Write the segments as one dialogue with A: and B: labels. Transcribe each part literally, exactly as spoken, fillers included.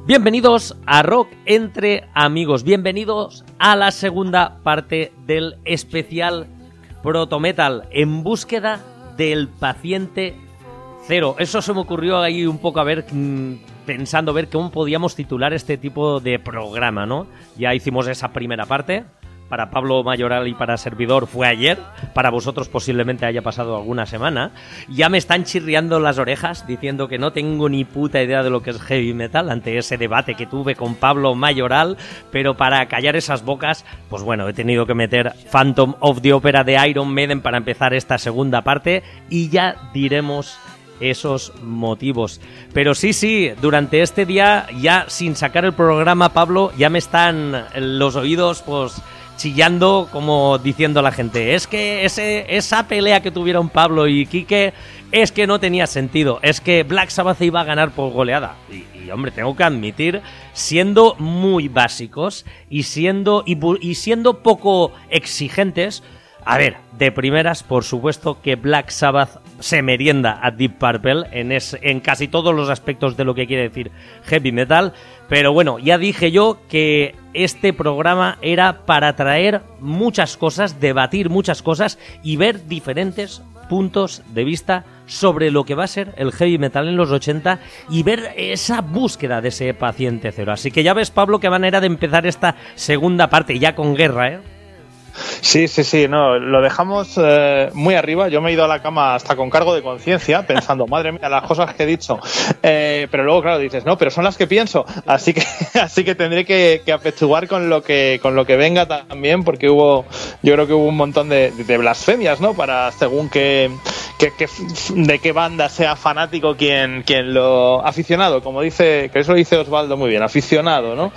A: Bienvenidos a Rock Entre Amigos, bienvenidos a la segunda parte del especial Proto Metal en búsqueda del paciente cero. Eso se me ocurrió ahí un poco a ver, pensando ver cómo podíamos titular este tipo de programa, ¿no? Ya hicimos esa primera parte. Para Pablo Mayoral y para servidor fue ayer, para vosotros posiblemente haya pasado alguna semana. Ya me están chirriando las orejas diciendo que no tengo ni puta idea de lo que es heavy metal ante ese debate que tuve con Pablo Mayoral, pero para callar esas bocas, pues bueno, he tenido que meter Phantom of the Opera de Iron Maiden para empezar esta segunda parte y ya diremos esos motivos. Pero sí, sí, durante este día, ya sin sacar el programa, Pablo, ya me están los oídos, pues chillando, como diciendo a la gente, es que ese, esa pelea que tuvieron Pablo y Quique es que no tenía sentido, es que Black Sabbath iba a ganar por goleada. Y, y hombre, tengo que admitir, siendo muy básicos y siendo, y, y siendo poco exigentes, a ver, de primeras, por supuesto que Black Sabbath se merienda a Deep Purple en, es, en casi todos los aspectos de lo que quiere decir heavy metal. Pero bueno, ya dije yo que este programa era para traer muchas cosas, debatir muchas cosas y ver diferentes puntos de vista sobre lo que va a ser el heavy metal en los ochenta y ver esa búsqueda de ese paciente cero. Así que ya ves, Pablo, qué manera de empezar esta segunda parte, ya con guerra, ¿eh?
B: Sí, sí, sí, no, lo dejamos eh, muy arriba. Yo me he ido a la cama hasta con cargo de conciencia, pensando, madre mía, las cosas que he dicho. Eh, pero luego, claro, dices, no, pero son las que pienso. Así que, así que tendré que, que apechugar con lo que, con lo que venga también, porque hubo, yo creo que hubo un montón de, de blasfemias, ¿no? Para según que, que, que de qué banda sea fanático quien, quien lo aficionado, como dice, que eso lo dice Osvaldo muy bien, aficionado, ¿no?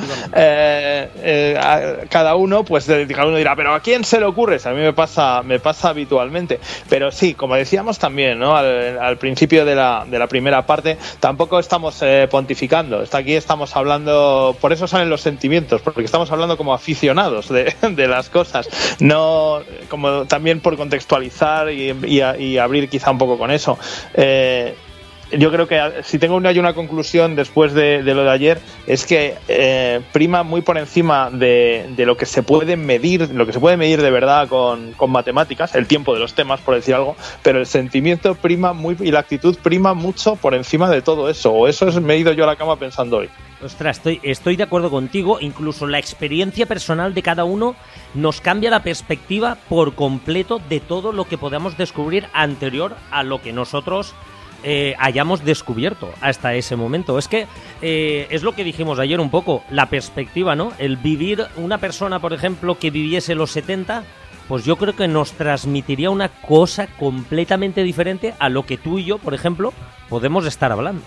B: Eh, eh, a, cada uno, pues, cada uno dirá, pero ¿a quién se le ocurre? A mí me pasa, me pasa habitualmente. Pero sí, como decíamos también, ¿no? Al, al principio de la, de la primera parte, tampoco estamos eh, pontificando. Está aquí estamos hablando, por eso salen los sentimientos, porque estamos hablando como aficionados de, de las cosas. No, como también por contextualizar y, y, y abrir quizá un poco con eso. Eh, Yo creo que si tengo una, una conclusión después de, de lo de ayer es que eh, prima muy por encima de, de lo que se puede medir, lo que se puede medir de verdad con, con matemáticas, el tiempo de los temas, por decir algo, pero el sentimiento prima muy y la actitud prima mucho por encima de todo eso, o eso es, me he ido yo a la cama pensando hoy.
A: Ostras, estoy, estoy de acuerdo contigo, incluso la experiencia personal de cada uno nos cambia la perspectiva por completo de todo lo que podamos descubrir anterior a lo que nosotros Eh, hayamos descubierto hasta ese momento. Es que eh, es lo que dijimos ayer un poco, la perspectiva, ¿no? El vivir, una persona, por ejemplo, que viviese los setenta, pues yo creo que nos transmitiría una cosa completamente diferente a lo que tú y yo, por ejemplo, podemos estar hablando.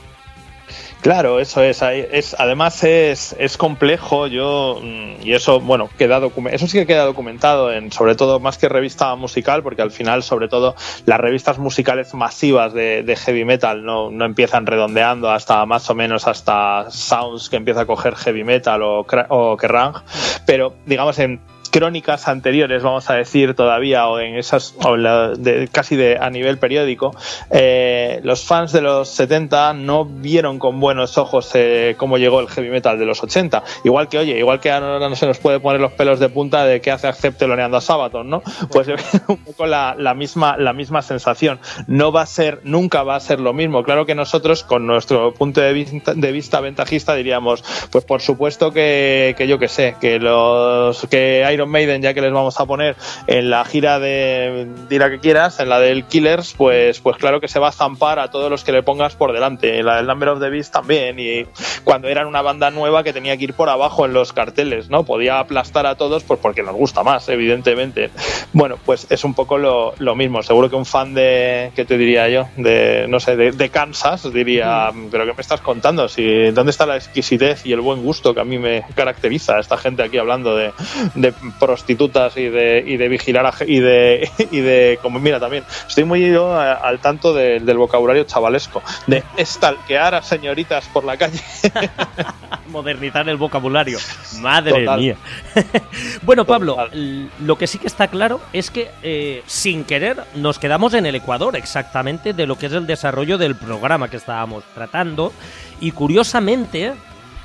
B: Claro, eso es, es además es, es complejo, yo y eso, bueno, queda docu- eso sí que queda documentado en, sobre todo más que revista musical, porque al final, sobre todo, las revistas musicales masivas de, de heavy metal no, no empiezan redondeando hasta más o menos hasta Sounds, que empieza a coger heavy metal o, o Kerrang, pero digamos en crónicas anteriores, vamos a decir todavía, o en esas, o la, de, casi de a nivel periódico, eh, los fans de los setenta no vieron con buenos ojos eh, cómo llegó el heavy metal de los ochenta. Igual que, oye, igual que ahora no se nos puede poner los pelos de punta de qué hace Accept teloneando a Sabaton, ¿no? Pues un poco la, la misma, la misma sensación. No va a ser, nunca va a ser lo mismo. Claro que nosotros, con nuestro punto de vista, de vista ventajista, diríamos, pues por supuesto que, que yo que sé, que los, que hay Iron Maiden, ya que les vamos a poner en la gira de Dirá que quieras, en la del Killers, pues, pues claro que se va a zampar a todos los que le pongas por delante. En la del Number of the Beast también, y cuando eran una banda nueva que tenía que ir por abajo en los carteles, ¿no? Podía aplastar a todos, pues porque nos gusta más, evidentemente. Bueno, pues es un poco lo, lo mismo. Seguro que un fan de, ¿qué te diría yo? De, no sé, de, de Kansas diría, pero ¿qué me estás contando? Si, ¿dónde está la exquisitez y el buen gusto que a mí me caracteriza? Esta gente aquí hablando de, de prostitutas y de, y de vigilar a, y de y de como mira también estoy muy yo a, al tanto de, del vocabulario chavalesco de stalkear a señoritas por la calle.
A: Modernizar el vocabulario, madre
B: Total.
A: mía. Bueno, Pablo,
B: Total.
A: lo que sí que está claro es que eh, sin querer nos quedamos en el ecuador exactamente de lo que es el desarrollo del programa que estábamos tratando, y curiosamente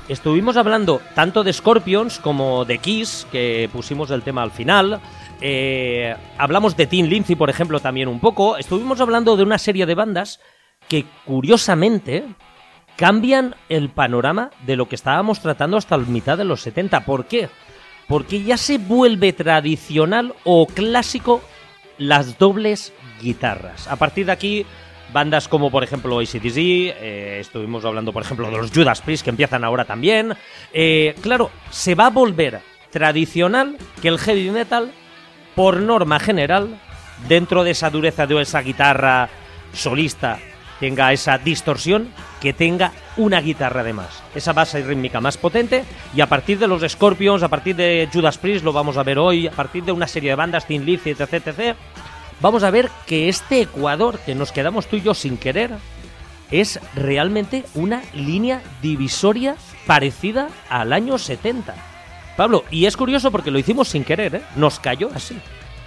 A: estuvimos hablando tanto de Scorpions como de Kiss, que pusimos el tema al final. Eh, hablamos de Thin Lizzy, por ejemplo, también un poco. Estuvimos hablando de una serie de bandas que, curiosamente, cambian el panorama de lo que estábamos tratando hasta la mitad de los setenta. ¿Por qué? Porque ya se vuelve tradicional o clásico las dobles guitarras. A partir de aquí, bandas como, por ejemplo, A C D C, eh, estuvimos hablando, por ejemplo, de los Judas Priest, que empiezan ahora también. Eh, claro, se va a volver tradicional que el heavy metal, por norma general, dentro de esa dureza de esa guitarra solista, tenga esa distorsión, que tenga una guitarra de más, esa base rítmica más potente, y a partir de los Scorpions, a partir de Judas Priest, lo vamos a ver hoy, a partir de una serie de bandas, Thin Lizzy, etc, etcétera, vamos a ver que este Ecuador, que nos quedamos tú y yo sin querer, es realmente una línea divisoria parecida al año setenta. Pablo, y es curioso porque lo hicimos sin querer, ¿eh? Nos cayó así.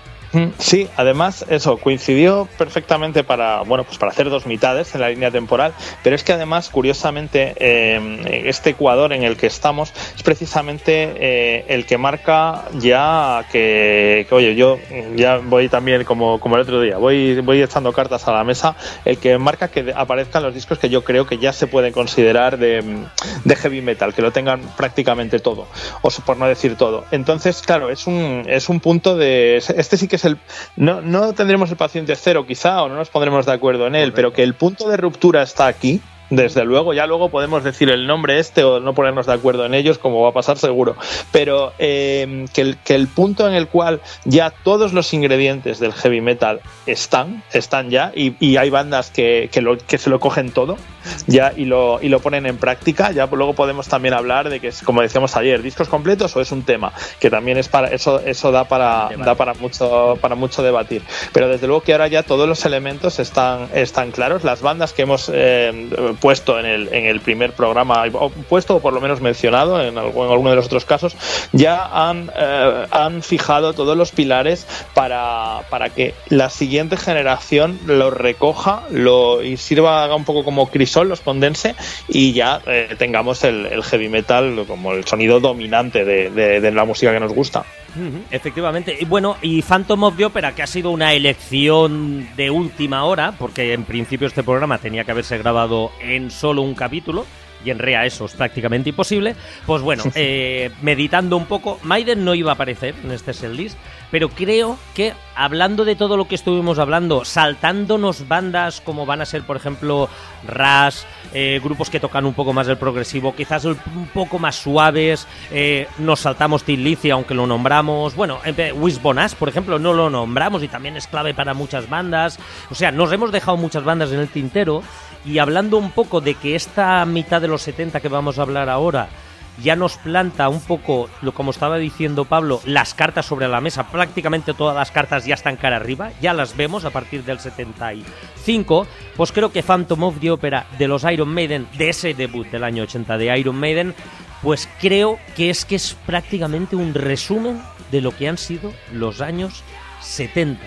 B: Sí, además eso coincidió perfectamente para, bueno, pues para hacer dos mitades en la línea temporal, pero es que además, curiosamente, eh, este Ecuador en el que estamos es precisamente eh, el que marca ya que, que, oye, yo ya voy también como, como el otro día, voy, voy echando cartas a la mesa, el que marca que aparezcan los discos que yo creo que ya se pueden considerar de, de heavy metal, que lo tengan prácticamente todo, o por no decir todo. Entonces, claro, es un, es un punto de, este sí que es el, no, no tendremos el paciente cero quizá, o no nos pondremos de acuerdo en él, pero que el punto de ruptura está aquí, desde luego. Ya luego podemos decir el nombre este o no ponernos de acuerdo en ellos, como va a pasar seguro, pero eh, que, el, que el punto en el cual ya todos los ingredientes del heavy metal están, están ya, y, y hay bandas que, que, lo, que se lo cogen todo ya y lo, y lo ponen en práctica. Ya luego podemos también hablar de que es, como decíamos ayer, discos completos o es un tema, que también es para eso, eso da para da para mucho para mucho debatir, pero desde luego que ahora ya todos los elementos están, están claros. Las bandas que hemos eh, puesto en el, en el primer programa, o puesto o por lo menos mencionado en, algo, en alguno de los otros casos, ya han, eh, han fijado todos los pilares para, para que la siguiente generación lo recoja lo, y sirva, haga un poco como crisol, los condense, y ya eh, tengamos el, el heavy metal como el sonido dominante de, de, de la música que nos gusta.
A: Efectivamente. Y bueno, y Phantom of the Opera, que ha sido una elección de última hora, porque en principio este programa tenía que haberse grabado en solo un capítulo, y en Rea eso es prácticamente imposible, pues bueno, eh, meditando un poco, Maiden no iba a aparecer en este setlist, pero creo que hablando de todo lo que estuvimos hablando, saltándonos bandas como van a ser, por ejemplo, Rush, eh, grupos que tocan un poco más del progresivo, quizás un poco más suaves, eh, nos saltamos Thin Lizzy, aunque lo nombramos, bueno, Wishbone Ash, por ejemplo, no lo nombramos y también es clave para muchas bandas, o sea, nos hemos dejado muchas bandas en el tintero. Y hablando un poco de que esta mitad de los setenta que vamos a hablar ahora ya nos planta un poco, lo como estaba diciendo Pablo, las cartas sobre la mesa, prácticamente todas las cartas ya están cara arriba, ya las vemos a partir del setenta y cinco, pues creo que Phantom of the Opera de los Iron Maiden, de ese debut del año ochenta de Iron Maiden, pues creo que es que es prácticamente un resumen de lo que han sido los años setenta.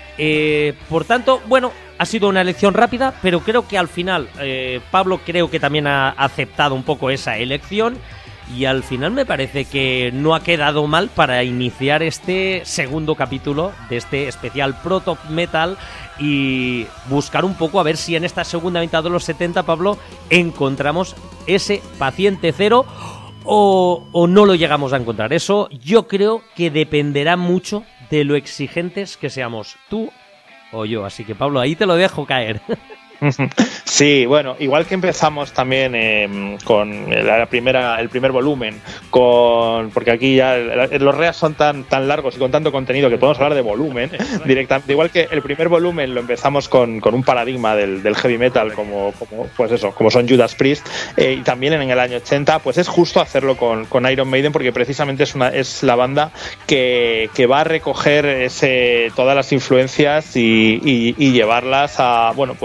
A: Eh, por tanto, bueno, ha sido una elección rápida, pero creo que al final eh, Pablo creo que también ha aceptado un poco esa elección, y al final me parece que no ha quedado mal para iniciar este segundo capítulo de este especial Proto Metal y buscar un poco a ver si en esta segunda mitad de los setenta, Pablo, encontramos ese paciente cero o, o no lo llegamos a encontrar. Eso yo creo que dependerá mucho de lo exigentes que seamos tú o yo. Así que, Pablo, ahí te lo dejo caer.
B: Sí, bueno, igual que empezamos también eh, con la primera, el primer volumen, con porque aquí ya los reas son tan tan largos y con tanto contenido que podemos hablar de volumen directamente. Igual que el primer volumen lo empezamos con, con un paradigma del, del heavy metal como, como pues eso, como son Judas Priest, eh, y también en el año ochenta, pues es justo hacerlo con, con Iron Maiden, porque precisamente es una es la banda que, que va a recoger ese todas las influencias y, y, y llevarlas a bueno pues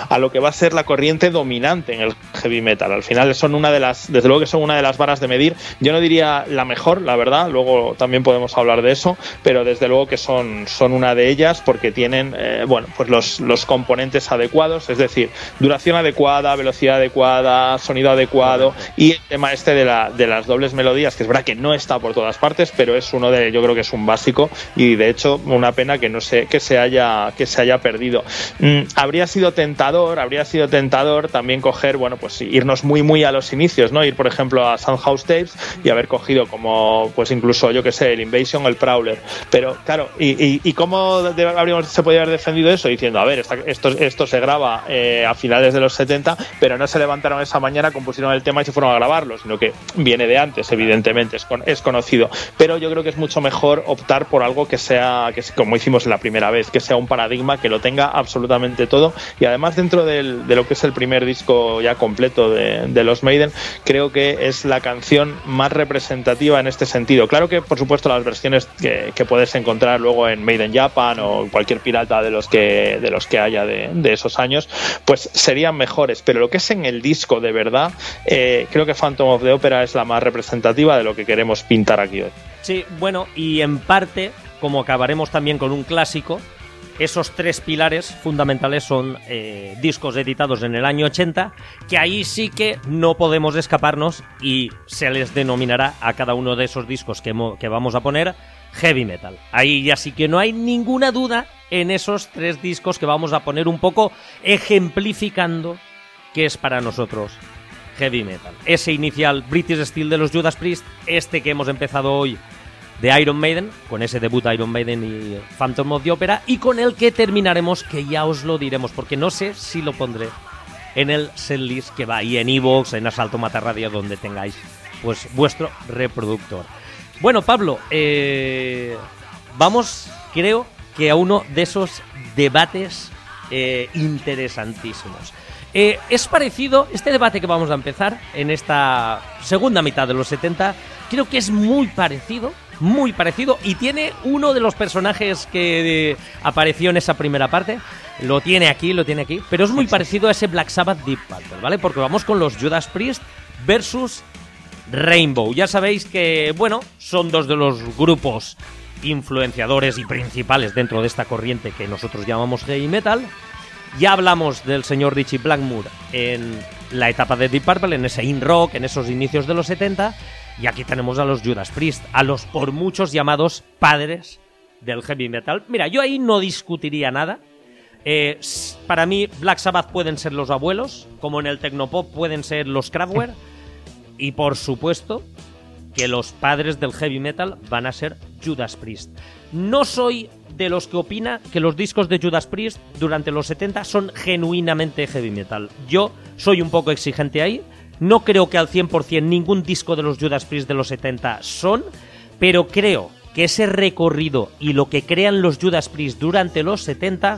B: a lo que va a ser la corriente dominante en el heavy metal. Al final son una de las, desde luego que son una de las varas de medir. Yo no diría la mejor, la verdad, luego también podemos hablar de eso, pero desde luego que son, son una de ellas porque tienen eh, bueno, pues los, los componentes adecuados, es decir, duración adecuada, velocidad adecuada, sonido adecuado, y el tema este de, la, de las dobles melodías, que es verdad que no está por todas partes, pero es uno de, yo creo que es un básico, y de hecho una pena que no se, que se haya, que se haya perdido. Mm, habría sido tentador, habría sido tentador también coger, bueno, pues irnos muy muy a los inicios, ¿no? Ir por ejemplo a Soundhouse Tapes y haber cogido como, pues incluso yo que sé, el Invasion, el Prowler, pero claro, y, y, y cómo de, habríamos, se podría haber defendido eso diciendo, a ver, esta, esto, esto se graba eh, a finales de los setenta, pero no se levantaron esa mañana, compusieron el tema y se fueron a grabarlo, sino que viene de antes, evidentemente, es, con, es conocido, pero yo creo que es mucho mejor optar por algo que sea, que como hicimos la primera vez, que sea un paradigma, que lo tenga absolutamente todo, y además dentro del, de lo que es el primer disco ya completo de, de los Maiden, creo que es la canción más representativa en este sentido. Claro que por supuesto las versiones que, que puedes encontrar luego en Made in Japan o cualquier pirata de los que, de los que haya de, de esos años, pues serían mejores, pero lo que es en el disco de verdad, eh, creo que Phantom of the Opera es la más representativa de lo que queremos pintar aquí hoy.
A: Sí, bueno, y en parte, como acabaremos también con un clásico, esos tres pilares fundamentales son eh, discos editados en el año ochenta, que ahí sí que no podemos escaparnos y se les denominará a cada uno de esos discos que, que vamos a poner heavy metal. Ahí ya sí que no hay ninguna duda en esos tres discos que vamos a poner un poco ejemplificando qué es para nosotros heavy metal. Ese inicial British Steel de los Judas Priest, este que hemos empezado hoy de Iron Maiden, con ese debut Iron Maiden y Phantom of the Opera, y con el que terminaremos, que ya os lo diremos, porque no sé si lo pondré en el setlist que va ahí en iVoox, en Asalto Mata Radio, donde tengáis pues vuestro reproductor. Bueno, Pablo, eh, vamos, creo que a uno de esos debates eh, interesantísimos. Eh, es parecido, este debate que vamos a empezar en esta segunda mitad de los setenta, creo que es muy parecido, muy parecido, y tiene uno de los personajes que eh, apareció en esa primera parte, lo tiene aquí, lo tiene aquí, pero es muy parecido a ese Black Sabbath Deep Purple, ¿vale? Porque vamos con los Judas Priest versus Rainbow. Ya sabéis que, bueno, son dos de los grupos influenciadores y principales dentro de esta corriente que nosotros llamamos heavy metal. Ya hablamos del señor Ritchie Blackmore en la etapa de Deep Purple, en ese indie rock, en esos inicios de los setenta, y aquí tenemos a los Judas Priest, a los por muchos llamados padres del heavy metal. Mira, yo ahí no discutiría nada. Eh, para mí Black Sabbath pueden ser los abuelos, como en el Tecnopop pueden ser los Kraftwerk, y por supuesto que los padres del heavy metal van a ser Judas Priest. No soy de los que opina que los discos de Judas Priest durante los setenta son genuinamente heavy metal. Yo soy un poco exigente ahí. No creo que al cien por ciento ningún disco de los Judas Priest de los setenta son, pero creo que ese recorrido y lo que crean los Judas Priest durante los setenta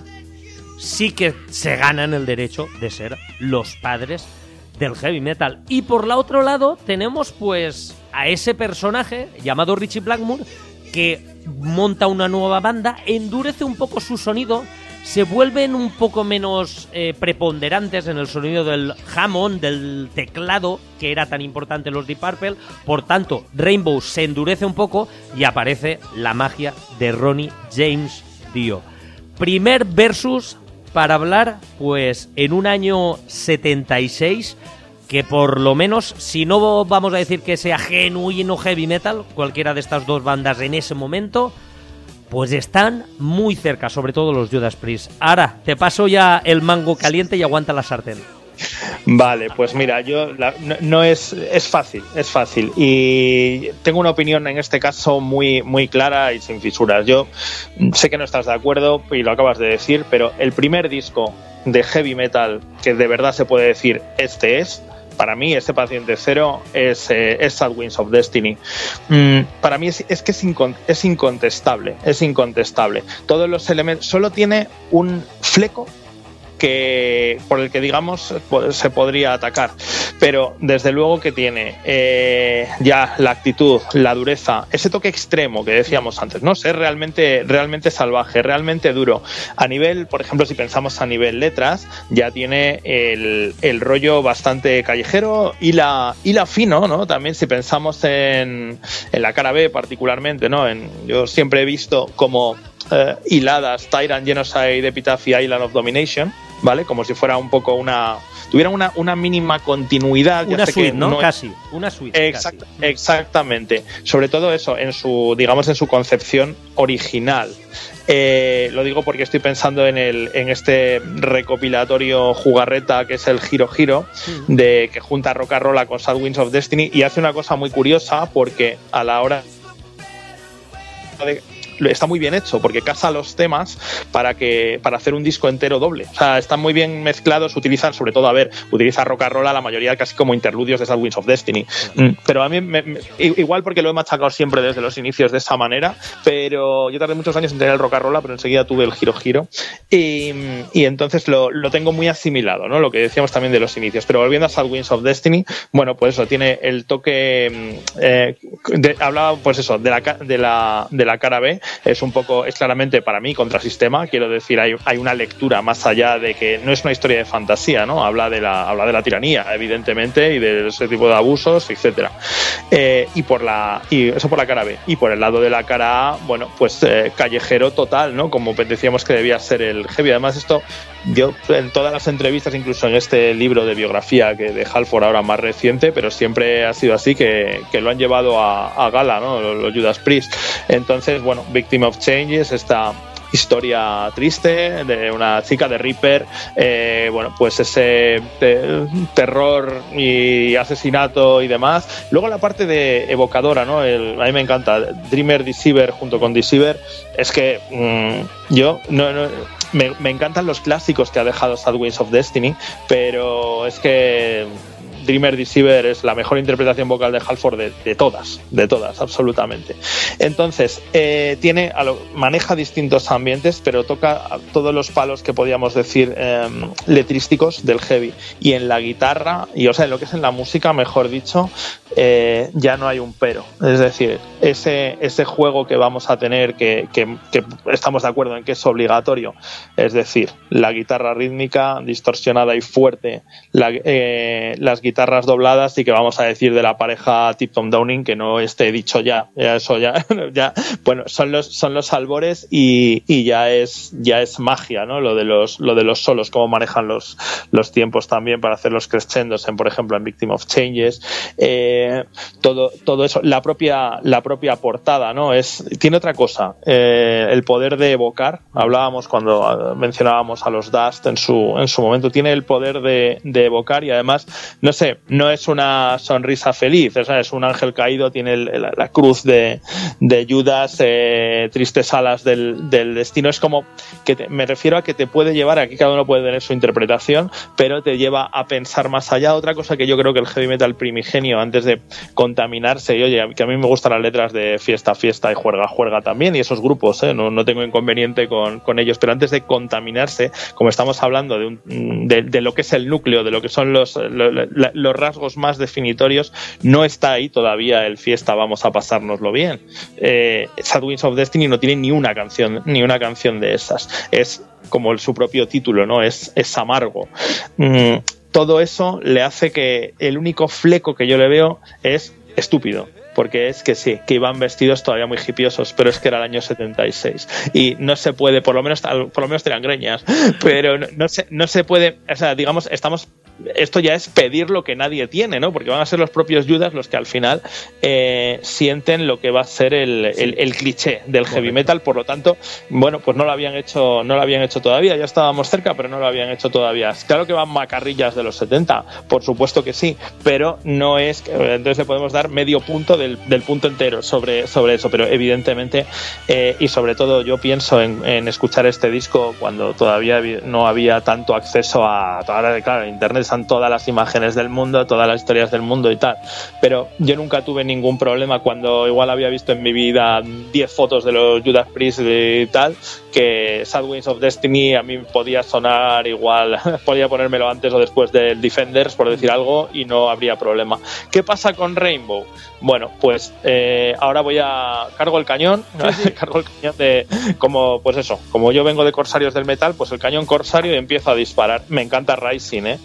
A: sí que se ganan el derecho de ser los padres del heavy metal. Y por el otro lado tenemos pues a ese personaje llamado Ritchie Blackmore, que monta una nueva banda, endurece un poco su sonido, se vuelven un poco menos eh, preponderantes en el sonido del Hammond, del teclado, que era tan importante en los Deep Purple. Por tanto, Rainbow se endurece un poco y aparece la magia de Ronnie James Dio. Primer versus para hablar, pues, en un año setenta y seis, que por lo menos, si no vamos a decir que sea genuino heavy metal, cualquiera de estas dos bandas en ese momento, pues están muy cerca, sobre todo los Judas Priest. Ahora, te paso ya el mango caliente y aguanta la sartén.
B: Vale, pues mira, yo la, no, no es es fácil, es fácil, y tengo una opinión en este caso muy muy clara y sin fisuras. Yo sé que no estás de acuerdo y lo acabas de decir, pero el primer disco de heavy metal que de verdad se puede decir este es, para mí, este Paciente Cero es, eh, es Sad Winds of Destiny. Mm, para mí es, es que es, incon, es incontestable, es incontestable. Todos los elementos, solo tiene un fleco que por el que digamos se podría atacar, pero desde luego que tiene eh, ya la actitud, la dureza, ese toque extremo que decíamos antes, ¿no? Ser realmente, realmente salvaje, realmente duro. A nivel, por ejemplo, si pensamos a nivel letras, ya tiene el, el rollo bastante callejero y la, y la fino, ¿no? También si pensamos en, en la cara B particularmente, ¿no? En, yo siempre he visto como eh, hiladas Tyrant, Genocide, Epitaph y Island of Domination, ¿vale? Como si fuera un poco una... Tuviera una, una mínima continuidad.
A: Una suite,
B: que
A: ¿no?
B: no
A: Casi. Una suite.
B: Exact,
A: casi.
B: Exactamente. Sobre todo eso, en su, digamos, en su concepción original. Eh, lo digo porque estoy pensando en el en este recopilatorio jugarreta que es el Hiro Hiro, mm. de que junta Rock and Roll con Sad Winds of Destiny, y hace una cosa muy curiosa porque a la hora de... está muy bien hecho porque casa los temas para que para hacer un disco entero doble. O sea, están muy bien mezclados, utilizan sobre todo, a ver, utiliza rock and roll la mayoría casi como interludios de Sad Winds of Destiny. Mm. Pero a mí, me, me, igual porque lo he machacado siempre desde los inicios de esa manera, pero yo tardé muchos años en tener el rock and roll, pero enseguida tuve el Hiro Hiro y, y entonces lo, lo tengo muy asimilado, ¿no? Lo que decíamos también de los inicios. Pero volviendo a Sad Winds of Destiny, bueno, pues eso, tiene el toque... Eh, de, hablaba, pues eso, de la, de la, de la cara B. Es un poco, es claramente para mí contrasistema, quiero decir, hay, hay una lectura más allá de que no es una historia de fantasía, ¿no? Habla de la, habla de la tiranía, evidentemente, y de ese tipo de abusos, etcétera. Eh, y por la, y eso por la cara B. Y por el lado de la cara A, bueno, pues eh, callejero total, ¿no? Como decíamos que debía ser el heavy. Además, esto, yo en todas las entrevistas, incluso en este libro de biografía que de Halford ahora más reciente, pero siempre ha sido así, que, que lo han llevado a, a gala, ¿no? Los, los Judas Priest. Entonces, bueno, Victim of Changes, esta historia triste de una chica de Reaper, eh, bueno, pues ese te terror y asesinato y demás. Luego la parte de evocadora, ¿no? El, a mí me encanta Dreamer, Deceiver junto con Deceiver. Es que mmm, yo no, no me, me encantan los clásicos que ha dejado Sad Winds of Destiny, pero es que Dreamer, Deceiver es la mejor interpretación vocal de Halford de, de todas, de todas, absolutamente. Entonces, eh, tiene, a lo, maneja distintos ambientes, pero toca todos los palos que podíamos decir eh, letrísticos del heavy. Y en la guitarra, y o sea, en lo que es en la música, mejor dicho, eh, ya no hay un pero. Es decir, ese, ese juego que vamos a tener, que, que, que estamos de acuerdo en que es obligatorio, es decir, la guitarra rítmica, distorsionada y fuerte, la, eh, las guitarras guitarras dobladas, y que vamos a decir de la pareja Tipton Downing, que no esté dicho ya, ya eso ya, ya bueno, son los son los albores y, y ya es ya es magia, ¿no? Lo de los lo de los solos, cómo manejan los los tiempos también para hacer los crescendos en, por ejemplo, en Victim of Changes, eh, todo todo eso, la propia la propia portada, ¿no? Es tiene otra cosa, eh, el poder de evocar. Hablábamos cuando mencionábamos a los Dust en su en su momento, tiene el poder de, de evocar, y además, no sé, no es una sonrisa feliz, o sea, es un ángel caído, tiene el, la, la cruz de, de Judas, eh, tristes alas del, del destino. Es como que te, me refiero a que te puede llevar, aquí cada uno puede tener su interpretación, pero te lleva a pensar más allá. Otra cosa que yo creo que el heavy metal primigenio, antes de contaminarse, y oye, que a mí me gustan las letras de Fiesta, Fiesta y Juerga, Juerga también, y esos grupos, ¿eh? no, no tengo inconveniente con, con ellos, pero antes de contaminarse, como estamos hablando de, un, de, de lo que es el núcleo, de lo que son los, lo, la, los rasgos más definitorios, no está ahí todavía el Fiesta, vamos a pasárnoslo bien. eh, Sad Winds of Destiny no tiene ni una canción ni una canción de esas. Es como el, su propio título, ¿no? Es, es amargo. Mm, todo eso le hace que el único fleco que yo le veo es estúpido. Porque es que sí, que iban vestidos todavía muy hipiosos, pero es que era el año setenta y seis y no se puede, por lo menos por lo menos tenían greñas, pero no, no se no se puede, o sea, digamos, estamos esto ya es pedir lo que nadie tiene, ¿no? Porque van a ser los propios Judas los que al final eh, sienten lo que va a ser el, sí. el, el cliché del heavy metal. Por lo tanto, bueno, pues no lo habían hecho, no lo habían hecho todavía. Ya estábamos cerca, pero no lo habían hecho todavía. Claro que van macarrillas de los setenta, por supuesto que sí, pero no es. Entonces le podemos dar medio punto del, del punto entero sobre, sobre eso, pero evidentemente eh, y sobre todo yo pienso en, en escuchar este disco cuando todavía no había tanto acceso a, ahora, claro, internet interesan todas las imágenes del mundo, todas las historias del mundo y tal, pero yo nunca tuve ningún problema cuando igual había visto en mi vida diez fotos de los Judas Priest y tal, que Sad Wings of Destiny a mí podía sonar igual, podía ponérmelo antes o después del Defenders, por decir algo, y no habría problema. ¿Qué pasa con Rainbow? Bueno, pues eh, ahora voy a... cargo el cañón, ¿no? Sí, sí. cargo el cañón de... como, pues eso, como yo vengo de Corsarios del Metal, pues el cañón corsario y empiezo a disparar. Me encanta Rising, ¿eh?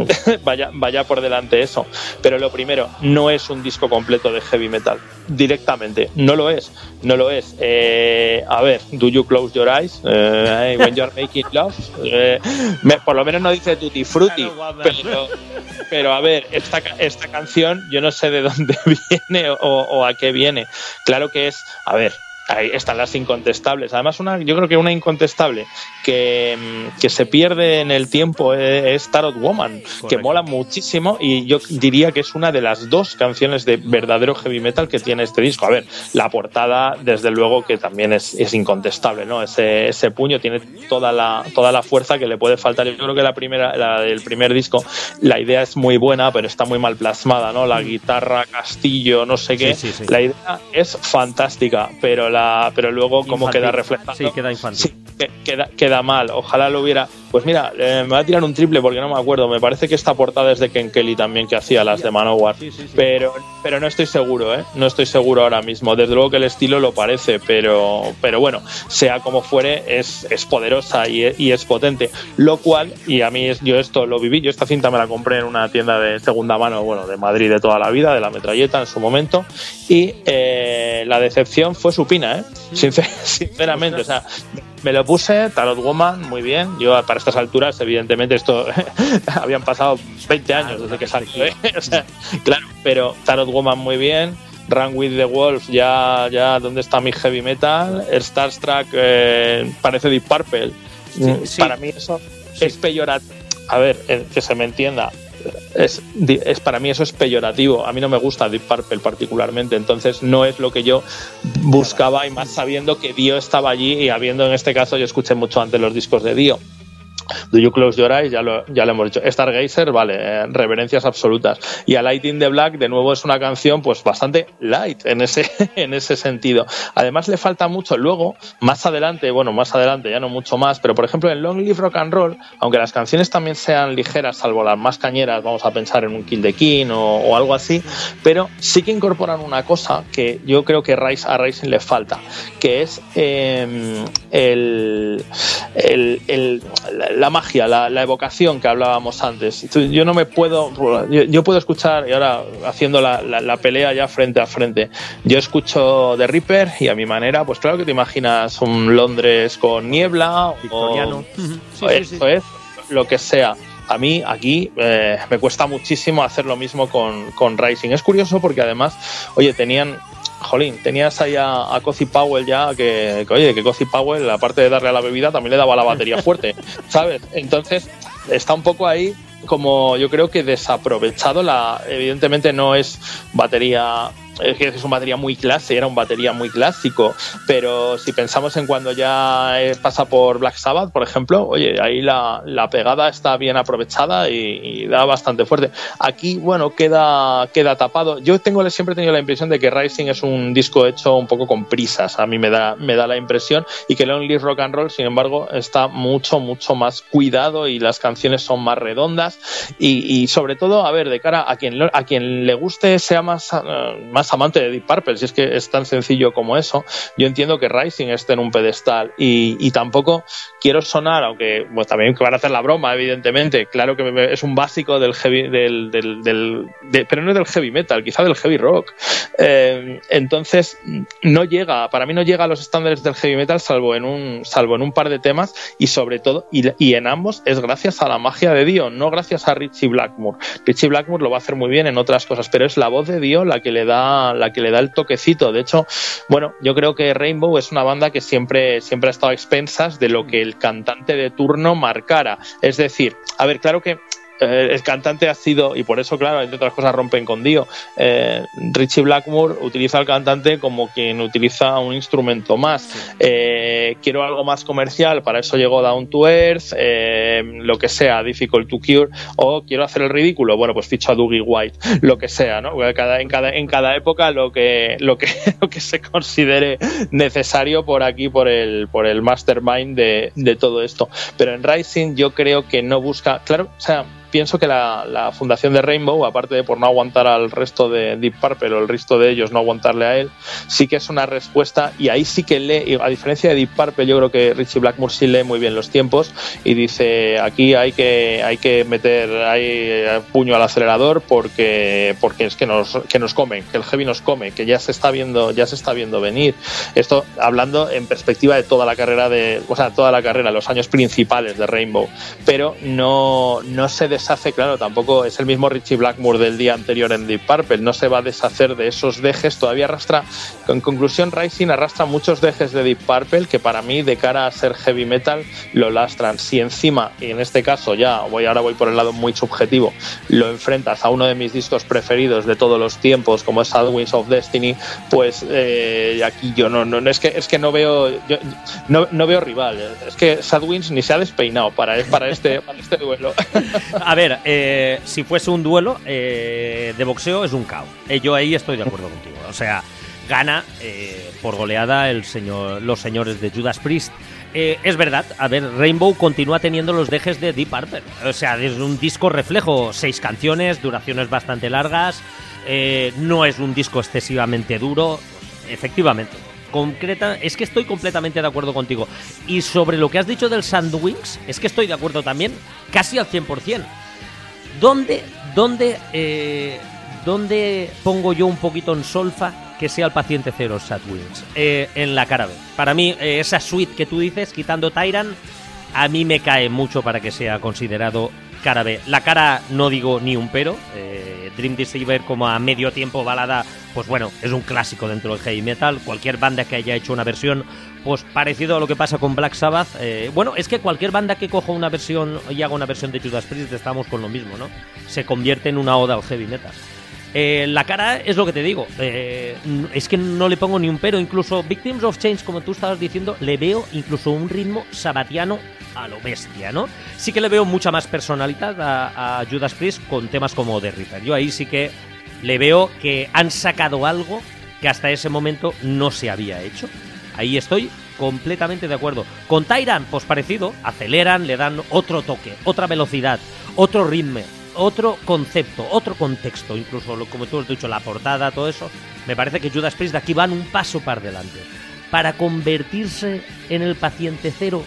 B: vaya, vaya por delante eso. Pero lo primero, no es un disco completo de heavy metal. Directamente, no lo es. No lo es. Eh, a ver, Do You Close Your Eyes? Eh, when You're Making Love. Eh, me, por lo menos no dice Tutti Frutti. Pero, pero a ver, esta, esta canción yo no sé de dónde viene o, o a qué viene. Claro que es, a ver, ahí están las incontestables. Además, una, yo creo que una incontestable que, que se pierde en el tiempo es Tarot Woman, correcto, que mola muchísimo, y yo diría que es una de las dos canciones de verdadero heavy metal que tiene este disco. A ver, la portada, desde luego que también es, es incontestable, ¿no? Ese, ese puño tiene toda la, toda la fuerza que le puede faltar. Yo creo que la primera, la del primer disco, la idea es muy buena, pero está muy mal plasmada, ¿no? La guitarra, castillo, no sé qué. Sí, sí, sí. La idea es fantástica, pero la pero luego cómo infantil. Queda reflejado.
A: Sí, queda infantil.
B: Sí, queda, queda mal. Ojalá lo hubiera. Pues mira, eh, me va a tirar un triple porque no me acuerdo. Me parece que esta portada es de Ken Kelly también, que hacía las de Manowar. Sí, sí, sí. Pero, pero no estoy seguro, ¿eh? No estoy seguro ahora mismo. Desde luego que el estilo lo parece, pero, pero bueno, sea como fuere, es, es poderosa y, y es potente. Lo cual, y a mí es, yo esto lo viví, yo esta cinta me la compré en una tienda de segunda mano, bueno, de Madrid de toda la vida, de La Metralleta en su momento, y eh, la decepción fue supina, ¿eh? Sincer, sinceramente, o sea, me lo puse, Tarot Woman, muy bien. Yo para estas alturas, evidentemente, esto habían pasado veinte años desde que salió, ¿eh? O sea, claro, pero Tarot Woman muy bien. Run with the Wolf, ya, ya, ¿dónde está mi heavy metal? El Starstruck eh, parece Deep Purple. Sí, sí. Para mí eso sí. es peyorativo. A ver, eh, que se me entienda. Es, es para mí eso es peyorativo. A mí no me gusta Deep Purple particularmente, entonces no es lo que yo buscaba, y más sabiendo que Dio estaba allí y habiendo, en este caso, yo escuché mucho antes los discos de Dio. Do You Close Your Eyes, ya lo, ya lo hemos dicho. Stargazer, vale, eh, reverencias absolutas. Y A Light in the Black, de nuevo, es una canción pues bastante light en ese, en ese sentido. Además le falta mucho. Luego, más adelante, bueno, más adelante, ya no mucho más, pero por ejemplo en Long Live Rock and Roll, aunque las canciones también sean ligeras, salvo las más cañeras, vamos a pensar en un Kill the King o, o algo así, pero sí que incorporan una cosa que yo creo que Rise, a Rising le falta, que es eh, el, el, el la magia, la, la evocación que hablábamos antes. Yo no me puedo, yo, yo puedo escuchar, y ahora haciendo la, la, la pelea ya frente a frente, yo escucho The Reaper y a mi manera, pues claro que te imaginas un Londres con niebla, victoriano, o, sí, o eso sí, sí. es, lo que sea. A mí aquí eh, me cuesta muchísimo hacer lo mismo con, con Rising. Es curioso porque además, oye, tenían... Jolín, tenías ahí a, a Cozy Powell ya que, que, oye, que Cozy Powell, aparte de darle a la bebida, también le daba la batería fuerte, ¿sabes? Entonces, está un poco ahí como yo creo que desaprovechado. La, evidentemente no es batería... Es que es una batería muy clase, era un batería muy clásico, pero si pensamos en cuando ya pasa por Black Sabbath, por ejemplo, oye, ahí la, la pegada está bien aprovechada y, y da bastante fuerte. Aquí, bueno, queda, queda tapado. Yo tengo siempre he tenido la impresión de que Rising es un disco hecho un poco con prisas, a mí me da, me da la impresión, y que Long Live Rock and Roll, sin embargo, está mucho, mucho más cuidado y las canciones son más redondas y, y sobre todo, a ver, de cara a quien, a quien le guste, sea más, uh, más amante de Deep Purple, si es que es tan sencillo como eso. Yo entiendo que Rising esté en un pedestal y, y tampoco quiero sonar, aunque pues, también que van a hacer la broma, evidentemente, claro que es un básico del heavy, del, del, del de, pero no del heavy metal, quizá del heavy rock. Eh, entonces no llega, para mí no llega a los estándares del heavy metal, salvo en un, salvo en un par de temas, y sobre todo, y, y en ambos es gracias a la magia de Dio, no gracias a Ritchie Blackmore. Ritchie Blackmore lo va a hacer muy bien en otras cosas, pero es la voz de Dio la que le da la que le da el toquecito. De hecho, bueno, yo creo que Rainbow es una banda que siempre, siempre ha estado a expensas de lo que el cantante de turno marcara. Es decir, a ver, claro que eh, el cantante ha sido, y por eso, claro, entre otras cosas rompen con Dio. Eh, Ritchie Blackmore utiliza al cantante como quien utiliza un instrumento más. Eh, quiero algo más comercial, para eso llegó Down to Earth, eh, lo que sea, Difficult to Cure, o quiero hacer el ridículo, bueno, pues ficho a Dougie White, lo que sea, ¿no? Cada, en, cada, en cada época lo que, lo que, lo que se considere necesario por aquí, por el, por el mastermind de, de todo esto. Pero en Rising yo creo que no busca, claro, o sea, pienso que la, la fundación de Rainbow, aparte de por no aguantar al resto de Deep Purple o el resto de ellos no aguantarle a él, sí que es una respuesta, y ahí sí que lee, a diferencia de Deep Purple, yo creo que Ritchie Blackmore sí lee muy bien los tiempos y dice, aquí hay que hay que meter ahí puño al acelerador porque porque es que nos que nos comen, que el heavy nos come, que ya se está viendo ya se está viendo venir. Esto hablando en perspectiva de toda la carrera de, o sea, toda la carrera, los años principales de Rainbow, pero no no se deshace, claro, tampoco es el mismo Ritchie Blackmore del día anterior en Deep Purple, no se va a deshacer de esos dejes, todavía arrastra, en conclusión, Rising arrastra muchos dejes de Deep Purple que para mí, de cara a ser heavy metal, lo lastran. Si encima, y en este caso ya voy ahora voy por el lado muy subjetivo, lo enfrentas a uno de mis discos preferidos de todos los tiempos, como es Sad Winds of Destiny, pues eh, aquí yo no, no, no es que es que no veo yo, no, no veo rival, es que Sad Winds ni se ha despeinado para, para este para este duelo.
A: A ver, eh, si fuese un duelo eh, de boxeo es un caos. Eh, yo ahí estoy de acuerdo contigo. O sea, gana eh, por goleada el señor, los señores de Judas Priest. Eh, es verdad, a ver, Rainbow continúa teniendo los dejes de Deep Purple. O sea, es un disco reflejo, seis canciones, duraciones bastante largas. Eh, no es un disco excesivamente duro, efectivamente. Concreta, es que estoy completamente de acuerdo contigo. Y sobre lo que has dicho del Sandwings, es que estoy de acuerdo también, casi al cien por ciento. ¿Dónde, dónde, eh, dónde pongo yo un poquito en solfa que sea el paciente cero Sandwings? Eh, en la cara B. Para mí, eh, esa suite que tú dices, quitando Tyrant, a mí me cae mucho para que sea considerado cara B. La cara no digo ni un pero. Eh, Dream Deceiver como a medio tiempo balada, pues bueno, es un clásico dentro del heavy metal. Cualquier banda que haya hecho una versión pues parecido a lo que pasa con Black Sabbath, eh, bueno, es que cualquier banda que coja una versión y haga una versión de Judas Priest, estamos con lo mismo, ¿no? Se convierte en una oda al heavy metal. Eh, la cara es lo que te digo, eh, es que no le pongo ni un pero. Incluso Victims of Change, como tú estabas diciendo, le veo incluso un ritmo sabbatiano a lo bestia, ¿no? Sí que le veo mucha más personalidad a, a Judas Priest con temas como The Reaper. Yo ahí sí que le veo que han sacado algo que hasta ese momento no se había hecho. Ahí estoy completamente de acuerdo. Con Tyrant, pues parecido, aceleran, le dan otro toque, otra velocidad, otro ritmo, otro concepto, otro contexto, incluso como tú has dicho, la portada, todo eso. Me parece que Judas Priest de aquí van un paso para adelante. Para convertirse en el paciente cero,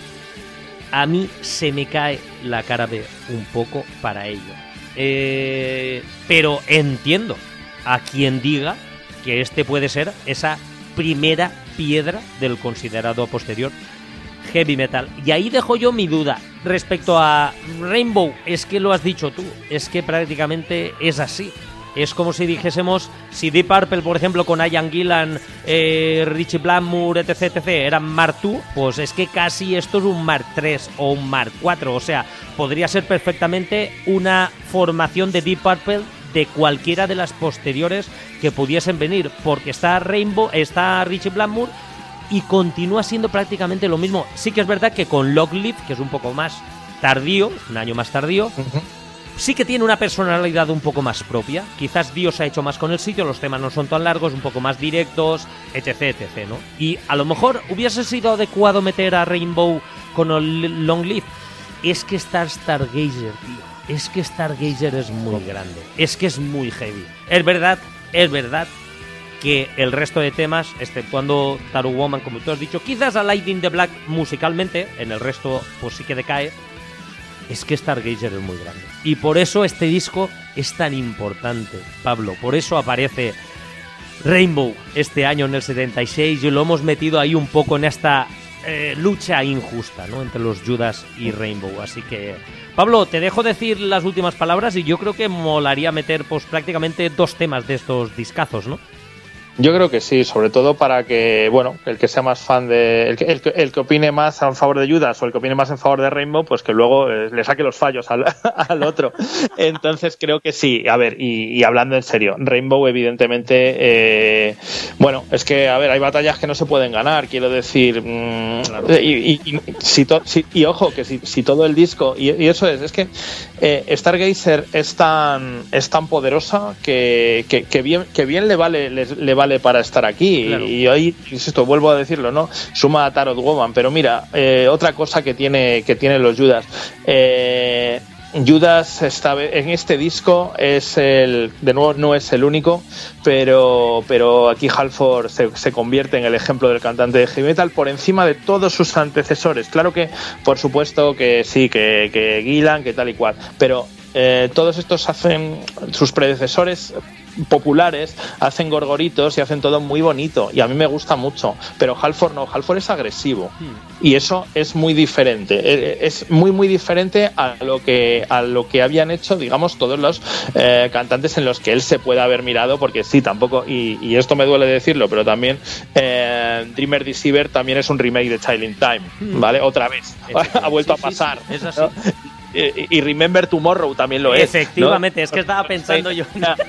A: a mí se me cae la cara B un poco para ello. Eh, pero entiendo a quien diga que este puede ser esa primera piedra del considerado posterior heavy metal. Y ahí dejo yo mi duda respecto a Rainbow. Es que lo has dicho tú, es que prácticamente es así. Es como si dijésemos, si Deep Purple, por ejemplo, con Ian Gillan, eh, Ritchie Blackmore, etc, etc, eran Mark dos, pues es que casi esto es un Mark tres o un Mark cuatro. O sea, podría ser perfectamente una formación de Deep Purple de cualquiera de las posteriores que pudiesen venir, porque está Rainbow, está Ritchie Blackmore y continúa siendo prácticamente lo mismo. Sí que es verdad que con Lockleaf, que es un poco más tardío, un año más tardío, uh-huh, sí que tiene una personalidad un poco más propia. Quizás Dios ha hecho más con el sitio, los temas no son tan largos, un poco más directos, etc, etc, ¿no? Y a lo mejor hubiese sido adecuado meter a Rainbow con el Longleaf. Es que está Stargazer, tío. Es que Stargazer es muy grande. Es que es muy heavy. Es verdad, es verdad que el resto de temas, exceptuando Tattoo Woman, como tú has dicho, quizás a Light in the Black musicalmente, en el resto pues sí que decae. Es que Stargazer es muy grande. Y por eso este disco es tan importante, Pablo. Por eso aparece Rainbow este año en el setenta y seis y lo hemos metido ahí un poco en esta eh, lucha injusta, ¿no?, entre los Judas y Rainbow. Así que, Pablo, te dejo decir las últimas palabras y yo creo que molaría meter pues prácticamente dos temas de estos discazos, ¿no?
B: Yo creo que sí, sobre todo para que, bueno, el que sea más fan de, el que, el que, el que opine más a favor de Judas o el que opine más en favor de Rainbow, pues que luego eh, le saque los fallos al, al otro. Entonces creo que sí. A ver, y, y hablando en serio, Rainbow evidentemente, eh, bueno, es que, a ver, hay batallas que no se pueden ganar, quiero decir, mmm, claro. y, y, y, si to, si, y ojo, que si, si todo el disco, y, y eso es, es que eh, Stargazer es tan, es tan poderosa que, que, que bien, que bien le vale, le, le vale para estar aquí, claro. y, y hoy, insisto, vuelvo a decirlo, ¿no? Suma a Tarot Woman, pero mira, eh, otra cosa que tiene que tienen los Judas, eh, Judas esta vez, en este disco es el, de nuevo no es el único, pero pero aquí Halford se, se convierte en el ejemplo del cantante de heavy metal por encima de todos sus antecesores. Claro que, por supuesto que sí, que, que Gillan, que tal y cual, pero eh, todos estos hacen, sus predecesores populares hacen gorgoritos y hacen todo muy bonito y a mí me gusta mucho, pero Halford no, Halford es agresivo hmm. y eso es muy diferente, es muy muy diferente a lo que a lo que habían hecho, digamos, todos los eh, cantantes en los que él se puede haber mirado, porque sí, tampoco, y, y esto me duele decirlo, pero también eh, Dreamer Deceiver también es un remake de Child in Time, hmm. ¿vale? Otra vez, ha vuelto sí, a pasar, sí, sí. Es así. ¿No? Y Remember Tomorrow también lo es.
A: Efectivamente, ¿no? Es que estaba pensando
B: sí,
A: yo.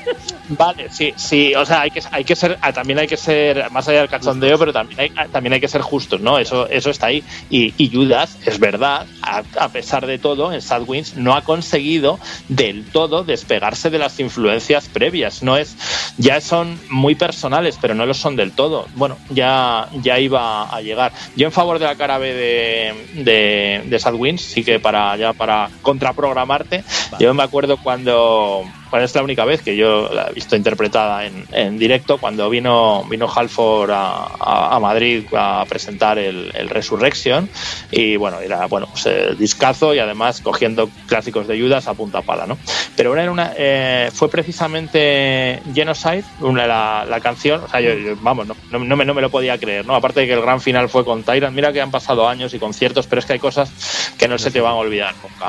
B: Vale, sí, sí, o sea, hay que hay que ser, también hay que ser, más allá del cachondeo, pero también hay, también hay que ser justos, ¿no? Eso, eso está ahí. Y, y Judas, es verdad, a, a pesar de todo, en Sad Winds no ha conseguido del todo despegarse de las influencias previas. No es, ya son muy personales, pero no lo son del todo. Bueno, ya, ya iba a llegar. Yo en favor de la cara B de, de, de Sad Winds, sí que para ya para contraprogramarte. Vale. Yo me acuerdo cuando, bueno, es la única vez que yo la he visto interpretada en, en directo, cuando vino vino Halford a, a, a Madrid a presentar el, el Resurrection, y bueno, era bueno pues, el discazo, y además cogiendo clásicos de Judas a punta pala, ¿no? Pero era una, eh, fue precisamente Genocide, una, la, la canción, o sea, yo, yo vamos, no, no, no, me, no me lo podía creer, ¿no? Aparte de que el gran final fue con Tyrant, mira que han pasado años y conciertos, pero es que hay cosas que no se te van a olvidar nunca.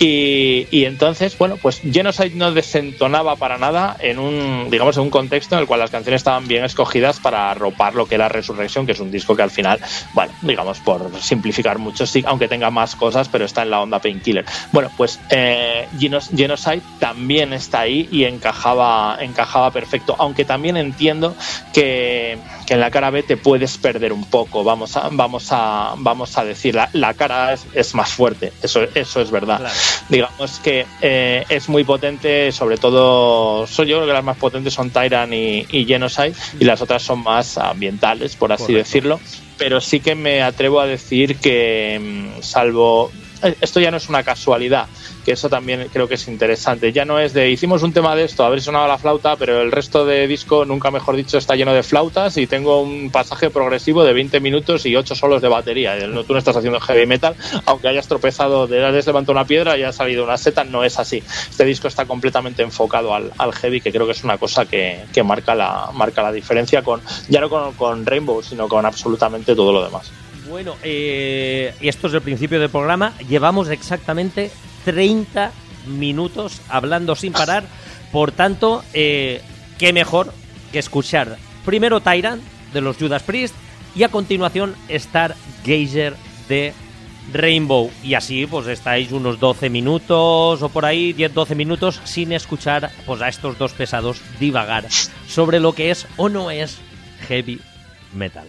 B: Y, y entonces, bueno, pues Genocide no desentonaba para nada en un, digamos, en un contexto en el cual las canciones estaban bien escogidas para arropar lo que era Resurrection, que es un disco que al final, bueno, digamos, por simplificar mucho, sí, aunque tenga más cosas, pero está en la onda Painkiller. Bueno, pues eh, Genocide también está ahí y encajaba, encajaba perfecto, aunque también entiendo que, que en la cara B te puedes perder un poco, vamos a, vamos a, vamos a decir, la, la cara es, es más fuerte, eso, eso es verdad. Claro. Digamos que eh, es muy potente, sobre todo, soy yo creo que las más potentes son Tyrant y, y Genocide, y las otras son más ambientales, por así Correcto. decirlo, pero sí que me atrevo a decir que, salvo, esto ya no es una casualidad, que eso también creo que es interesante, ya no es de hicimos un tema de esto, haber sonado la flauta, pero el resto de disco, nunca mejor dicho, está lleno de flautas y tengo un pasaje progresivo de veinte minutos y ocho solos de batería. No, tú no estás haciendo heavy metal, aunque hayas tropezado, de has levantado una piedra y ha salido una seta, no es así. Este disco está completamente enfocado al, al heavy, que creo que es una cosa que, que marca la marca la diferencia, con ya no con, con Rainbow, sino con absolutamente todo lo demás.
A: Bueno, eh, y esto es el principio del programa, llevamos exactamente treinta minutos hablando sin parar, por tanto, eh, qué mejor que escuchar primero Tyrant de los Judas Priest y a continuación Stargazer de Rainbow, y así pues estáis unos doce minutos o por ahí, diez doce minutos sin escuchar pues a estos dos pesados divagar sobre lo que es o no es heavy metal.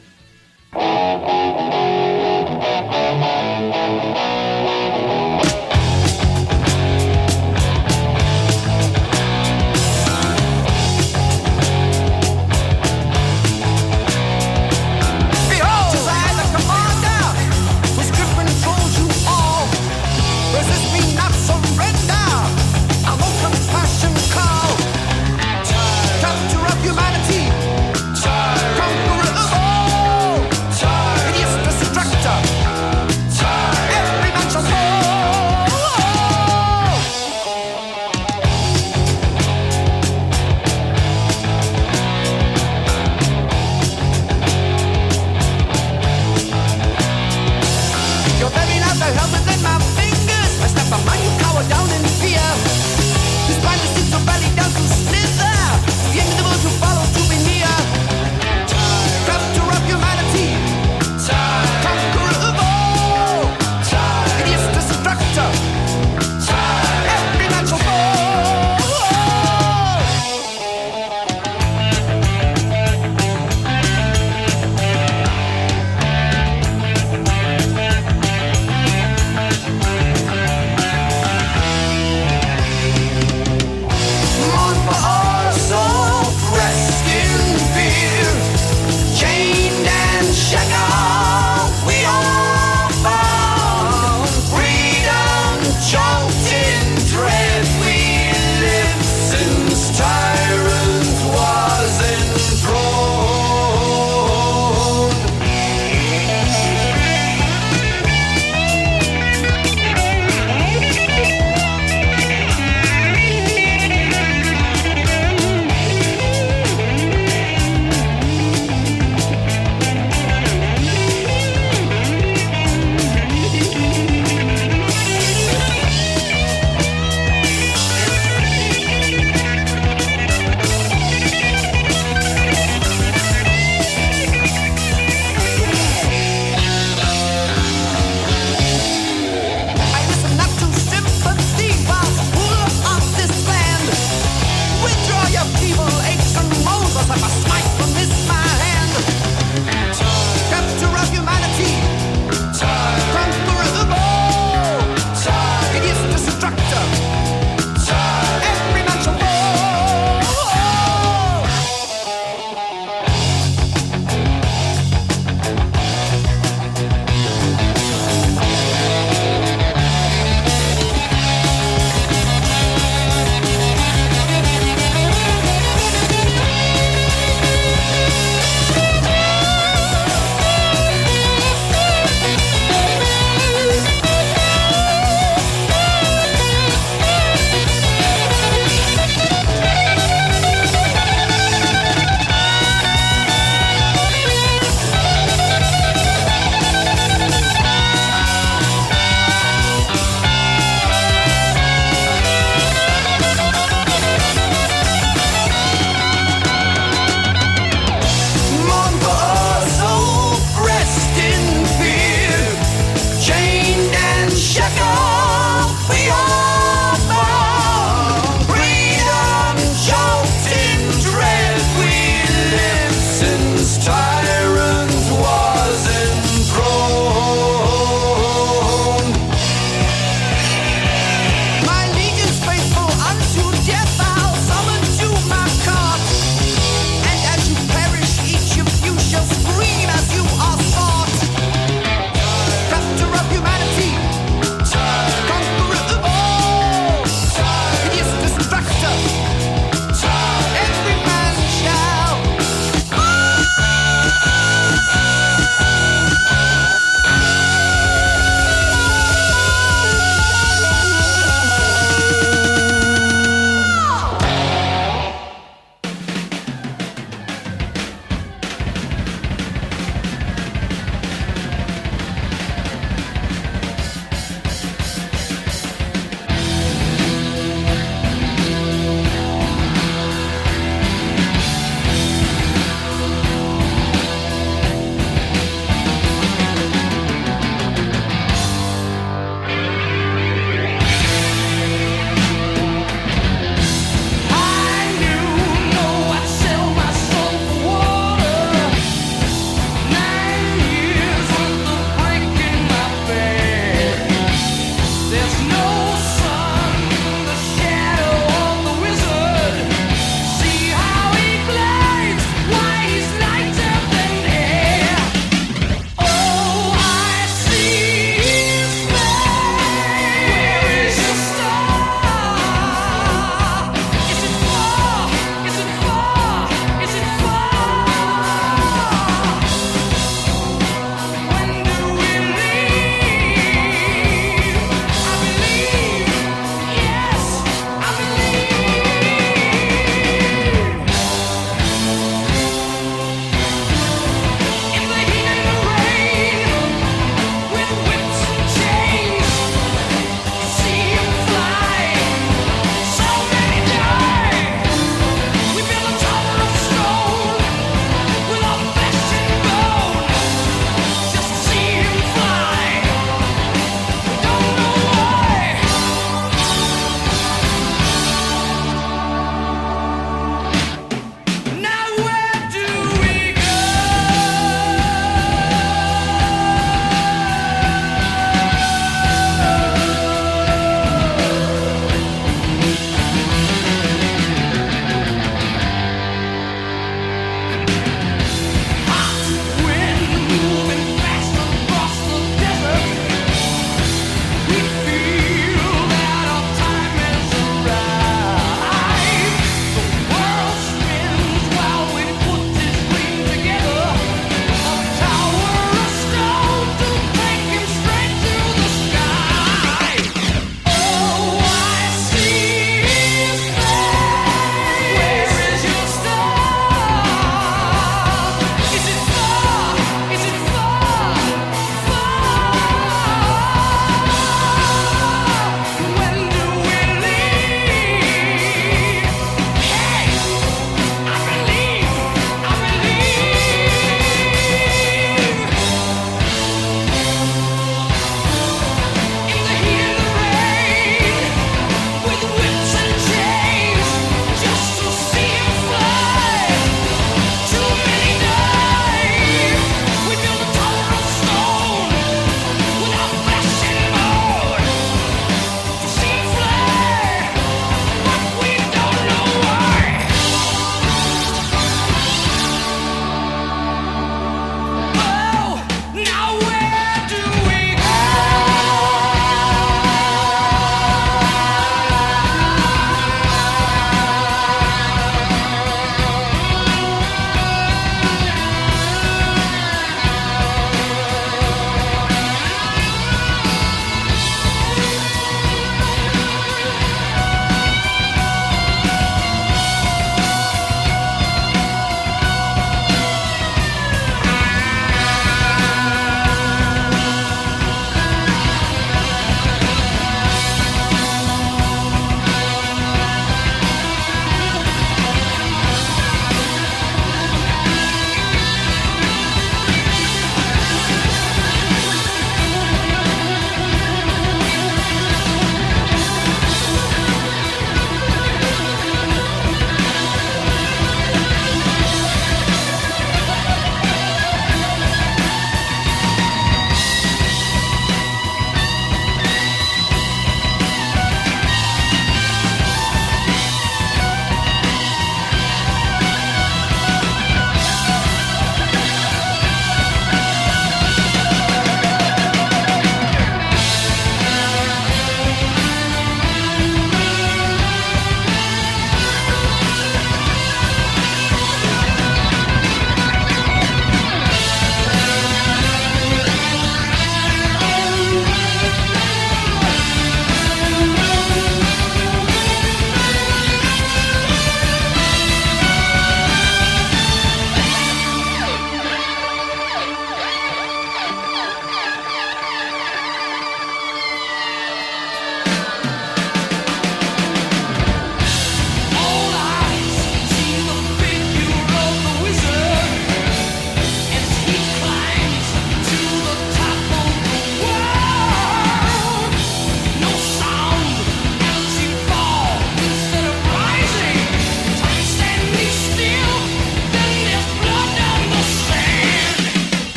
C: Humanity, conqueror of all.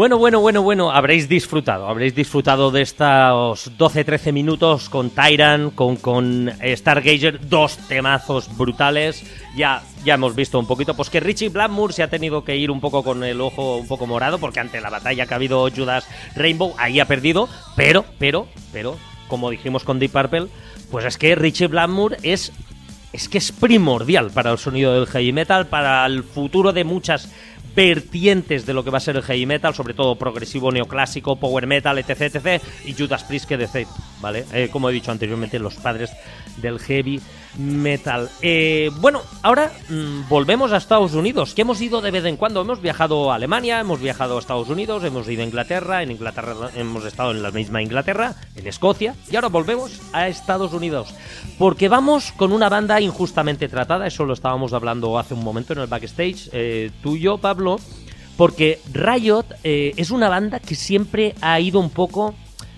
A: Bueno, bueno, bueno, bueno, habréis disfrutado, habréis disfrutado de estos doce trece minutos con Tyrant, con, con Stargazer, dos temazos brutales. Ya, ya hemos visto un poquito, pues que Richie Blackmore se ha tenido que ir un poco con el ojo un poco morado, porque ante la batalla que ha habido Judas Rainbow, ahí ha perdido, pero, pero, pero, como dijimos con Deep Purple, pues es que Richie Blackmore es... es que es primordial para el sonido del heavy metal, para el futuro de muchas vertientes de lo que va a ser el heavy metal, sobre todo progresivo, neoclásico, power metal, etc, etc, y Judas Priest, que decir, ¿vale? Eh, como he dicho anteriormente, los padres del heavy metal. Eh, bueno, ahora mmm, volvemos a Estados Unidos, que hemos ido de vez en cuando, hemos viajado a Alemania, hemos viajado a Estados Unidos, hemos ido a Inglaterra, en Inglaterra hemos estado en la misma Inglaterra, en Escocia, y ahora volvemos a Estados Unidos, porque vamos con una banda injustamente tratada. Eso lo estábamos hablando hace un momento en el backstage, eh, tú y yo, Pablo, porque Riot eh, es una banda que siempre ha ido un poco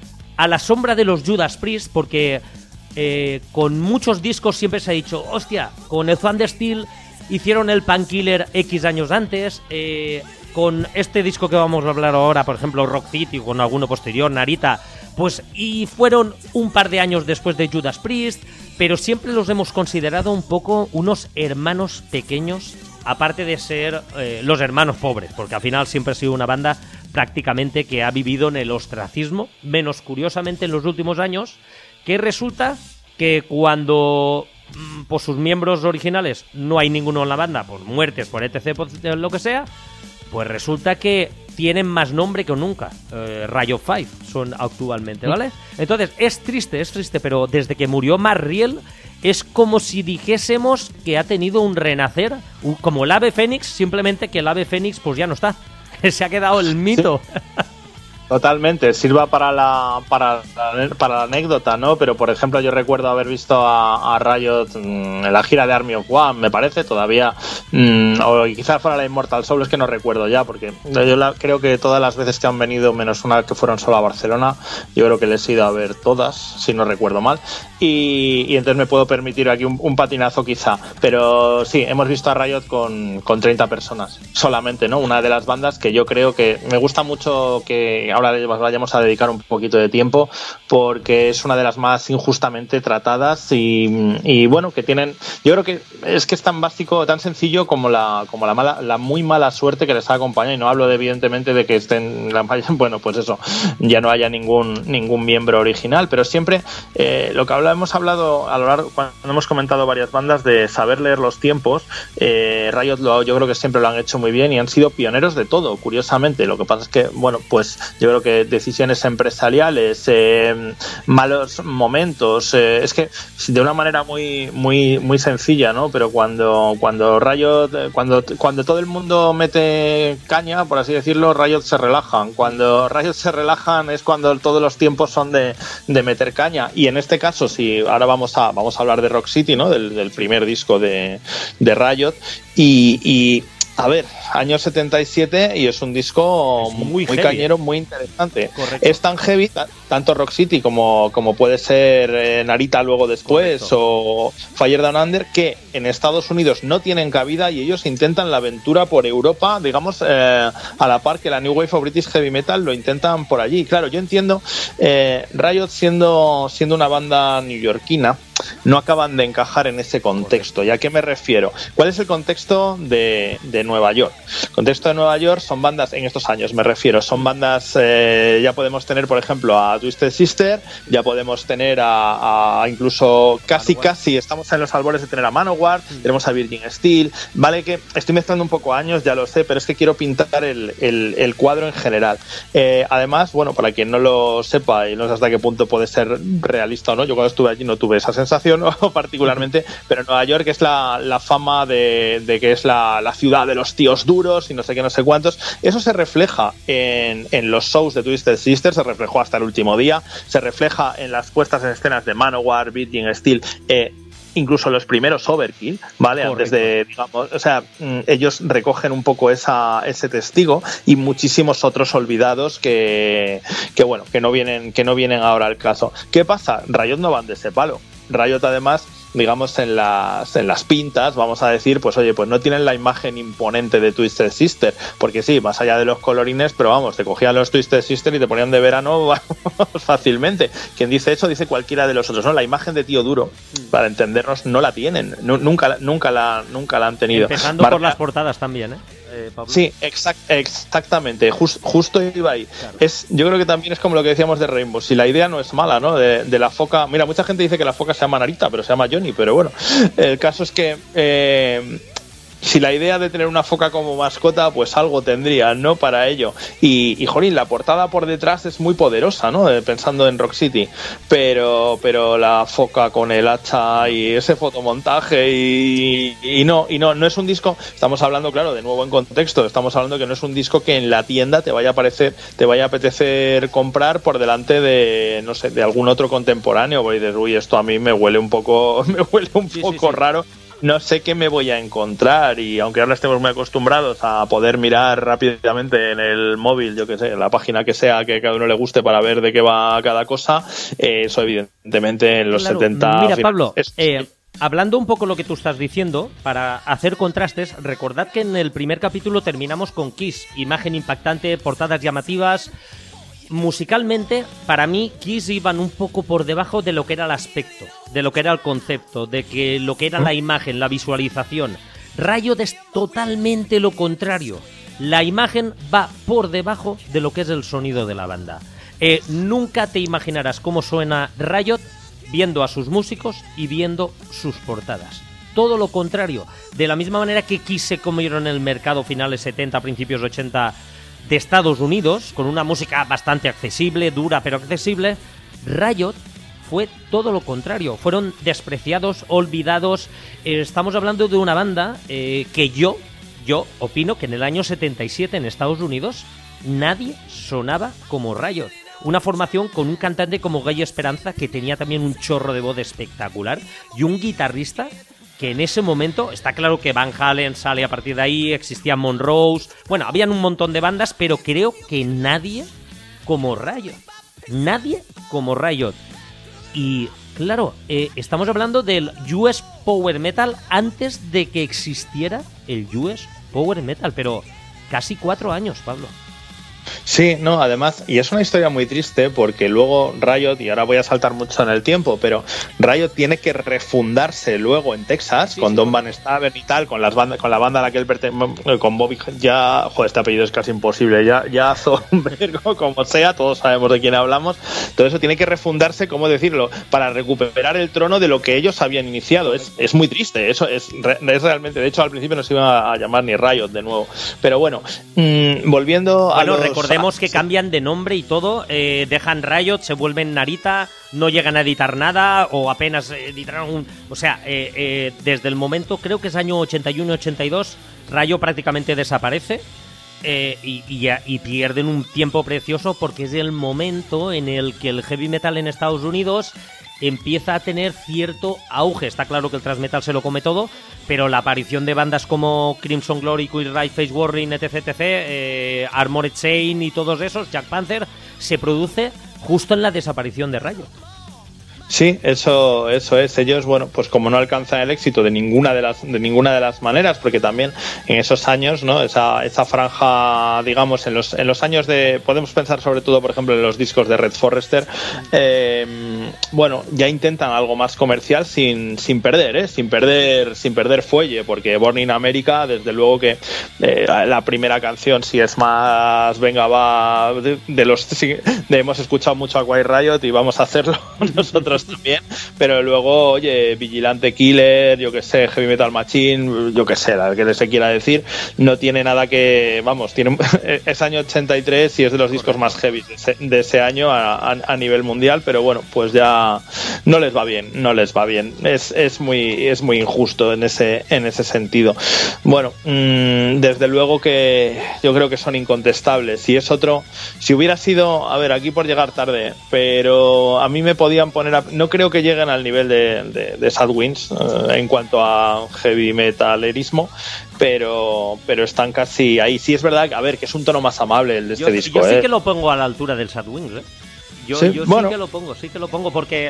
A: a la sombra de los Judas Priest, porque eh, con muchos discos siempre se ha dicho, hostia, con el Thundersteel hicieron el Painkiller X años antes, eh, con este disco que vamos a hablar ahora, por ejemplo, Rock City, con alguno posterior, Narita, pues y fueron un par de años después de Judas Priest, pero siempre los hemos considerado un poco unos hermanos pequeños, aparte de ser eh, los hermanos pobres, porque al final siempre ha sido una banda prácticamente que ha vivido en el ostracismo, menos curiosamente en los últimos años, que resulta que cuando pues sus miembros originales no hay ninguno en la banda, por muertes, por etc, por lo que sea, pues resulta que tienen más nombre que nunca. eh, Riot Five son actualmente, ¿vale? Entonces es triste, es triste, pero desde que murió Marriel es como si dijésemos que ha tenido un renacer, como el ave fénix, simplemente que el ave fénix pues ya no está, se ha quedado el mito. Sí.
B: Totalmente, sirva para la, para, para la anécdota, ¿no? Pero, por ejemplo, yo recuerdo haber visto a, a Riot mmm, en la gira de Army of One, me parece, todavía, mmm, o quizás fuera la Immortal Soul, es que no recuerdo ya, porque yo la, creo que todas las veces que han venido, menos una que fueron solo a Barcelona, yo creo que les he ido a ver todas, si no recuerdo mal, y, y entonces me puedo permitir aquí un, un patinazo quizá, pero sí, hemos visto a Riot con, con treinta personas, solamente, ¿no? Una de las bandas que yo creo que me gusta mucho que ahora les vayamos a dedicar un poquito de tiempo, porque es una de las más injustamente tratadas y, y bueno, que tienen, yo creo que es que es tan básico, tan sencillo como la como la mala, la muy mala suerte que les ha acompañado, y no hablo de, evidentemente de que estén, bueno, pues eso, ya no haya ningún ningún miembro original, pero siempre eh, lo que habla, hemos hablado a lo largo, cuando hemos comentado varias bandas, de saber leer los tiempos. eh, Riot lo, yo creo que siempre lo han hecho muy bien y han sido pioneros de todo, curiosamente. Lo que pasa es que, bueno, pues yo creo que decisiones empresariales, eh, malos momentos, eh, es que de una manera muy muy muy sencilla, ¿no? Pero cuando cuando Riot, cuando cuando todo el mundo mete caña, por así decirlo, Riot se relajan. Cuando Riot se relajan es cuando todos los tiempos son de, de meter caña. Y en este caso, si ahora vamos a vamos a hablar de Rock City, ¿no? Del, del primer disco de, de Riot y, y a ver, año setenta y siete, y es un disco es muy, muy cañero, muy interesante. Correcto. Es tan heavy, t- tanto Rock City como, como puede ser eh, Narita luego después, correcto, o Fire Down Under, que en Estados Unidos no tienen cabida y ellos intentan la aventura por Europa, digamos, eh, a la par que la New Wave of British Heavy Metal lo intentan por allí. Claro, yo entiendo, eh, Riot siendo, siendo una banda neoyorquina, no acaban de encajar en ese contexto. ¿Y a qué me refiero? ¿Cuál es el contexto de, de Nueva York? El contexto de Nueva York son bandas, en estos años me refiero, son bandas, eh, ya podemos tener, por ejemplo, a Twisted Sister, ya podemos tener a, a incluso casi, Manowar. casi, estamos en los albores de tener a Manowar, mm. tenemos a Virgin Steel, vale, que estoy mezclando un poco años, ya lo sé, pero es que quiero pintar el, el, el cuadro en general. Eh, además, bueno, para quien no lo sepa y no sé hasta qué punto puede ser realista o no, yo cuando estuve allí no tuve esa sensación, ¿no? particularmente, pero Nueva York es la, la fama de, de que es la, la ciudad de los tíos duros y no sé qué, no sé cuántos. Eso se refleja en, en los shows de Twisted Sister, se reflejó hasta el último día, se refleja en las puestas en escenas de Manowar, Virgin Steel, eh, incluso los primeros Overkill, ¿vale? Correcto. Antes de, digamos, o sea, ellos recogen un poco esa, ese testigo y muchísimos otros olvidados que, que bueno, que no vienen, que no vienen ahora al caso. ¿Qué pasa? Riot no van de ese palo. Riot además, digamos, en las, en las pintas, vamos a decir, pues oye, pues no tienen la imagen imponente de Twisted Sister, porque sí, más allá de los colorines, pero vamos, te cogían los Twisted Sister y te ponían de verano fácilmente. Quien dice eso dice cualquiera de los otros, ¿no? La imagen de Tío Duro, para entendernos, no la tienen, no, nunca, nunca, la, nunca la han tenido.
A: Empezando Marca... por las portadas también, ¿eh? Eh, Pablo.
B: Sí, exact, exactamente, Just, justo iba ahí. Claro. Es, yo creo que también es como lo que decíamos de Rainbow, si la idea no es mala, ¿no? De, de la foca, mira, mucha gente dice que la foca se llama Narita, pero se llama Johnny, pero bueno, el caso es que eh, si la idea de tener una foca como mascota, pues algo tendría, ¿no? Para ello. Y, y jolín, la portada por detrás es muy poderosa, ¿no? Eh, pensando en Rock City. Pero, pero la foca con el hacha y ese fotomontaje y, y no, y no, no es un disco, estamos hablando, claro, de nuevo en contexto, estamos hablando que no es un disco que en la tienda te vaya a parecer, te vaya a apetecer comprar por delante de, no sé, de algún otro contemporáneo, porque dices, uy, esto a mí me huele un poco, me huele un
A: sí,
B: poco
A: sí, sí.
B: raro. No sé qué me voy a encontrar y aunque ahora estemos muy acostumbrados a poder mirar rápidamente en el móvil, yo que sé, en la página que sea que a cada uno le guste para ver de qué va cada cosa, eh, eso evidentemente en los
A: claro,
B: setenta...
A: Mira, Pablo,
B: es,
A: eh, hablando un poco lo que tú estás diciendo, para hacer contrastes, recordad que en el primer capítulo terminamos con Kiss, imagen impactante, portadas llamativas. Musicalmente, para mí, Kiss iban un poco por debajo de lo que era el aspecto, de lo que era el concepto, de que lo que era la imagen, la visualización. Riot es totalmente lo contrario. La imagen va por debajo de lo que es el sonido de la banda. Eh, nunca te imaginarás cómo suena Riot viendo a sus músicos y viendo sus portadas. Todo lo contrario. De la misma manera que Kiss se comieron en el mercado finales setenta, principios ochenta de Estados Unidos, con una música bastante accesible, dura pero accesible, Riot fue todo lo contrario. Fueron despreciados, olvidados. Eh, estamos hablando de una banda eh, que yo, yo opino que en el año setenta y siete en Estados Unidos nadie sonaba como Riot. Una formación con un cantante como Guy Esperanza, que tenía también un chorro de voz espectacular, y un guitarrista que en ese momento, está claro que Van Halen sale a partir de ahí, existía Monrose, bueno, habían un montón de bandas, pero creo que nadie como Riot, nadie como Riot. Y claro, eh, estamos hablando del U S Power Metal antes de que existiera el U S Power Metal, pero casi cuatro años, Pablo.
B: Sí, no, además, y es una historia muy triste porque luego Riot, y ahora voy a saltar mucho en el tiempo, pero Riot tiene que refundarse luego en Texas, sí, con sí, Don Van Stavern y tal, con las bandas, con la banda a la que él pertenece, con Bobby, ya, joder, este apellido es casi imposible, ya, ya Zomberg, como sea, todos sabemos de quién hablamos, todo eso tiene que refundarse, ¿cómo decirlo?, para recuperar el trono de lo que ellos habían iniciado. Es, es muy triste, eso es, es realmente, de hecho al principio no se iba a llamar ni Riot de nuevo, pero bueno, mmm, volviendo
A: bueno,
B: a los...
A: Recordemos que cambian de nombre y todo, eh, dejan Riot, se vuelven Narita, no llegan a editar nada o apenas editaron un... O sea, eh, eh, desde el momento, creo que es año ochenta y uno ochenta y dos, Riot prácticamente desaparece eh, y, y, y pierden un tiempo precioso porque es el momento en el que el heavy metal en Estados Unidos empieza a tener cierto auge. Está claro que el thrash metal se lo come todo, pero la aparición de bandas como Crimson Glory, Quick Ride, Face Warring, etc, etc, eh, Armored Saint y todos esos, Jack Panther, se produce justo en la desaparición de Riot.
B: Sí, eso, eso es. Ellos, bueno, pues como no alcanzan el éxito de ninguna de las, de ninguna de las maneras, porque también en esos años, ¿no? Esa, esa franja, digamos, en los, en los años de, podemos pensar sobre todo, por ejemplo, en los discos de Red Forrester, eh, bueno, ya intentan algo más comercial sin, sin perder, ¿eh? Sin perder, sin perder fuelle, porque Born in America, desde luego que eh, la primera canción sí es más, venga, va, de, de los, sí, de, hemos escuchado mucho a Quiet Riot y vamos a hacerlo nosotros también, pero luego, oye, Vigilante Killer, yo que sé, Heavy Metal Machine, yo que sé, la que se quiera decir, no tiene nada que, vamos, tiene es año ochenta y tres y es de los discos más heavy de ese, de ese año a, a, a nivel mundial, pero bueno, pues ya no les va bien, no les va bien, es, es muy es muy injusto en ese en ese sentido. Bueno, mmm, desde luego que yo creo que son incontestables. Si es otro, si hubiera sido, a ver, aquí por llegar tarde, pero a mí me podían poner a, no creo que lleguen al nivel de, de, de Sad Winds eh, en cuanto a heavy metalerismo, pero pero están casi ahí. Sí es verdad, a ver, que es un tono más amable el de este
A: yo,
B: disco.
A: Yo sí
B: eh.
A: que lo pongo a la altura del Sad Winds, ¿eh? Yo,
B: sí,
A: yo
B: bueno.
A: sí que lo pongo, sí que lo pongo porque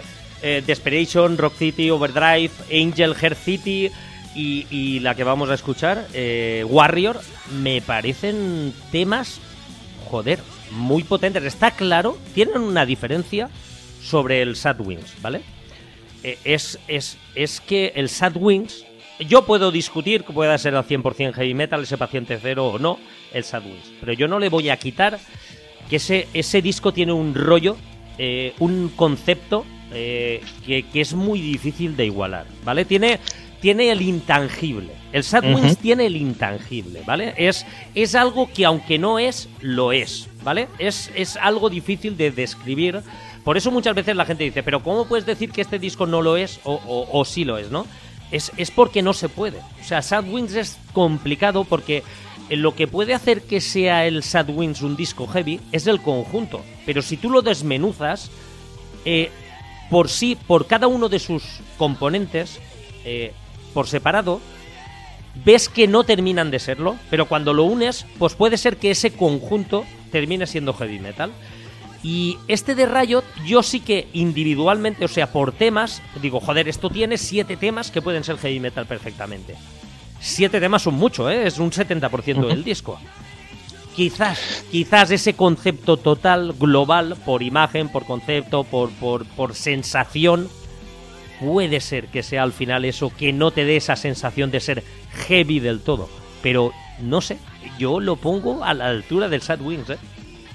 A: eh, Desperation, Rock City, Overdrive, Angel, Heart City y, y la que vamos a escuchar, eh, Warrior, me parecen temas, joder, muy potentes. Está claro, tienen una diferencia sobre el Sad Wings, ¿vale? Eh, es, es, es que el Sad Wings, yo puedo discutir que pueda ser al cien por ciento heavy metal, ese paciente cero o no, el Sad Wings, pero yo no le voy a quitar que ese, ese disco tiene un rollo, eh, un concepto eh, que, que es muy difícil de igualar, ¿vale? Tiene, tiene el intangible. El Sad Wings uh-huh. tiene el intangible, ¿vale? Es, es algo que aunque no es, lo es, ¿vale? Es, es algo difícil de describir. Por eso muchas veces la gente dice, pero ¿cómo puedes decir que este disco no lo es o, o, o sí lo es, ¿no? Es, es porque no se puede. O sea, Sad Wings es complicado porque lo que puede hacer que sea el Sad Wings un disco heavy es el conjunto. Pero si tú lo desmenuzas, eh, por sí, por cada uno de sus componentes, eh, por separado, ves que no terminan de serlo, pero cuando lo unes, pues puede ser que ese conjunto termine siendo heavy metal. Y este de Riot, yo sí que individualmente, o sea, por temas, digo, joder, esto tiene siete temas que pueden ser heavy metal perfectamente. Siete temas son mucho, ¿eh? Es un setenta por ciento del disco. Quizás, quizás ese concepto total, global, por imagen, por concepto, por, por, por sensación, puede ser que sea al final eso, que no te dé esa sensación de ser heavy del todo. Pero, no sé, yo lo pongo a la altura del Sad Wings, ¿eh?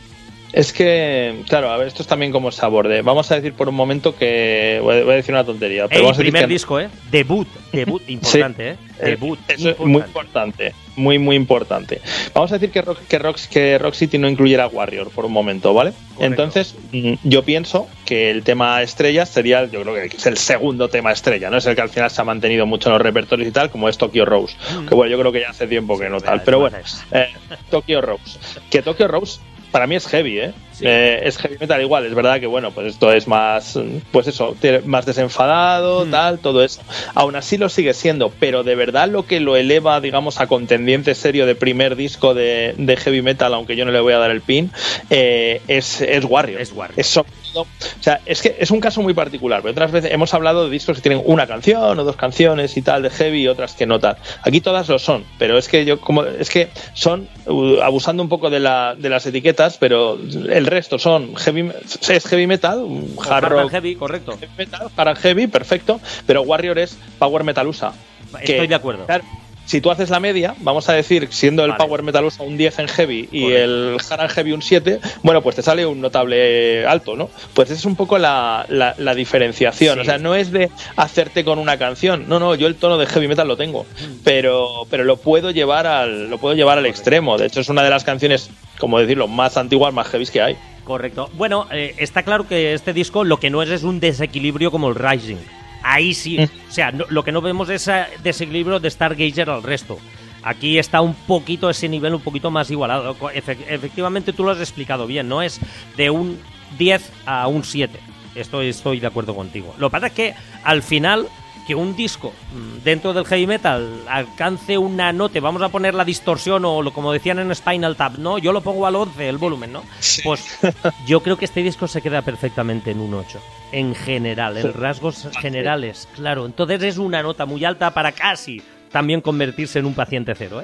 B: Es que, claro, a ver, esto es también como se aborde. Vamos a decir por un momento que... Voy a decir una tontería. Pero
A: Ey,
B: vamos a
A: primer
B: decir que...
A: disco, ¿eh? Debut, debut, importante,
B: sí,
A: ¿eh? Debut,
B: eso
A: importante.
B: Es muy importante, muy, muy importante. Vamos a decir que Rock, que, Rock, que Rock City no incluyera Warrior por un momento, ¿vale? Correcto. Entonces, yo pienso que el tema estrella sería, yo creo que es el segundo tema estrella, ¿no? Es el que al final se ha mantenido mucho en los repertorios y tal, como es Tokyo Rose. Mm. Que bueno, yo creo que ya hace tiempo que no tal. Pero bueno, eh, Tokyo Rose. Que Tokyo Rose... Para mí es heavy, ¿eh? Sí. eh es heavy metal igual, es verdad que bueno, pues esto es más, pues eso, más desenfadado, mm. tal, todo eso. Aún así lo sigue siendo, pero de verdad lo que lo eleva, digamos, a contendiente serio de primer disco de, de heavy metal, aunque yo no le voy a dar el pin, eh, es, es Warrior.
A: Es Warrior.
B: Es sobre todo, o sea, es que es un caso muy particular, porque otras veces hemos hablado de discos que tienen una canción o dos canciones y tal de heavy y otras que no tal. Aquí todas lo son, pero es que yo como es que son uh, abusando un poco de la de las etiquetas, pero el resto son heavy, es heavy metal, hard rock,
A: heavy, correcto.
B: Heavy metal, hard heavy, perfecto, pero Warrior es power metal U S A.
A: Estoy
B: que,
A: de acuerdo.
B: Claro, si tú haces la media, vamos a decir, siendo el vale. Power Metal U S A un diez en heavy y correcto. El hard and heavy un siete, bueno, pues te sale un notable alto, ¿no? Pues es un poco la, la, la diferenciación. Sí. O sea, no es de hacerte con una canción. No, no, yo el tono de heavy metal lo tengo, pero, pero lo puedo llevar al, lo puedo llevar al extremo. De hecho, es una de las canciones, como decirlo, más antiguas, más heavy que hay.
A: Correcto. Bueno, eh, está claro que este disco lo que no es es un desequilibrio como el Rising. Ahí sí, o sea, no, lo que no vemos es ese desequilibrio de Stargazer al resto. Aquí está un poquito ese nivel un poquito más igualado. Efe- efectivamente tú lo has explicado bien, no es de un diez a un siete. Estoy, estoy de acuerdo contigo. Lo que pasa es que al final que un disco dentro del heavy metal alcance una nota, vamos a poner la distorsión o lo, como decían en Spinal Tap, ¿no? Yo lo pongo al once, el volumen, ¿no? Sí. Pues yo creo que este disco se queda perfectamente en un ocho. En general, en rasgos generales, claro. Entonces es una nota muy alta para casi también convertirse en un paciente cero, ¿eh?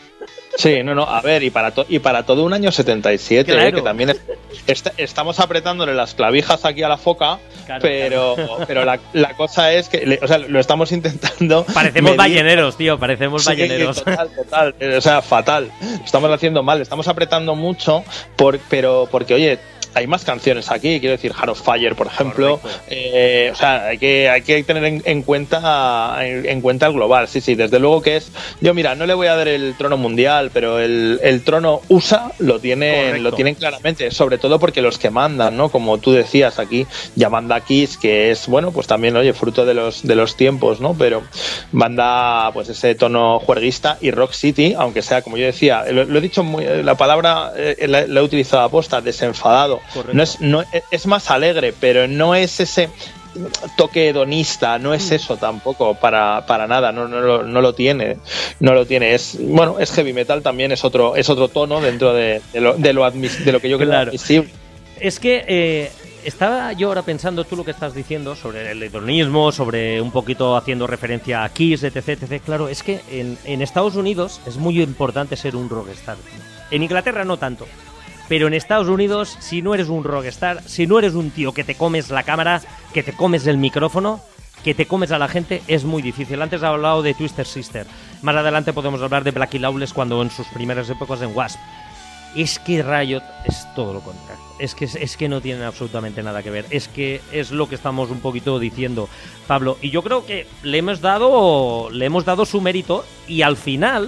B: Sí, no, no, a ver, y para, to- y para todo un año setenta y siete, claro. eh, que también es, est- estamos apretándole las clavijas aquí a la foca, claro, pero, claro. pero la, la cosa es que, le, o sea, lo estamos intentando.
A: Parecemos
B: medir.
A: balleneros, tío, parecemos
B: Sí,
A: balleneros.
B: Total, total, o sea, fatal. Lo estamos haciendo mal, estamos apretando mucho, por, pero porque, oye, hay más canciones aquí, quiero decir, Heart of Fire, por ejemplo. Eh, o sea, hay que, hay que tener en, en cuenta en, en cuenta el global. Sí, sí, desde luego que es. Yo, mira, no le voy a dar el trono mundial, pero el, el trono U S A lo tienen, lo tienen claramente, sobre todo porque los que mandan, ¿no? Como tú decías aquí, ya manda Kiss, que es, bueno, pues también, oye, fruto de los, de los tiempos, ¿no? Pero manda, pues, ese tono juerguista, y Rock City, aunque sea, como yo decía, lo, lo he dicho, muy, la palabra eh, la, la he utilizado a posta, desenfadado. No es, no, es más alegre, pero no es ese toque hedonista, no es eso tampoco, para, para nada, no, no, no, no lo tiene, no lo tiene, es, bueno, es heavy metal también, es otro, es otro tono dentro de, de, lo, de, lo, admis, de lo que yo creo
A: claro.
B: admisible.
A: Es que eh, estaba yo ahora pensando tú lo que estás diciendo sobre el hedonismo, sobre un poquito haciendo referencia a Kiss, etc, etc. Claro, es que en, en Estados Unidos es muy importante ser un rockstar. En Inglaterra no tanto, pero en Estados Unidos, si no eres un rockstar, si no eres un tío que te comes la cámara, que te comes el micrófono, que te comes a la gente, es muy difícil. Antes he hablado de Twisted Sister, más adelante podemos hablar de Blackie Lawless cuando en sus primeras épocas en Wasp. Es que Riot es todo lo contrario. Es que, es que no tienen absolutamente nada que ver. Es que es lo que estamos un poquito diciendo, Pablo. Y yo creo que le hemos dado, le hemos dado su mérito y al final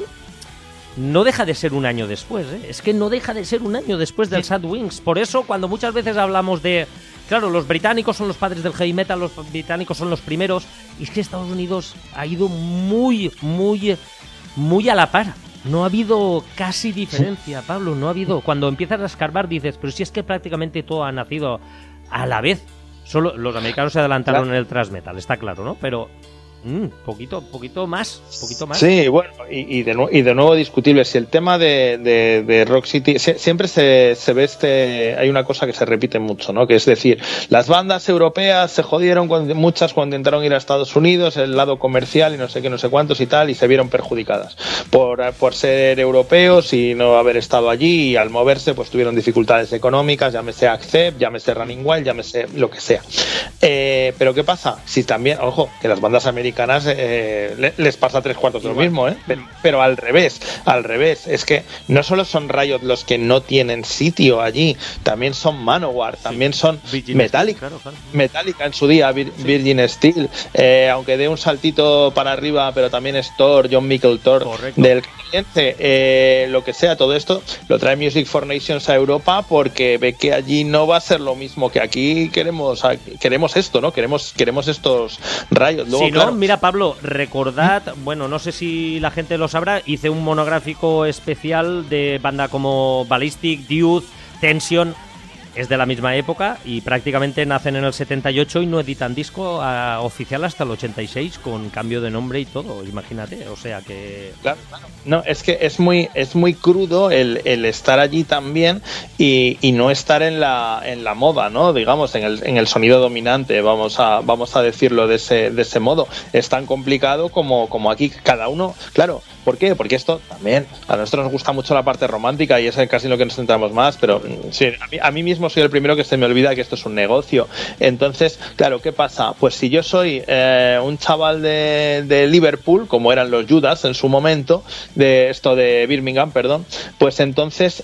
A: no deja de ser un año después, ¿eh? Es que no deja de ser un año después del Sad Wings. Por eso cuando muchas veces hablamos de... Claro, los británicos son los padres del heavy metal, los británicos son los primeros. Y es que Estados Unidos ha ido muy, muy, muy a la par. No ha habido casi diferencia, Pablo, no ha habido. Cuando empiezas a escarbar dices, pero si es que prácticamente todo ha nacido a la vez. Solo los americanos se adelantaron claro. en el thrash metal, está claro, ¿no? Pero mmm, poquito, poquito más, poquito más.
B: Sí, bueno, y, y, de, y de nuevo discutible. Si el tema de, de, de Rock City, se, siempre se, se ve este, hay una cosa que se repite mucho, ¿no? Que es decir, las bandas europeas se jodieron cuando, muchas cuando intentaron ir a Estados Unidos, el lado comercial y no sé qué, no sé cuántos y tal, y se vieron perjudicadas por, por ser europeos y no haber estado allí, y al moverse pues tuvieron dificultades económicas, llámese Accept, llámese Running Wild, llámese lo que sea. Eh, pero ¿qué pasa? Si también, ojo, que las bandas americanas Eh, les pasa tres cuartos de lo mismo, ¿eh? Pero, pero al revés, al revés, es que no solo son Riot los que no tienen sitio allí, también son Manowar, también son Virgin Metallica, Steel, claro, claro. Metallica en su día, Vir, sí. Virgin Steel, eh, aunque dé un saltito para arriba, pero también es Thor, John Michael Thor, correcto. Del cliente, eh, lo que sea, todo esto lo trae Music for Nations a Europa porque ve que allí no va a ser lo mismo que aquí. Queremos, queremos esto, ¿no? Queremos, queremos estos Riot. Luego,
A: si no,
B: claro,
A: mira, Pablo, recordad, bueno, no sé si la gente lo sabrá, hice un monográfico especial de banda como Ballistic, Youth, Tension, es de la misma época y prácticamente nacen en el setenta y ocho y no editan disco a, oficial hasta el ochenta y seis con cambio de nombre y todo, imagínate, o sea que...
B: Claro, claro. No, es que es muy es muy crudo el, el estar allí también y, y no estar en la en la moda, ¿no? Digamos, en el, en el sonido dominante, vamos a vamos a decirlo de ese de ese modo. Es tan complicado como, como aquí, cada uno, claro. ¿Por qué? Porque esto también, a nosotros nos gusta mucho la parte romántica y es casi en lo que nos centramos más, pero sí, a, mí, a mí mismo soy el primero que se me olvida que esto es un negocio. Entonces, claro, ¿qué pasa? Pues si yo soy eh, un chaval de, de Liverpool, como eran los Judas en su momento, de esto de Birmingham, perdón, pues entonces,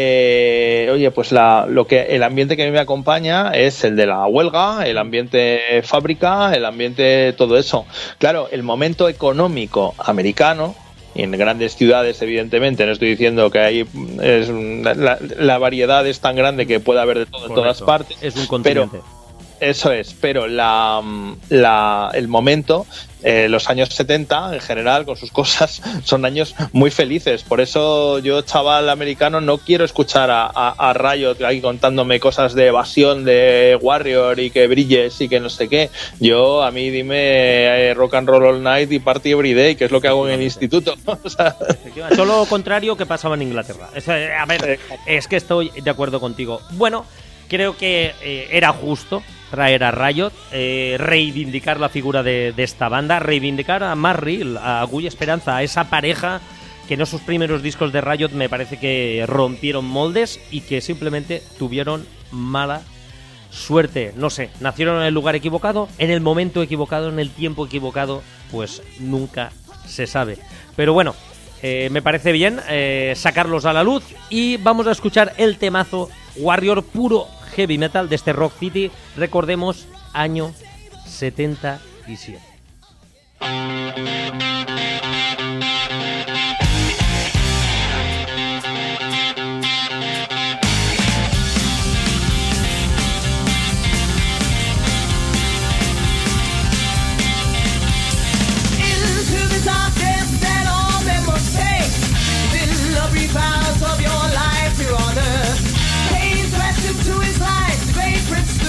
B: eh, oye, pues la, lo que el ambiente que a mí me acompaña es el de la huelga, el ambiente fábrica, el ambiente todo eso. Claro, el momento económico americano, y en grandes ciudades, evidentemente, no estoy diciendo que hay es, la, la variedad es tan grande que puede haber de todo. Correcto. En todas partes.
A: Es un continente.
B: Pero, eso es, pero la, la el momento, eh, los años setenta en general, con sus cosas, son años muy felices. Por eso yo, chaval americano, no quiero escuchar a, a, a Riot ahí contándome cosas de evasión de Warrior y que brilles y que no sé qué. Yo, a mí dime eh, rock and roll all night y party every day, que es lo que hago en el instituto. O sea,
A: todo lo contrario que pasaba en Inglaterra. Es, a ver, es que estoy de acuerdo contigo. Bueno, creo que eh, era justo traer a Riot, eh, reivindicar la figura de, de esta banda, reivindicar a Matt Riddle, a Guy Esperanza, a esa pareja que en esos primeros discos de Riot me parece que rompieron moldes y que simplemente tuvieron mala suerte. No sé, nacieron en el lugar equivocado, en el momento equivocado, en el tiempo equivocado, pues nunca se sabe. Pero bueno, eh, me parece bien eh, sacarlos a la luz y vamos a escuchar el temazo Warrior, puro heavy metal de este Rock City, recordemos, año setenta y siete.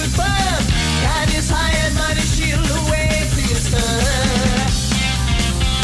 C: His high and mighty shield away to your stern.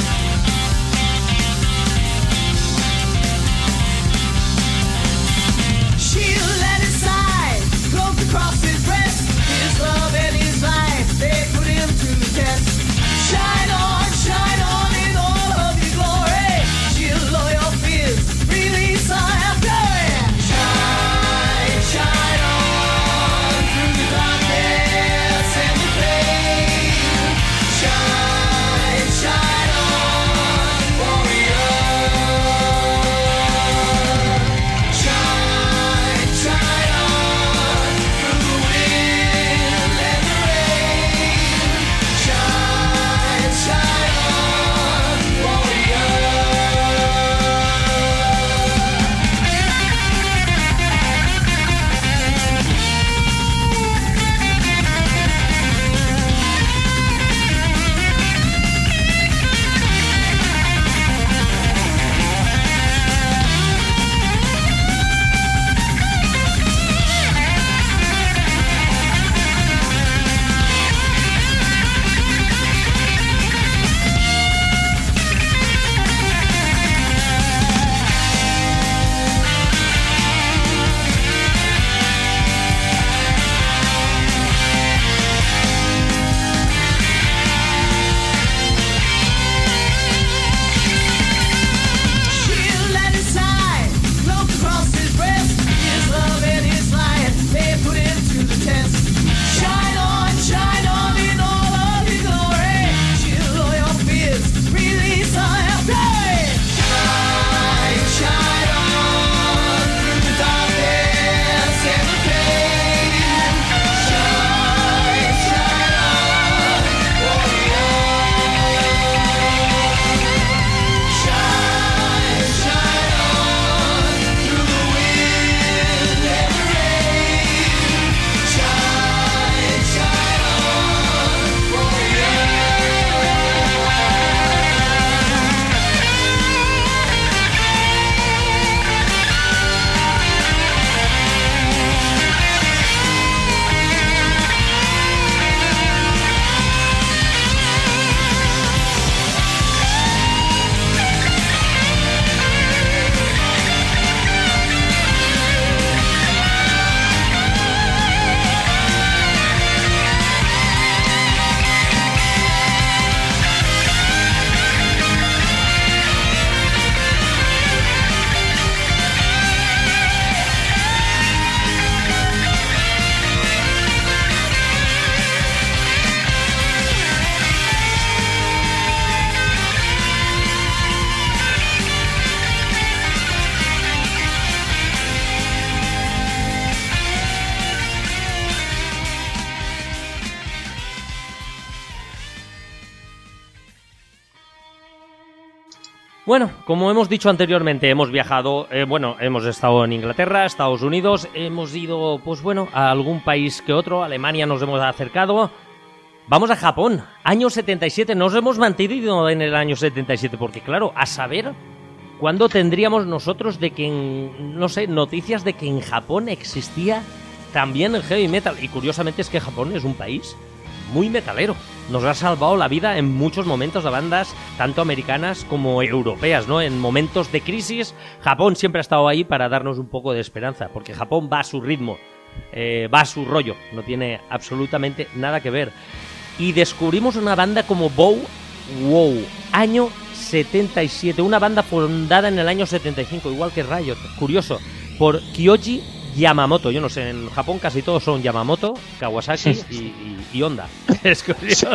A: Bueno, como hemos dicho anteriormente, hemos viajado, eh, bueno, hemos estado en Inglaterra, Estados Unidos, hemos ido, pues bueno, a algún país que otro, Alemania nos hemos acercado. Vamos a Japón, año setenta y siete, nos hemos mantenido en el año setenta y siete, porque claro, a saber cuándo tendríamos nosotros de que, en, no sé, noticias de que en Japón existía también el heavy metal. Y curiosamente es que Japón es un país muy metalero. Nos ha salvado la vida en muchos momentos a bandas, tanto americanas como europeas, ¿no? En momentos de crisis, Japón siempre ha estado ahí para darnos un poco de esperanza, porque Japón va a su ritmo, eh, va a su rollo, no tiene absolutamente nada que ver. Y descubrimos una banda como Bow Wow, año setenta y siete, una banda fundada en el año setenta y cinco, igual que Riot, curioso, por Kyoji Yamamoto. Yo no sé, en Japón casi todos son Yamamoto, Kawasaki y, y, y Honda. Es curioso.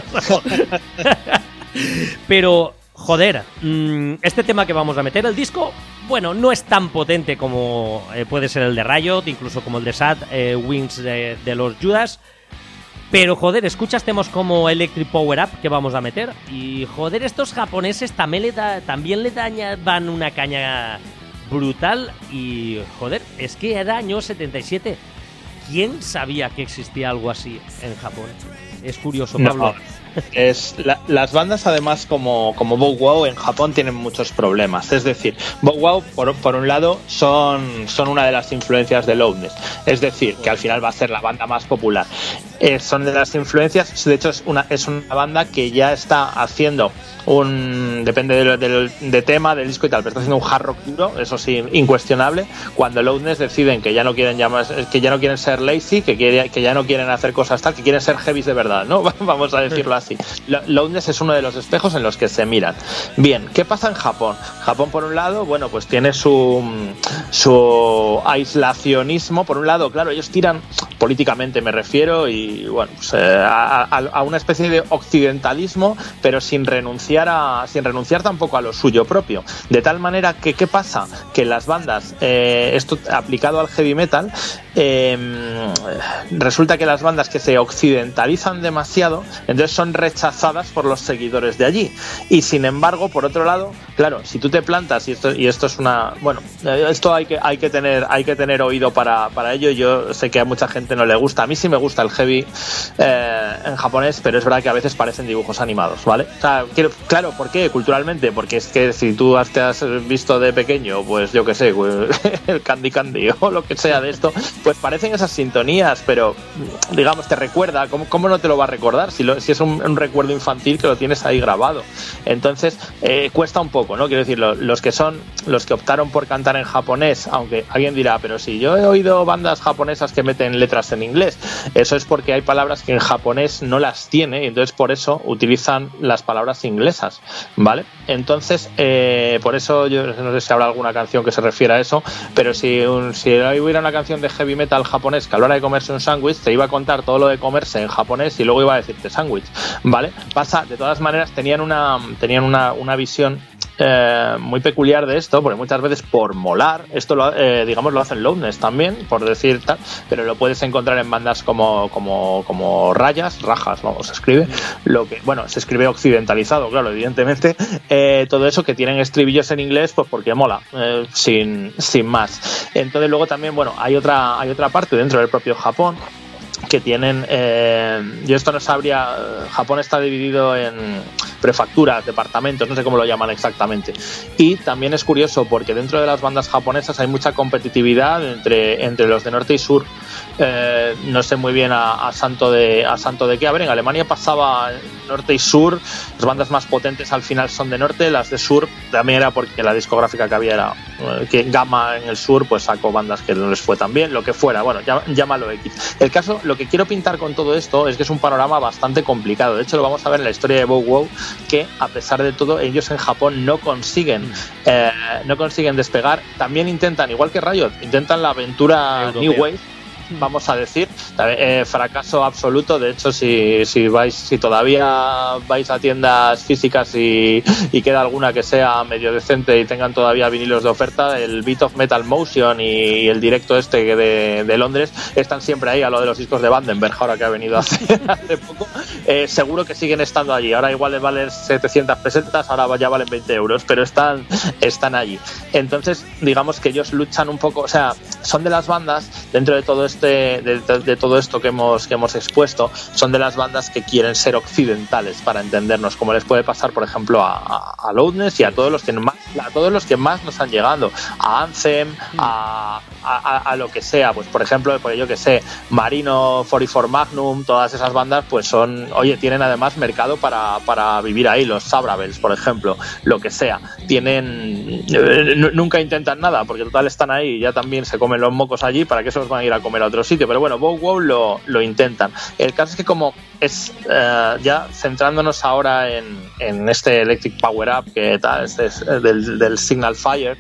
A: Pero, joder, este tema que vamos a meter, el disco, bueno, no es tan potente como eh, puede ser el de Riot, incluso como el de Sad eh, Wings de, de los Judas. Pero, joder, escuchas temas como Electric Power Up que vamos a meter. Y, joder, estos japoneses también le, da, también le dañan una caña brutal. Y, joder, es que era año setenta y siete. ¿Quién sabía que existía algo así en Japón? Es curioso, Pablo.
B: No. Es la, las bandas además como, como Bow Wow en Japón tienen muchos problemas, es decir, Bow Wow por, por un lado son, son una de las influencias de Loudness, es decir, que al final va a ser la banda más popular, eh, son de las influencias, de hecho es una, es una banda que ya está haciendo un, depende del, del de tema, del disco y tal, pero está haciendo un hard rock duro, eso sí, incuestionable, cuando Loudness deciden que ya no quieren llamar, que ya no quieren ser lazy, que, quiere, que ya no quieren hacer cosas tal, que quieren ser heavies de verdad, ¿no? Vamos a decirlo así. Loudness es uno de los espejos en los que se miran. Bien, ¿qué pasa en Japón? Japón, por un lado, bueno, pues tiene su, su aislacionismo. Por un lado, claro, ellos tiran políticamente, me refiero, y bueno, pues, eh, a, a una especie de occidentalismo, pero sin renunciar a, sin renunciar tampoco a lo suyo propio. De tal manera que, ¿qué pasa? Que las bandas, eh, esto aplicado al heavy metal, eh, resulta que las bandas que se occidentalizan demasiado, entonces son rechazadas por los seguidores de allí. Y sin embargo, por otro lado, claro, si tú te plantas, y esto, y esto es una, bueno, esto hay que, hay que tener, hay que tener oído para, para ello. Yo sé que a mucha gente no le gusta, a mí sí me gusta el heavy eh, en japonés, pero es verdad que a veces parecen dibujos animados, ¿vale? O sea, quiero, claro, ¿por qué? Culturalmente, porque es que si tú te has visto de pequeño, pues yo qué sé, el Candy Candy o lo que sea de esto, pues parecen esas sintonías, pero digamos, te recuerda, ¿cómo, cómo no te lo va a recordar? Si, lo, si es un, un recuerdo infantil que lo tienes ahí grabado. Entonces, eh, cuesta un poco, ¿no? Quiero decir, lo, los que son, los que optaron por cantar en japonés, aunque alguien dirá, pero si yo he oído bandas japonesas que meten letras en inglés, eso es porque hay palabras que en japonés no las tiene, y entonces por eso utilizan las palabras inglesas, ¿vale? Entonces, eh, por eso yo no sé si habrá alguna canción que se refiera a eso, pero si, un, si hubiera una canción de heavy metal japonés que hablara de comerse un sándwich, te iba a contar todo lo de comerse en japonés y luego iba a decirte sándwich, ¿vale? Pasa, de todas maneras, tenían una, tenían una, una visión Eh, muy peculiar de esto, porque muchas veces por molar, esto lo, eh, digamos lo hacen Loudness también, por decir tal, pero lo puedes encontrar en bandas como como como Rayas, Rajas, vamos, se escribe, lo que, bueno, se escribe occidentalizado, claro, evidentemente, eh, todo eso que tienen estribillos en inglés, pues porque mola, eh, sin, sin más. Entonces luego también, bueno, hay otra, hay otra parte dentro del propio Japón que tienen, eh, yo esto no sabría, Japón está dividido en prefecturas, departamentos, no sé cómo lo llaman exactamente, y también es curioso porque dentro de las bandas japonesas hay mucha competitividad entre, entre los de norte y sur. Eh, no sé muy bien a, a santo de a santo de qué. A ver, en Alemania pasaba norte y sur, las bandas más potentes al final son de norte, las de sur también era porque la discográfica que había era eh, que Gamma en el sur pues sacó bandas que no les fue tan bien, lo que fuera, bueno, llá, llámalo X. El caso, lo que quiero pintar con todo esto es que es un panorama bastante complicado. De hecho, lo vamos a ver en la historia de Bow Wow, que a pesar de todo ellos en Japón no consiguen eh, no consiguen despegar. También intentan, igual que Riot, intentan la aventura Europea. New Wave, vamos a decir, eh, fracaso absoluto. De hecho, si, si vais, si todavía vais a tiendas físicas y, y queda alguna que sea medio decente y tengan todavía vinilos de oferta, el Beat of Metal Motion y el directo este de, de Londres están siempre ahí, a lo de los discos de Vandenberg, ahora que ha venido hace, hace poco. Eh, seguro que siguen estando allí. Ahora igual les valen setecientas pesetas, ahora ya valen veinte euros, pero están, están allí. Entonces, digamos que ellos luchan un poco, o sea, son de las bandas, dentro de todo este de, de, de todo esto que hemos que hemos expuesto, son de las bandas que quieren ser occidentales para entendernos, como les puede pasar, por ejemplo, a, a, a Loudness y a todos los que más a todos los que más nos han llegado, a Anthem, a, a, a lo que sea, pues por ejemplo, pues yo que sé, Marino, cuarenta y cuatro Magnum, todas esas bandas, pues son, oye, tienen además mercado para, para vivir ahí, los Sabrabels, por ejemplo, lo que sea, tienen, eh, nunca intentan nada, porque total están ahí y ya también se comen los mocos allí, para que se los van a ir a comer a otro sitio, pero bueno, Bow Wow lo, lo intentan. El caso es que como es, eh, ya centrándonos ahora en, en este Electric Power Up, que tal, este es del, del Signal Fire,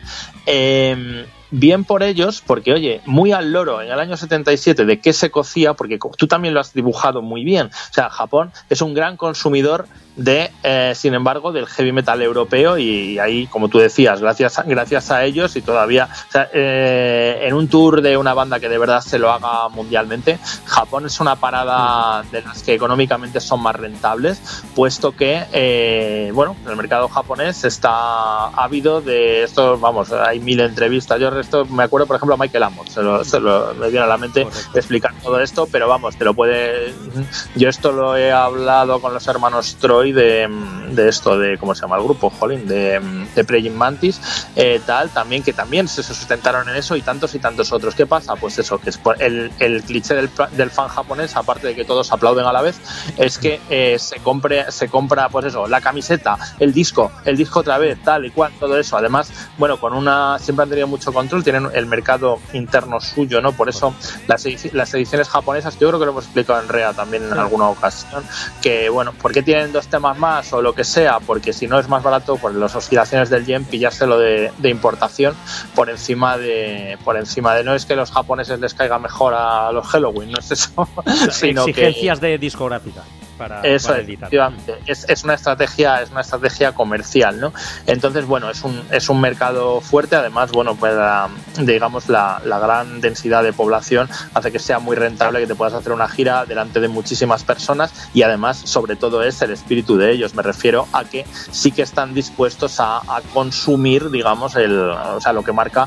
B: eh, bien por ellos, porque oye, muy al loro en el año setenta y siete de qué se cocía, porque tú también lo has dibujado muy bien, o sea, Japón es un gran consumidor de, eh, sin embargo, del heavy metal europeo, y ahí, como tú decías, gracias a, gracias a ellos y todavía, o sea, eh, en un tour de una banda que de verdad se lo haga mundialmente, Japón es una parada de las que económicamente son más rentables, puesto que, eh, bueno, el mercado japonés está ávido de esto, vamos, hay mil entrevistas, yo esto me acuerdo, por ejemplo, a Michael Amott, se lo, se lo, me viene a la mente explicar todo esto, pero vamos, te lo puede, yo esto lo he hablado con los hermanos Troy de, de esto, de cómo se llama el grupo, jolín, de, de Praying Mantis, eh, tal, también, que también se sustentaron en eso, y tantos y tantos otros. ¿Qué pasa? Pues eso, que es el, el cliché del, del fan japonés, aparte de que todos aplauden a la vez, es que eh, se compre, se compra, pues eso, la camiseta, el disco, el disco otra vez, tal y cual, todo eso. Además, bueno, con una, siempre han tenido mucho control, tienen el mercado interno suyo, ¿no? Por eso las, edici- las ediciones japonesas, yo creo que lo hemos explicado en Rea también en alguna ocasión, que bueno, ¿por qué tienen dos temas más o lo que sea? Porque si no es más barato, por las oscilaciones del yen, pillárselo de, de importación por encima de por encima de no es que los japoneses les caiga mejor a los Halloween, no es eso, sino
A: exigencias
B: que,
A: de discográfica. Para,
B: eso
A: para
B: efectivamente es, es una estrategia es una estrategia comercial, ¿no? Entonces, bueno, es un es un mercado fuerte. Además, bueno, pues la, digamos la, la gran densidad de población hace que sea muy rentable que te puedas hacer una gira delante de muchísimas personas, y además, sobre todo, es el espíritu de ellos. Me refiero a que sí que están dispuestos a, a consumir, digamos, el, o sea, lo que marca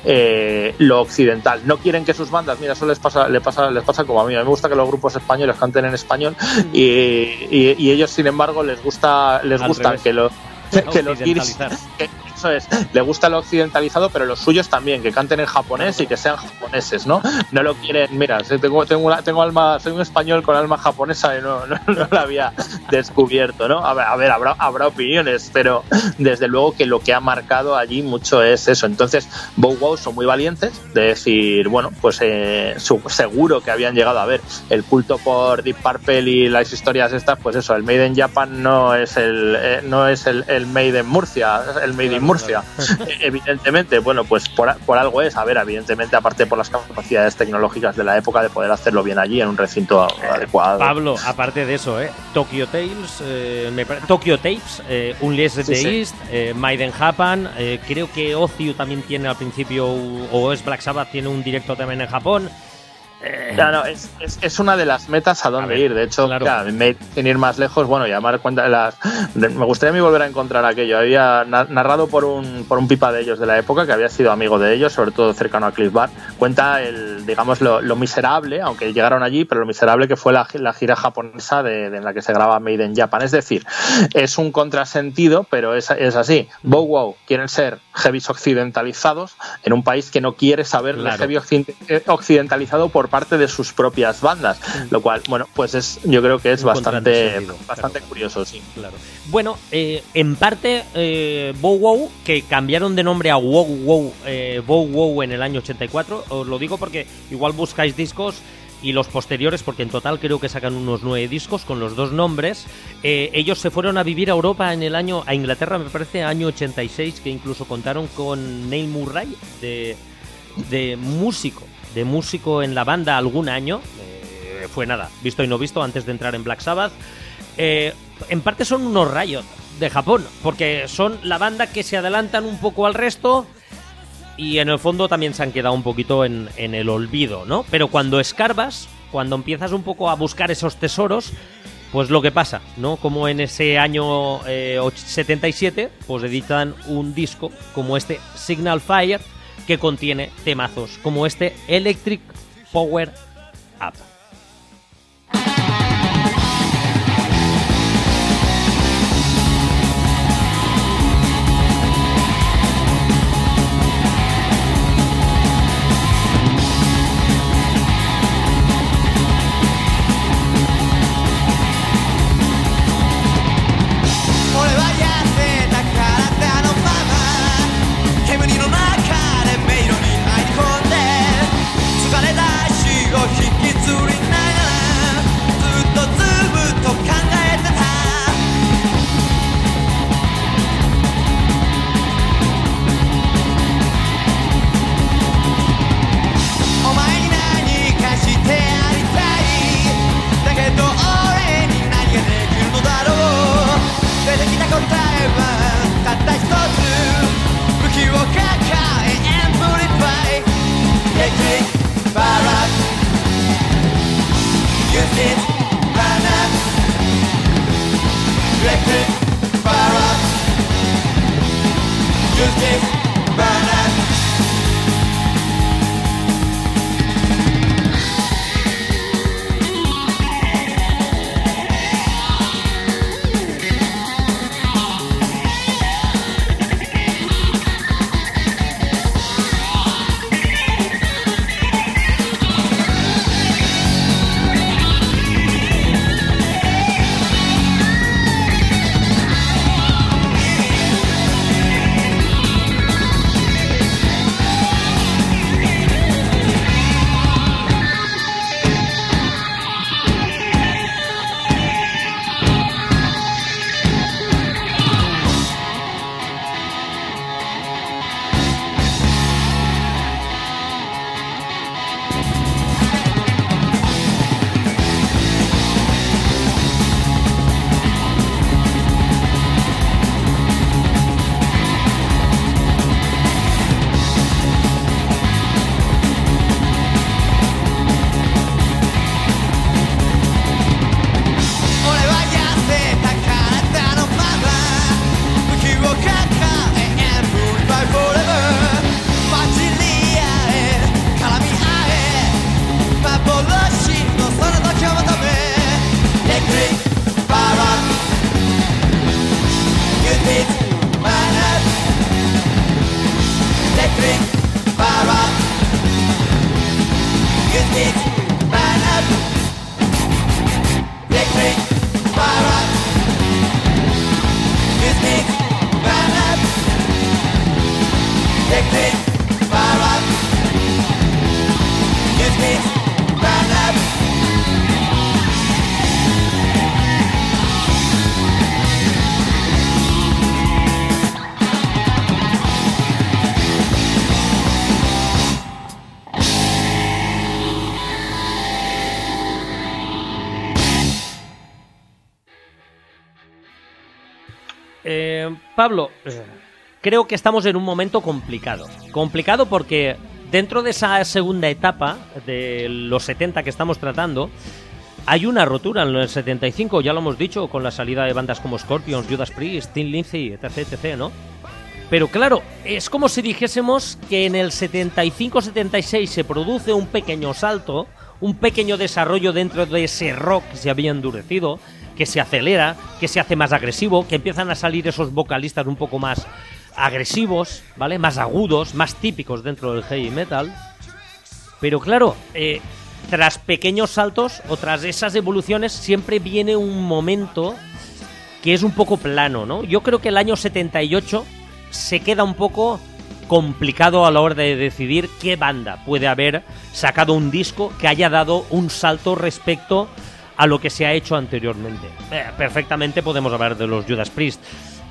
B: eh, lo occidental. No quieren que sus bandas, mira, eso les pasa, les pasa, les pasa como a mí. A mí me gusta que los grupos españoles canten en español, y Y, y ellos, sin embargo, les gusta les
A: Al
B: gusta
A: revés.
B: que, lo, que los guiris, que, eso es, le gusta lo occidentalizado, pero los suyos también, que canten en japonés y que sean japoneses, ¿no? No lo quieren, mira, tengo tengo, una, tengo alma, soy un español con alma japonesa y no, no, no lo había descubierto, ¿no? A ver, a ver habrá, habrá opiniones, pero desde luego que lo que ha marcado allí mucho es eso. Entonces, Bow Wow son muy valientes de decir, bueno, pues eh, su, seguro que habían llegado a ver el culto por Deep Purple y las historias estas, pues eso, el Made in Japan no es el eh, no es el, el Made in Murcia, el Made in Murcia, evidentemente. Bueno, pues por, por algo es, a ver, evidentemente, aparte por las capacidades tecnológicas de la época de poder hacerlo bien allí en un recinto eh, adecuado.
A: Pablo, aparte de eso, ¿eh? Tokyo Tales, eh, me pare... Tokyo Tapes, eh, Unleashed the
B: sí,
A: East, eh, Made in Japan, eh, creo que Ozio también tiene al principio, o es Black Sabbath, tiene un directo también en Japón.
B: Eh, no, no, es, es, es una de las metas a dónde a ver, ir. De hecho,
A: claro.
B: Claro, me, sin ir más lejos, bueno, llamar cuenta de las. De, me gustaría a mí volver a encontrar aquello. Había na, narrado por un por un pipa de ellos de la época, que había sido amigo de ellos, sobre todo cercano a Cliff Bar. Cuenta el, digamos, lo, lo miserable, aunque llegaron allí, pero lo miserable que fue la, la gira japonesa de, de en la que se graba Made in Japan. Es decir, es un contrasentido, pero es, es así. Bow Wow quieren ser heavies occidentalizados en un país que no quiere saber claro. de heavy occidentalizado por parte de sus propias bandas, lo cual, bueno, pues es, yo creo que es un bastante, bastante claro. curioso, sí.
A: Claro. Bueno, eh, en parte, eh, Bow Wow, que cambiaron de nombre a Wow Wow, eh, Bow Wow en el año ochenta y cuatro, os lo digo porque igual buscáis discos y los posteriores, porque en total creo que sacan unos nueve discos con los dos nombres. Eh, ellos se fueron a vivir a Europa en el año, a Inglaterra me parece, año ochenta y seis, que incluso contaron con Neil Murray de, de músico de músico en la banda algún año. Eh, fue nada, visto y no visto antes de entrar en Black Sabbath. Eh, en parte son unos Riot de Japón, porque son la banda que se adelantan un poco al resto y en el fondo también se han quedado un poquito en, en el olvido, ¿no? Pero cuando escarbas, cuando empiezas un poco a buscar esos tesoros, pues lo que pasa, ¿no? Como en ese año eh, setenta y siete, pues editan un disco como este Signal Fire, que contiene temazos como este Electric Power Up. Eh, Pablo, creo que estamos en un momento complicado. Complicado porque dentro de esa segunda etapa de los setenta que estamos tratando, hay una rotura en el setenta y cinco, ya lo hemos dicho, con la salida de bandas como Scorpions, Judas Priest, Thin Lizzy, etc, etc, ¿no? Pero claro, es como si dijésemos que en el setenta y cinco setenta y seis se produce un pequeño salto, un pequeño desarrollo dentro de ese rock que se había endurecido, que se acelera, que se hace más agresivo, que empiezan a salir esos vocalistas un poco más agresivos, ¿vale? Más agudos, más típicos dentro del heavy metal. Pero claro, eh, tras pequeños saltos o tras esas evoluciones siempre viene un momento que es un poco plano, ¿no? Yo creo que el año setenta y ocho se queda un poco complicado a la hora de decidir qué banda puede haber sacado un disco que haya dado un salto respecto a lo que se ha hecho anteriormente. Eh, perfectamente podemos hablar de los Judas Priest.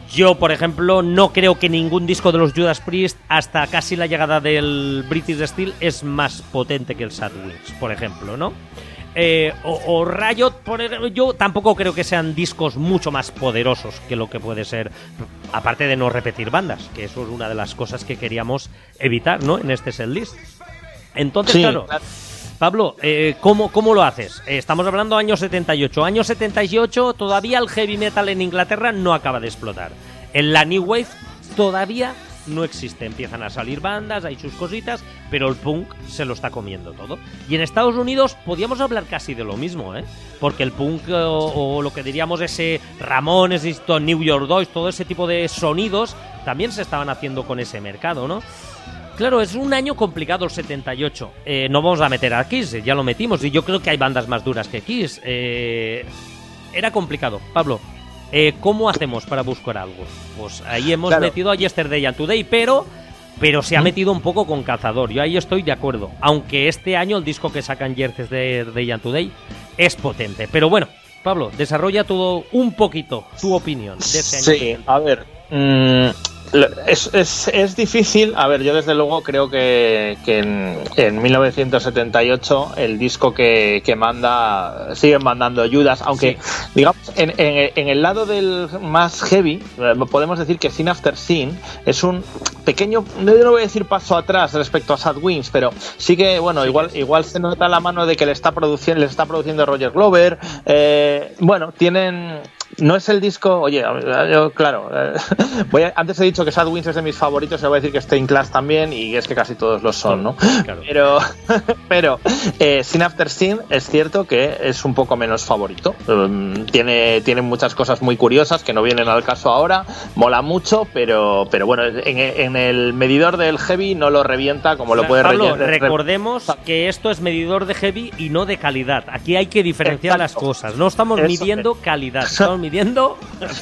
A: Yo, por ejemplo, no creo que ningún disco de los Judas Priest, hasta casi la llegada del British Steel, es más potente que el Sad Wings, por ejemplo, ¿no? Eh, o, o Riot, por ejemplo, yo tampoco creo que sean discos mucho más poderosos que lo que puede ser, aparte de no repetir bandas, que eso es una de las cosas que queríamos evitar, ¿no? En este setlist. Entonces, sí, claro, claro. Pablo, eh, ¿cómo, ¿cómo lo haces? Eh, estamos hablando años setenta y ocho. Años setenta y ocho, todavía el heavy metal en Inglaterra no acaba de explotar. En la New Wave todavía no existe. Empiezan a salir bandas, hay sus cositas, pero el punk se lo está comiendo todo. Y en Estados Unidos podíamos hablar casi de lo mismo, ¿eh? Porque el punk o, o lo que diríamos ese Ramones, esto, New York Dolls, todo ese tipo de sonidos también se estaban haciendo con ese mercado, ¿no? Claro, es un año complicado el setenta y ocho. Eh, no vamos a meter a Kiss, ya lo metimos, y yo creo que hay bandas más duras que Kiss. Eh, era complicado. Pablo, eh, ¿cómo hacemos para buscar algo? Pues ahí hemos claro. metido a Yesterday and Today, pero, pero se ha ¿Mm? metido un poco con calzador. Yo ahí estoy de acuerdo. Aunque este año el disco que sacan Yesterday and Today es potente. Pero bueno, Pablo, desarrolla todo un poquito tu opinión de ese año.
B: Sí, a ver... Mmm... Es, es, es difícil, a ver, yo desde luego creo que, que en, en mil novecientos setenta y ocho el disco que, que manda, siguen mandando Judas, aunque sí. digamos, en, en, en el lado del más heavy, podemos decir que Sin After Sin es un pequeño, no voy a decir paso atrás respecto a Sad Wings, pero sí que, bueno, sí, igual, igual se nota la mano de que le está produciendo, le está produciendo Roger Glover, eh, bueno, tienen... No es el disco, oye, yo, claro, eh, voy a, antes he dicho que Sad Wings es de mis favoritos, y voy a decir que Stained Class también, y es que casi todos lo son, ¿no? Claro. Pero, pero eh, Sin After Sin es cierto que es un poco menos favorito. Um, tiene, tiene muchas cosas muy curiosas que no vienen al caso ahora, mola mucho, pero, pero bueno, en, en el medidor del heavy no lo revienta como lo puede
A: Pablo,
B: rellenar.
A: Recordemos re- que esto es medidor de heavy y no de calidad. Aquí hay que diferenciar Exacto. las cosas. No estamos Eso midiendo es. calidad, estamos midiendo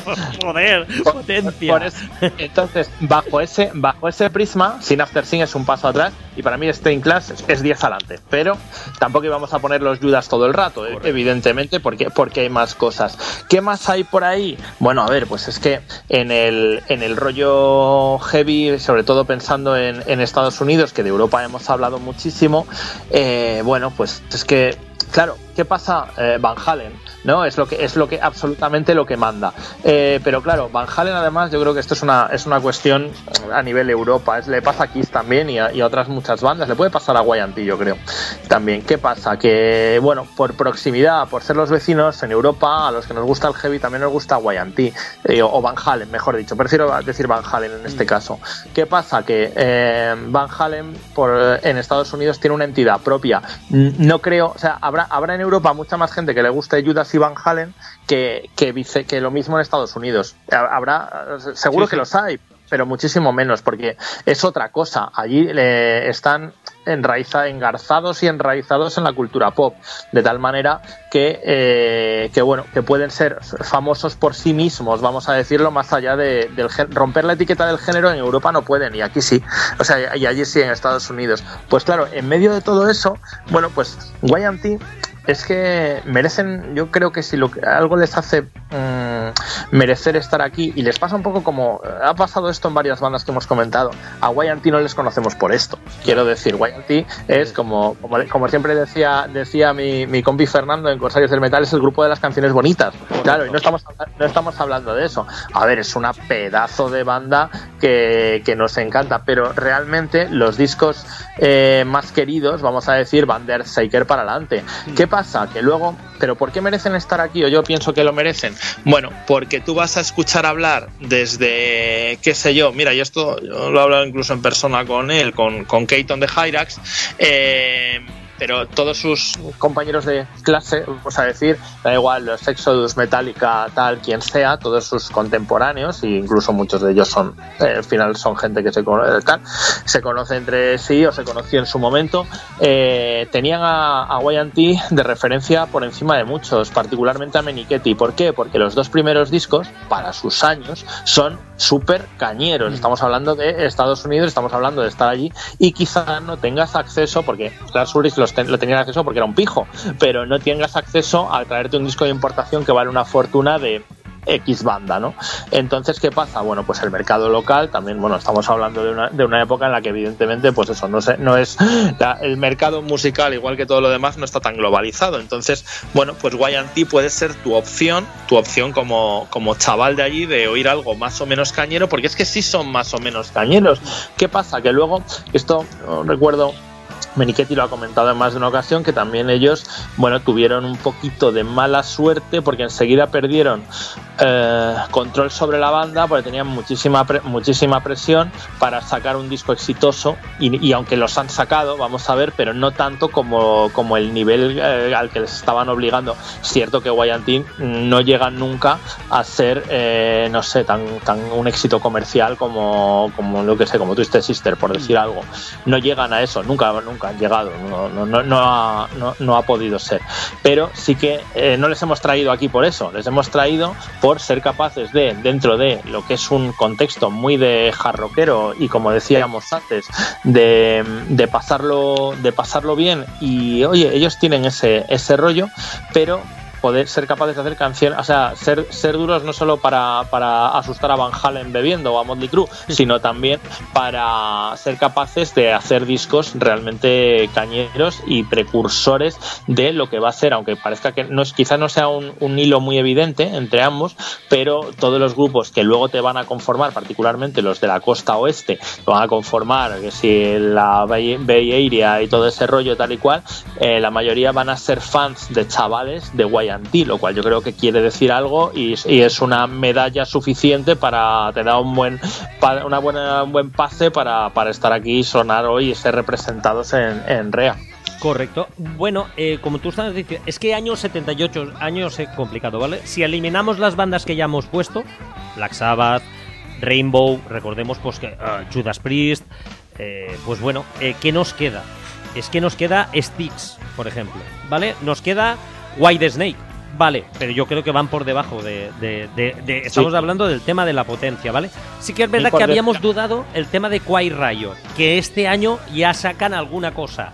A: joder, potencia. Por eso,
B: entonces, bajo ese, bajo ese prisma, Sin After Sin es un paso atrás, y para mí Stained Class es diez adelante. Pero tampoco íbamos a poner los Judas todo el rato, eh, evidentemente, porque, porque hay más cosas. ¿Qué más hay por ahí? Bueno, a ver, pues es que en el, en el rollo heavy, sobre todo pensando en, en Estados Unidos, que de Europa hemos hablado muchísimo, eh, bueno, pues es que claro, ¿qué pasa? Eh, Van Halen, ¿no? Es lo que es lo que absolutamente lo que manda. Eh, pero claro, Van Halen además, yo creo que esto es una es una cuestión a nivel Europa. Es, le pasa a Kiss también y a, y a otras muchas bandas. Le puede pasar a Guayanti, yo creo. También, ¿qué pasa? Que, bueno, por proximidad, por ser los vecinos, en Europa, a los que nos gusta el heavy también nos gusta Guayanti. Eh, o Van Halen, mejor dicho. Prefiero decir Van Halen en este mm. caso. ¿Qué pasa? Que eh, Van Halen por, en Estados Unidos tiene una entidad propia. No creo, o sea, habrá Habrá en Europa mucha más gente que le guste Judas y Van Halen que, que, dice, que lo mismo en Estados Unidos. Habrá, seguro sí, que sí. los hay, pero muchísimo menos, porque es otra cosa. Allí eh, están enraiza, engarzados y enraizados en la cultura pop, de tal manera que, eh, que bueno, que pueden ser famosos por sí mismos, vamos a decirlo, más allá de del romper la etiqueta del género. En Europa no pueden, y aquí sí, o sea, y allí sí, en Estados Unidos. Pues claro, en medio de todo eso, bueno, pues Guayanti es que merecen, yo creo que si lo que algo les hace mmm, merecer estar aquí, y les pasa un poco como ha pasado esto en varias bandas que hemos comentado, a Guayanti no les conocemos por esto, quiero decir, Guayanti es como como, como siempre decía decía mi, mi compi Fernando en Corsarios del Metal, es el grupo de las canciones bonitas, claro, y no estamos no estamos hablando de eso. A ver, es una pedazo de banda que, que nos encanta, pero realmente los discos eh, más queridos, vamos a decir, van de Earthshaker para adelante. ¿Qué pasa? Que luego, ¿pero por qué merecen estar aquí? O yo pienso que lo merecen. Bueno, porque tú vas a escuchar hablar desde, qué sé yo, mira, y esto yo lo he hablado incluso en persona con él, con, con Keaton de Hyrax, eh, pero todos sus compañeros de clase, vamos a decir, da igual, los Exodus, Metallica, tal, quien sea, todos sus contemporáneos, e incluso muchos de ellos son, eh, al final son gente que se conoce, tal, se conoce entre sí o se conoció en su momento, eh, tenían a, a Guayanti de referencia por encima de muchos, particularmente a Menichetti. ¿Por qué? Porque los dos primeros discos, para sus años, son súper cañeros. Estamos hablando de Estados Unidos, estamos hablando de estar allí, y quizá no tengas acceso, porque Lars Ulrich los ten, lo tenían acceso porque era un pijo, pero no tengas acceso a traerte un disco de importación que vale una fortuna de X banda, ¿no? Entonces, ¿qué pasa? Bueno, pues el mercado local también, bueno, estamos hablando de una, de una época en la que evidentemente, pues eso, no, sé, no es la, el mercado musical, igual que todo lo demás, no está tan globalizado. Entonces, bueno, pues Y and T puede ser tu opción, tu opción como, como chaval de allí, de oír algo más o menos cañero, porque es que sí son más o menos cañeros. ¿Qué pasa? Que luego, esto no recuerdo, Menichetti lo ha comentado en más de una ocasión, que también ellos, bueno, tuvieron un poquito de mala suerte porque enseguida perdieron eh, control sobre la banda, porque tenían muchísima pre- muchísima presión para sacar un disco exitoso y, y aunque los han sacado, vamos a ver, pero no tanto como, como el nivel eh, al que les estaban obligando. Cierto que Y and T no llegan nunca a ser, eh, no sé, tan, tan un éxito comercial como, como lo que sé, como Twisted Sister, por decir algo. No llegan a eso, nunca, nunca han llegado, no, no, no, no, ha, no, no ha podido ser, pero sí que eh, no les hemos traído aquí por eso, les hemos traído por ser capaces de, dentro de lo que es un contexto muy de hard rockero y como decíamos antes, de, de pasarlo de pasarlo bien y oye, ellos tienen ese, ese rollo, pero poder ser capaces de hacer canciones, o sea, ser, ser duros no solo para, para asustar a Van Halen bebiendo o a Motley Crue, sino también para ser capaces de hacer discos realmente cañeros y precursores de lo que va a ser, aunque parezca que no es, quizás no sea un, un hilo muy evidente entre ambos, pero todos los grupos que luego te van a conformar, particularmente los de la costa oeste, te van a conformar, que si la Bay, Bay Area y todo ese rollo tal y cual, eh, la mayoría van a ser fans de chavales de Y and T, lo cual yo creo que quiere decir algo y, y es una medalla suficiente para te da un buen una buena un buen pase para, para estar aquí y sonar hoy y ser representados en, en R E A.
A: Correcto. Bueno, eh, como tú estás diciendo, es que años setenta y ocho, años es complicado, ¿vale? Si eliminamos las bandas que ya hemos puesto, Black Sabbath, Rainbow, recordemos pues que uh, Judas Priest, eh, pues bueno, eh, ¿qué nos queda? Es que nos queda Styx, por ejemplo, ¿vale? Nos queda White Snake, vale, pero yo creo que van por debajo de... de, de, de estamos sí. hablando del tema de la potencia, ¿vale? Sí que es verdad que habíamos dudado el tema de Quiet Riot, que este año ya sacan alguna cosa.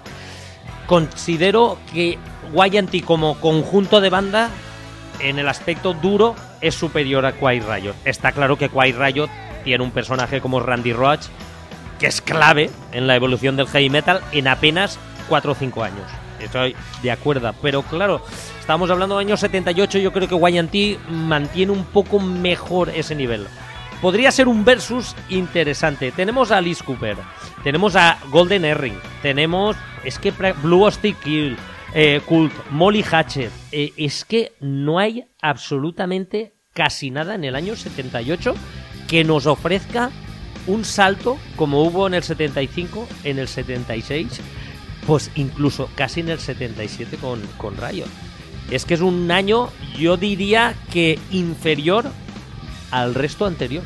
A: Considero que Y and T como conjunto de banda, en el aspecto duro, es superior a Quiet Riot. Está claro que Quiet Riot tiene un personaje como Randy Roach, que es clave en la evolución del heavy metal en apenas cuatro o cinco años. Estoy de acuerdo, pero claro, estamos hablando de años setenta y ocho, yo creo que Y and T mantiene un poco mejor ese nivel. Podría ser un versus interesante. Tenemos a Alice Cooper, tenemos a Golden Earring, tenemos, es que Blue Stick Kill, eh, Cult, Molly Hatchet, eh, es que no hay absolutamente casi nada en el año setenta y ocho que nos ofrezca un salto como hubo en el setenta y cinco, en el setenta y seis, pues incluso casi en el setenta y siete con, con Riot. Es que es un año, yo diría que inferior al resto anterior.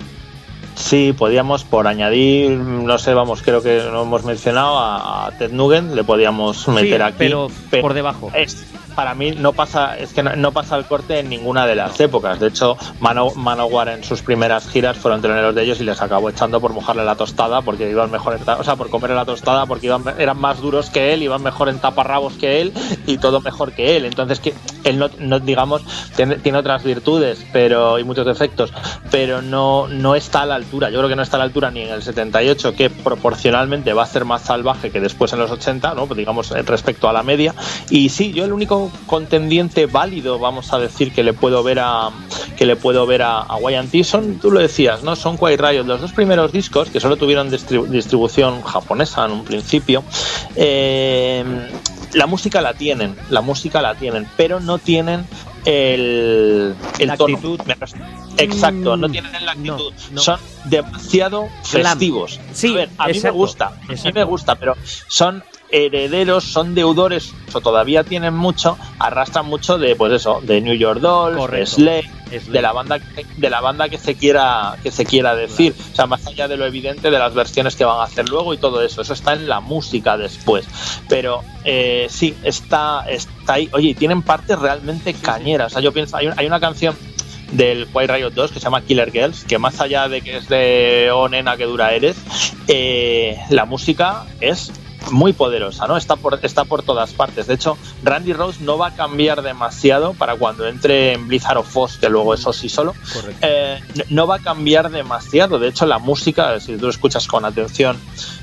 B: Sí, podíamos, por añadir, no sé, vamos, creo que lo hemos mencionado, a, a Ted Nugent, le podíamos meter
A: sí,
B: aquí.
A: Pero, pero por debajo.
B: Es, para mí no pasa, es que no, no pasa el corte en ninguna de las épocas. De hecho, Mano, Manowar en sus primeras giras fueron teloneros de ellos y les acabó echando por mojarle la tostada porque iban mejor, en, o sea, por comerle la tostada porque iban, eran más duros que él, iban mejor en taparrabos que él y todo mejor que él. Entonces, que él no, no digamos, tiene, tiene otras virtudes, pero y muchos defectos, pero no, no está a la altura. Yo creo que no está a la altura ni en el setenta y ocho, que proporcionalmente va a ser más salvaje que después en los ochenta, ¿no? Pues digamos, respecto a la media. Y sí, yo el único contendiente válido, vamos a decir, que le puedo ver a que le puedo ver a, a Y and T son, tú lo decías, ¿no? Son Quiet Riot. Los dos primeros discos, que solo tuvieron distribu- distribución japonesa en un principio, eh, la música la tienen, la música la tienen, pero no tienen el, el
A: la
B: tono.
A: actitud.
B: Exacto, no tienen la actitud. No, no. Son demasiado festivos.
A: Sí,
B: a ver, a
A: exacto,
B: mí me gusta,
A: exacto.
B: a mí me gusta, pero son herederos, son deudores, o todavía tienen mucho, arrastran mucho de, pues eso, de New York Dolls, de Slade, de la banda que, de la banda que se quiera que se quiera decir, claro. O sea, más allá de lo evidente de las versiones que van a hacer luego y todo eso, eso está en la música después, pero eh, sí, está, está ahí, oye, tienen partes realmente cañeras, o sea, yo pienso, hay, un, hay una canción del Quiet Riot dos que se llama Killer Girls, que más allá de que es de oh nena que dura eres, eh, la música es muy poderosa, ¿no? Está por, está por todas partes. De hecho, Randy Rhoads no va a cambiar demasiado para cuando entre en Blizzard of Oz, que luego eso sí solo. Eh, no va a cambiar demasiado. De hecho, la música, si tú escuchas con atención,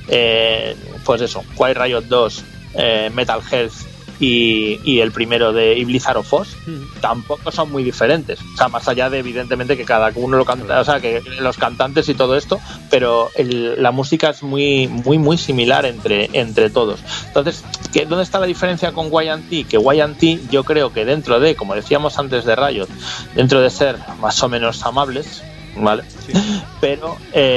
B: eh, pues eso, Quiet Riot dos, eh, Metal Health y, y el primero de y Blizzard of Oz, mm. tampoco son muy diferentes. O sea, más allá de evidentemente que cada uno lo canta, o sea, que los cantantes y todo esto, pero el, la música es muy, muy, muy similar entre, entre todos. Entonces, ¿qué, ¿dónde está la diferencia con Y and T? Que Y and T, yo creo que dentro de, como decíamos antes de Riot, dentro de ser más o menos amables, ¿vale? Sí. Pero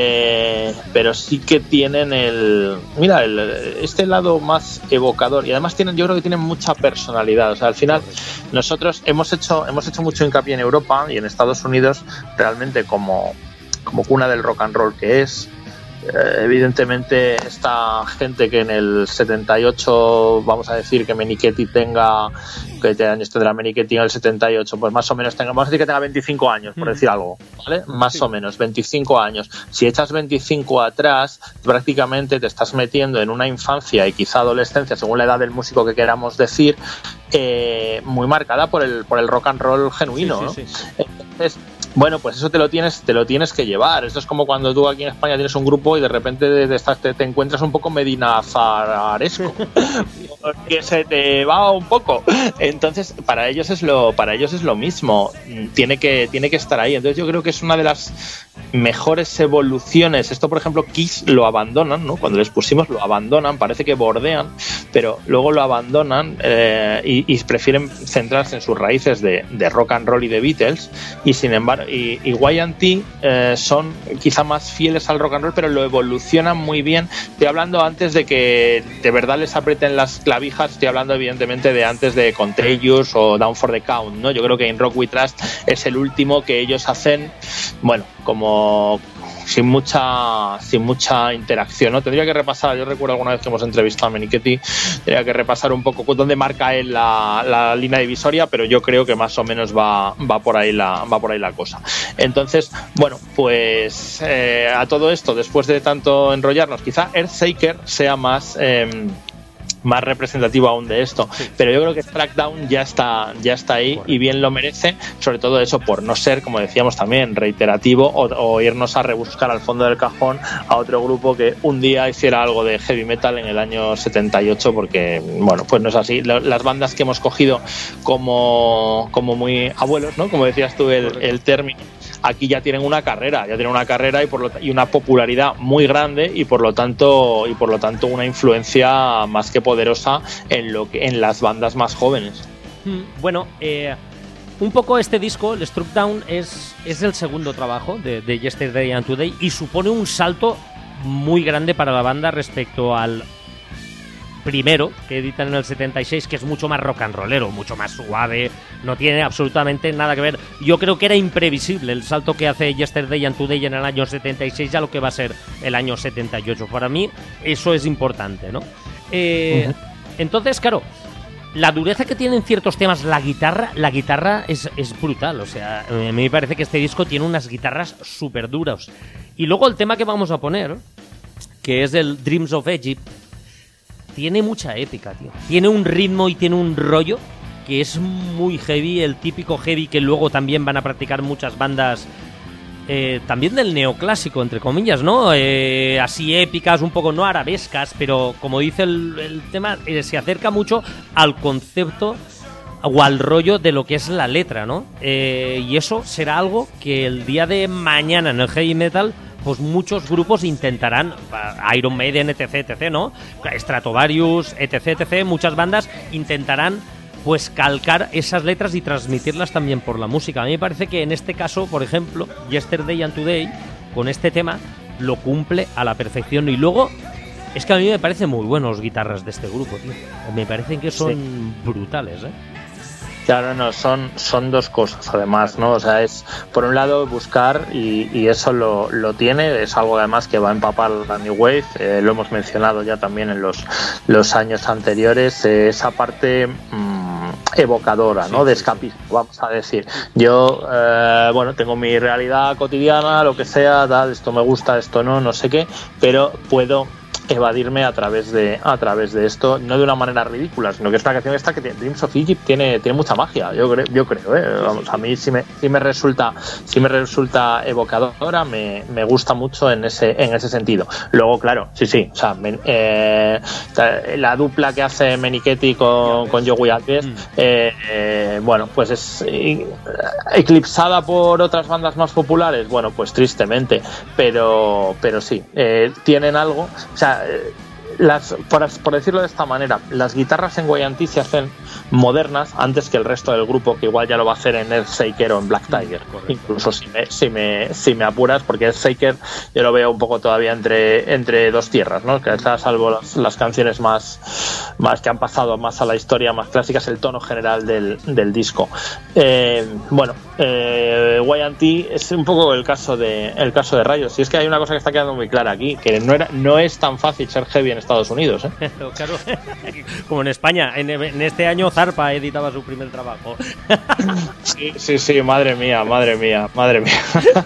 B: eh, pero sí que tienen el mira el, este lado más evocador, y además tienen, yo creo que tienen mucha personalidad. O sea, al final nosotros hemos hecho hemos hecho mucho hincapié en Europa y en Estados Unidos realmente como, como cuna del rock and roll que es. Eh, evidentemente esta gente que en el setenta y ocho, vamos a decir que Menichetti tenga, ¿qué años tendrá Menichetti en el setenta y ocho? Pues más o menos tenga, vamos a decir que tenga veinticinco años, por decir algo, ¿vale? Más sí. o menos, veinticinco años. Si echas veinticinco atrás, prácticamente te estás metiendo en una infancia y quizá adolescencia, según la edad del músico que queramos decir, eh, muy marcada por el, por el rock and roll genuino, sí, sí, sí. ¿no? Entonces, bueno, pues eso te lo tienes, te lo tienes que llevar. Esto es como cuando tú aquí en España tienes un grupo y de repente te, te encuentras un poco Medina Zaresco, que se te va un poco. Entonces, para ellos es lo, para ellos es lo mismo. Tiene que, tiene que estar ahí. Entonces, yo creo que es una de las mejores evoluciones. Esto, por ejemplo, Kiss lo abandonan, ¿no? Cuando les pusimos lo abandonan, parece que bordean, pero luego lo abandonan eh, y, y prefieren centrarse en sus raíces de, de rock and roll y de Beatles, y sin embargo y, y Y and T eh, son quizá más fieles al rock and roll, pero lo evolucionan muy bien. Estoy hablando antes de que de verdad les aprieten las clavijas, estoy hablando evidentemente de antes de Contagious o Down for the Count, ¿no? Yo creo que In Rock We Trust es el último que ellos hacen, bueno, como sin mucha sin mucha interacción, ¿no? Tendría que repasar, yo recuerdo alguna vez que hemos entrevistado a Menichetti, tendría que repasar un poco dónde marca él la, la línea divisoria, pero yo creo que más o menos va, va por ahí la va por ahí la cosa. Entonces, bueno, pues eh, a todo esto, después de tanto enrollarnos, quizá Earthshaker sea más eh, más representativo aún de esto, sí. Pero yo creo que Trackdown ya está ya está ahí, bueno, y bien lo merece, sobre todo eso por no ser, como decíamos también, reiterativo o, o irnos a rebuscar al fondo del cajón a otro grupo que un día hiciera algo de heavy metal en el año setenta y ocho, porque bueno, pues no es así. Las bandas que hemos cogido como, como muy abuelos, ¿no? Como decías tú el, el término, aquí ya tienen una carrera, ya tienen una carrera y por lo y una popularidad muy grande, y por lo tanto y por lo tanto una influencia más que poderosa en lo que en las bandas más jóvenes.
A: Bueno, eh, un poco este disco, el Struck Down, es es el segundo trabajo de, de Yesterday and Today, y supone un salto muy grande para la banda respecto al primero que editan en el setenta y seis, que es mucho más rock and rollero, mucho más suave, no tiene absolutamente nada que ver. Yo creo que era imprevisible el salto que hace Yesterday and Today en el año setenta y seis a lo que va a ser el año setenta y ocho. Para mí eso es importante, ¿no? Eh, uh-huh. Entonces, claro, la dureza que tienen ciertos temas, la guitarra, la guitarra es, es brutal. O sea, a mí me parece que este disco tiene unas guitarras súper duras. Y luego el tema que vamos a poner, que es el Dreams of Egypt, tiene mucha épica, tío. Tiene un ritmo y tiene un rollo que es muy heavy, el típico heavy que luego también van a practicar muchas bandas, eh, también del neoclásico, entre comillas, ¿no? Eh, así épicas, un poco no arabescas, pero como dice el, el tema, eh, se acerca mucho al concepto o al rollo de lo que es la letra, ¿no? Eh, y eso será algo que el día de mañana en el heavy metal, pues muchos grupos intentarán, Iron Maiden, etc, etc, ¿no? Stratovarius, etc, etc, muchas bandas intentarán pues calcar esas letras y transmitirlas también por la música. A mí me parece que en este caso, por ejemplo, Yesterday and Today, con este tema, lo cumple a la perfección. Y luego, es que a mí me parecen muy buenos los guitarras de este grupo, tío. Me parecen que son sí. brutales, ¿eh?
B: Claro, no, son, son dos cosas además, ¿no? O sea, es por un lado buscar, y, y eso lo, lo tiene, es algo además que va a empapar la New Wave, eh, lo hemos mencionado ya también en los, los años anteriores, eh, esa parte mmm, evocadora, ¿no? Sí, de escapismo, sí. Vamos a decir. Yo, eh, bueno, tengo mi realidad cotidiana, lo que sea, tal, esto me gusta, esto no, no sé qué, pero puedo evadirme a través de a través de esto, no de una manera ridícula, sino que es una canción esta que tiene, Dreams of Egypt tiene, tiene mucha magia, yo creo, yo creo, ¿eh? Vamos, a mí sí me, sí me resulta sí me resulta evocadora, me, me gusta mucho en ese en ese sentido. Luego, claro, sí, sí, o sea, men, eh, la dupla que hace Menichetti con, con Joey Alves, mm. eh, eh, bueno, pues es eh, eclipsada por otras bandas más populares, bueno, pues tristemente, pero pero sí, eh, tienen algo, o sea, eh, las, por, por decirlo de esta manera, las guitarras en Wyandotte se hacen modernas antes que el resto del grupo, que igual ya lo va a hacer en Earthshaker o en Black Tiger, mm, incluso si me, si me si me apuras, porque Earthshaker yo lo veo un poco todavía entre entre dos tierras, ¿no? Que está, salvo las, las canciones más más que han pasado más a la historia, más clásicas, el tono general del, del disco. Eh, bueno, eh, Wyandotte es un poco el caso de el caso de Rayos, y es que hay una cosa que está quedando muy clara aquí, que no era no es tan fácil ser heavy en Estados Unidos, ¿eh?
A: Claro, como en España, en, en este año Zarpa editaba su primer trabajo.
B: Sí, sí, sí, madre mía, madre mía, madre mía.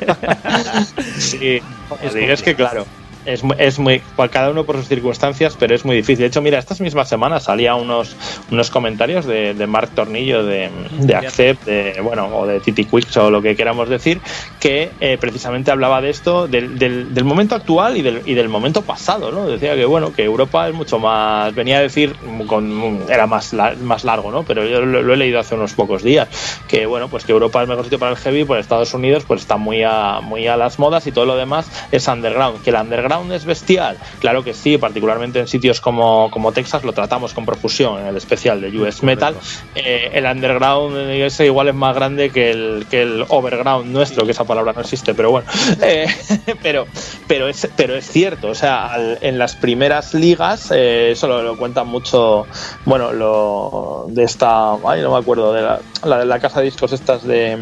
B: Sí, es, es que claro, es, es muy, cada uno por sus circunstancias, pero es muy difícil. De hecho, mira, estas mismas semanas salía unos unos comentarios de, de Marc Tornillo de, de Accept, de, bueno, o de Titi Quicks o lo que queramos decir, que eh, precisamente hablaba de esto, del, del, del momento actual y del, y del momento pasado, ¿no? Decía que, bueno, que Europa es mucho más, venía a decir, con, era más, más largo, ¿no? Pero yo lo, lo he leído hace unos pocos días, que, bueno, pues que Europa es el mejor sitio para el heavy, pues Estados Unidos pues está muy a, muy a las modas y todo lo demás es underground. Que el underground es bestial, claro que sí, particularmente en sitios como, como Texas lo tratamos con profusión en el especial de U S Metal. Eh, el underground ese igual es más grande que el, que el overground nuestro, que esa palabra no existe, pero bueno, eh, pero, pero, es, pero es cierto, o sea, al, en las primeras ligas, eh, eso lo, lo cuentan mucho, bueno, lo de esta, ay, no me acuerdo, de la, la de la casa de discos estas de,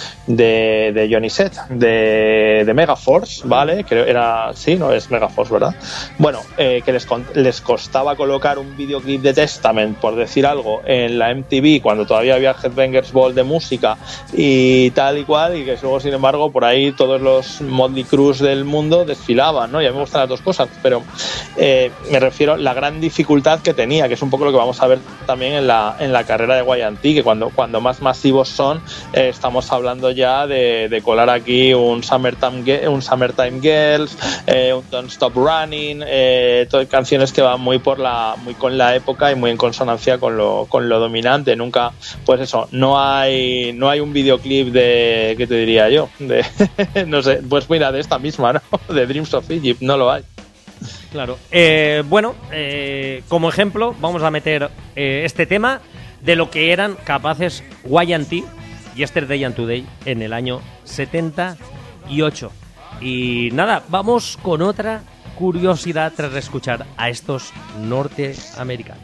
B: de, de Johnny Set, de, de Megaforce, ¿vale? Creo era, sí, no es Megaforce, ¿verdad? Bueno, eh, que les, les costaba colocar un videoclip de Testament, por decir algo, en la M T V cuando todavía había Headbangers Ball de música y tal y cual, y que luego, sin embargo, por ahí todos los Motley Crue del mundo desfilaban, ¿no? Y a mí me gustan las dos cosas, pero eh, me refiero a la gran dificultad que tenía, que es un poco lo que vamos a ver también en la, en la carrera de Wyandotte, que cuando, cuando más masivos son, eh, estamos hablando ya de, de colar aquí un Summertime, un Summertime Girls, eh, un Don't Stop Running, eh, todas canciones que van muy por la muy con la época y muy en consonancia con lo con lo dominante. Nunca, pues eso, no hay no hay un videoclip de, ¿qué te diría yo? De no sé, pues mira, de esta misma, ¿no? De Dreams of Egypt, no lo hay.
A: Claro. Eh, bueno, eh, como ejemplo vamos a meter eh, este tema de lo que eran capaces Wyandotte, Yesterday and Today, en el año setenta y ocho. Y nada, vamos con otra curiosidad tras escuchar a estos norteamericanos.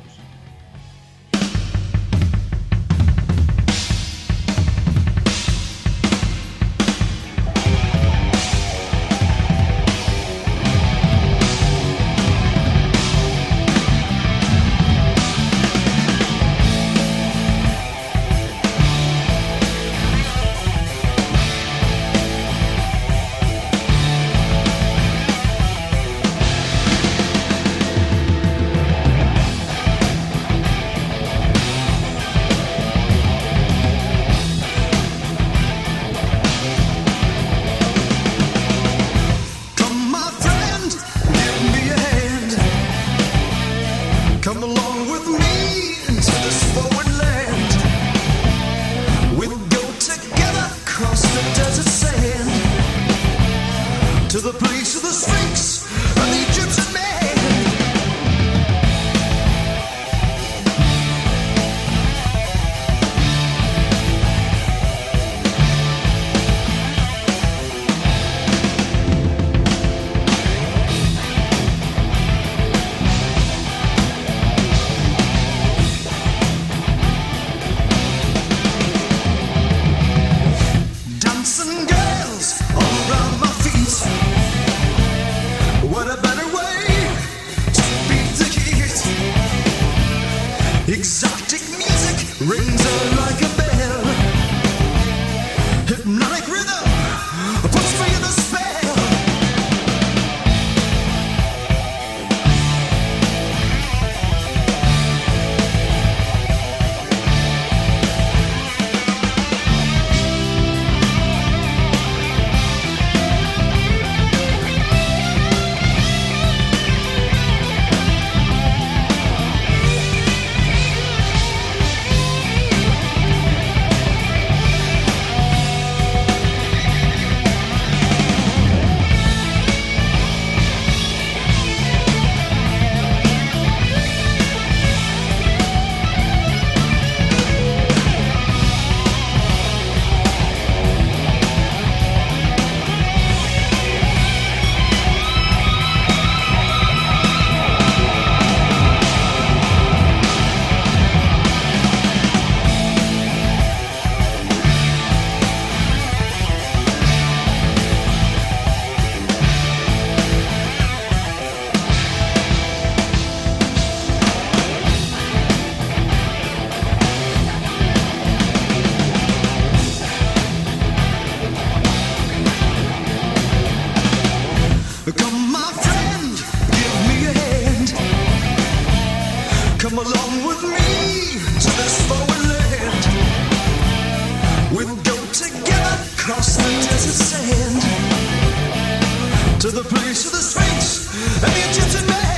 C: to the police, to the streets, and the Egyptian man.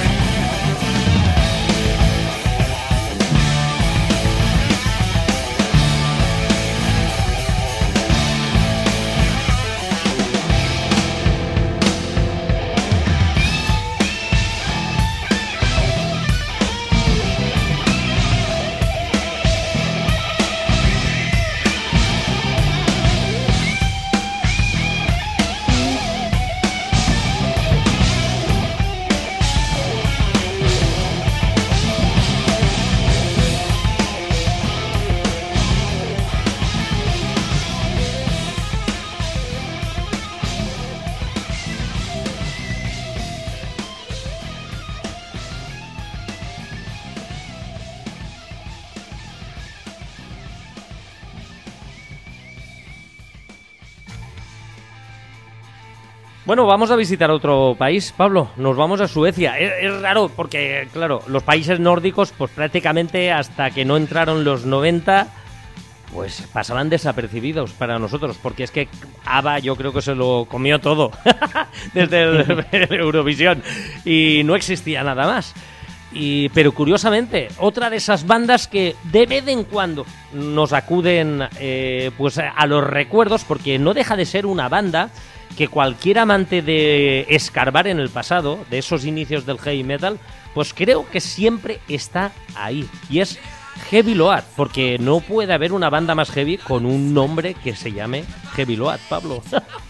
A: Bueno, vamos a visitar otro país, Pablo. Nos vamos a Suecia. Es, es raro porque, claro, los países nórdicos, pues prácticamente hasta que no entraron los noventa, pues pasaban desapercibidos para nosotros. Porque es que ABBA yo creo que se lo comió todo desde el, el Eurovisión y no existía nada más. Y, pero curiosamente, otra de esas bandas que de vez en cuando nos acuden eh, pues a los recuerdos, porque no deja de ser una banda que cualquier amante de escarbar en el pasado, de esos inicios del heavy metal, pues creo que siempre está ahí. Y es Heavy Load, porque no puede haber una banda más heavy con un nombre que se llame Heavy Load, Pablo.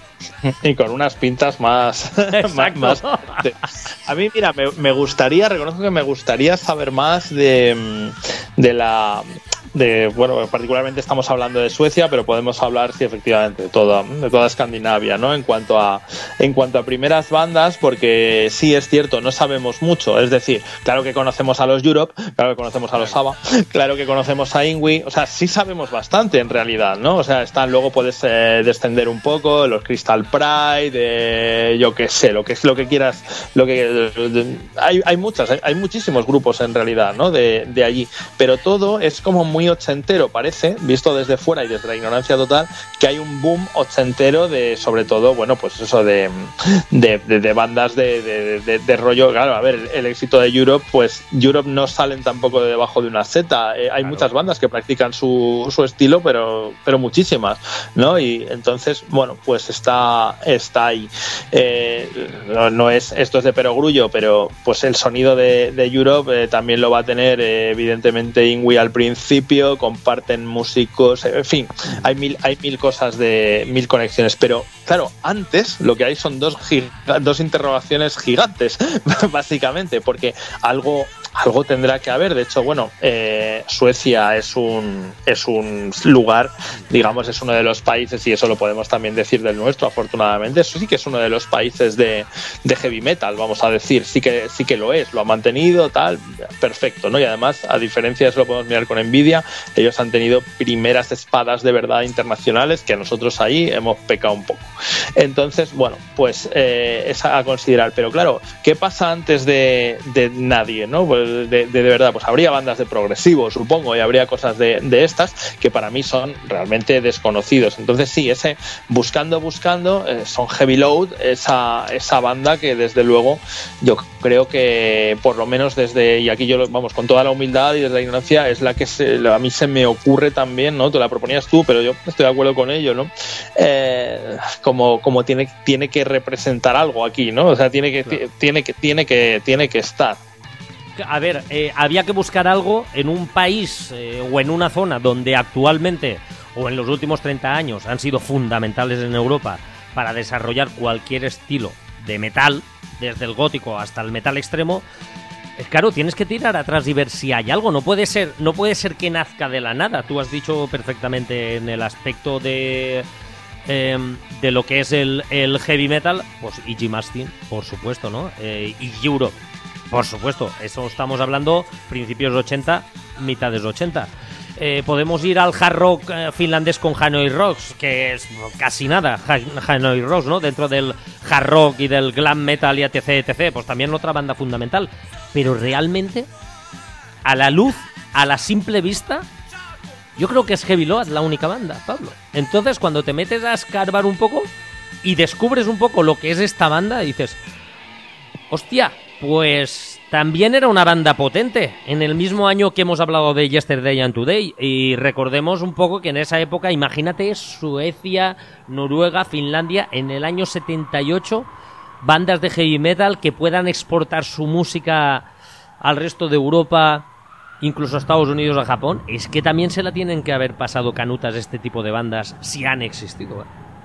B: Y con unas pintas más... más, más de, a mí, mira, me, me gustaría, reconozco que me gustaría saber más de, de la... de bueno, particularmente estamos hablando de Suecia, pero podemos hablar, sí, efectivamente, de toda, de toda Escandinavia, ¿no? En cuanto a en cuanto a primeras bandas, porque sí es cierto, no sabemos mucho. Es decir, claro que conocemos a los Europe, claro que conocemos a los ABBA, claro que conocemos a Yngwie, o sea, sí sabemos bastante en realidad, ¿no? O sea, están, luego puedes eh, descender un poco, los Crystal Pride, eh, yo qué sé, lo que es lo que quieras, lo que de, hay, hay muchas, hay, hay muchísimos grupos en realidad, ¿no? De, de allí, pero todo es como muy muy ochentero, parece, visto desde fuera y desde la ignorancia total, que hay un boom ochentero de, sobre todo, bueno, pues eso de de, de, de bandas de, de, de, de rollo, claro, a ver, el, el éxito de Europe, pues Europe no salen tampoco de debajo de una seta, eh, hay claro. muchas bandas que practican su, su estilo, pero, pero muchísimas, ¿no? Y entonces, bueno, pues está, está ahí. Eh, no, no es, esto es de perogrullo, pero pues el sonido de, de Europe eh, también lo va a tener, eh, evidentemente, Yngwie al principio, comparten músicos, en fin, hay mil, hay mil cosas de mil conexiones, pero claro, antes lo que hay son dos, giga, dos interrogaciones gigantes, básicamente, porque algo, algo tendrá que haber. De hecho, bueno, eh, Suecia es un, es un lugar, digamos, es uno de los países, y eso lo podemos también decir del nuestro, afortunadamente, eso sí que es uno de los países de, de heavy metal, vamos a decir, sí que, sí que lo es, lo ha mantenido, tal, perfecto, ¿no? Y además, a diferencia de eso, lo podemos mirar con envidia, ellos han tenido primeras espadas de verdad internacionales que nosotros ahí hemos pecado un poco. Entonces, bueno, pues eh, es a considerar. Pero claro, ¿qué pasa antes de, de nadie, ¿no? Pues de, de, de verdad, pues habría bandas de progresivo, supongo, y habría cosas de, de estas que para mí son realmente desconocidos. Entonces sí, ese buscando, buscando, eh, son Heavy Load, esa, esa banda que desde luego yo creo que por lo menos desde, y aquí yo, vamos, con toda la humildad y desde la ignorancia, es la que se, a mí se me ocurre también, ¿no? Te la proponías tú, pero yo estoy de acuerdo con ello, ¿no? Eh, como, como tiene, tiene que representar algo aquí, ¿no? O sea, tiene que, claro. tiene que, tiene que, tiene que estar.
A: A ver, eh, había que buscar algo en un país eh, o en una zona donde actualmente o en los últimos treinta años han sido fundamentales en Europa para desarrollar cualquier estilo de metal, desde el gótico hasta el metal extremo. Claro, tienes que tirar atrás y ver si hay algo. No puede ser, no puede ser que nazca de la nada. Tú has dicho perfectamente en el aspecto de eh, de lo que es el, el heavy metal, pues Iggy Malmsteen, por supuesto, ¿no? Eh, y Europe, por supuesto. Eso estamos hablando principios de ochenta, mitades de ochenta. Eh, podemos ir al hard rock eh, finlandés con Hanoi Rocks, que es casi nada, ha- Hanoi Rocks, ¿no? Dentro del hard rock y del glam metal y etc, etc, pues también otra banda fundamental. Pero realmente, a la luz, a la simple vista, yo creo que es Heavy Load la única banda, Pablo. Entonces, cuando te metes a escarbar un poco, y descubres un poco lo que es esta banda y dices, hostia, pues también era una banda potente, en el mismo año que hemos hablado de Yesterday and Today, y recordemos un poco que en esa época, imagínate, Suecia, Noruega, Finlandia, en el año setenta y ocho, bandas de heavy metal que puedan exportar su música al resto de Europa, incluso a Estados Unidos o a Japón, es que también se la tienen que haber pasado canutas este tipo de bandas, si han existido.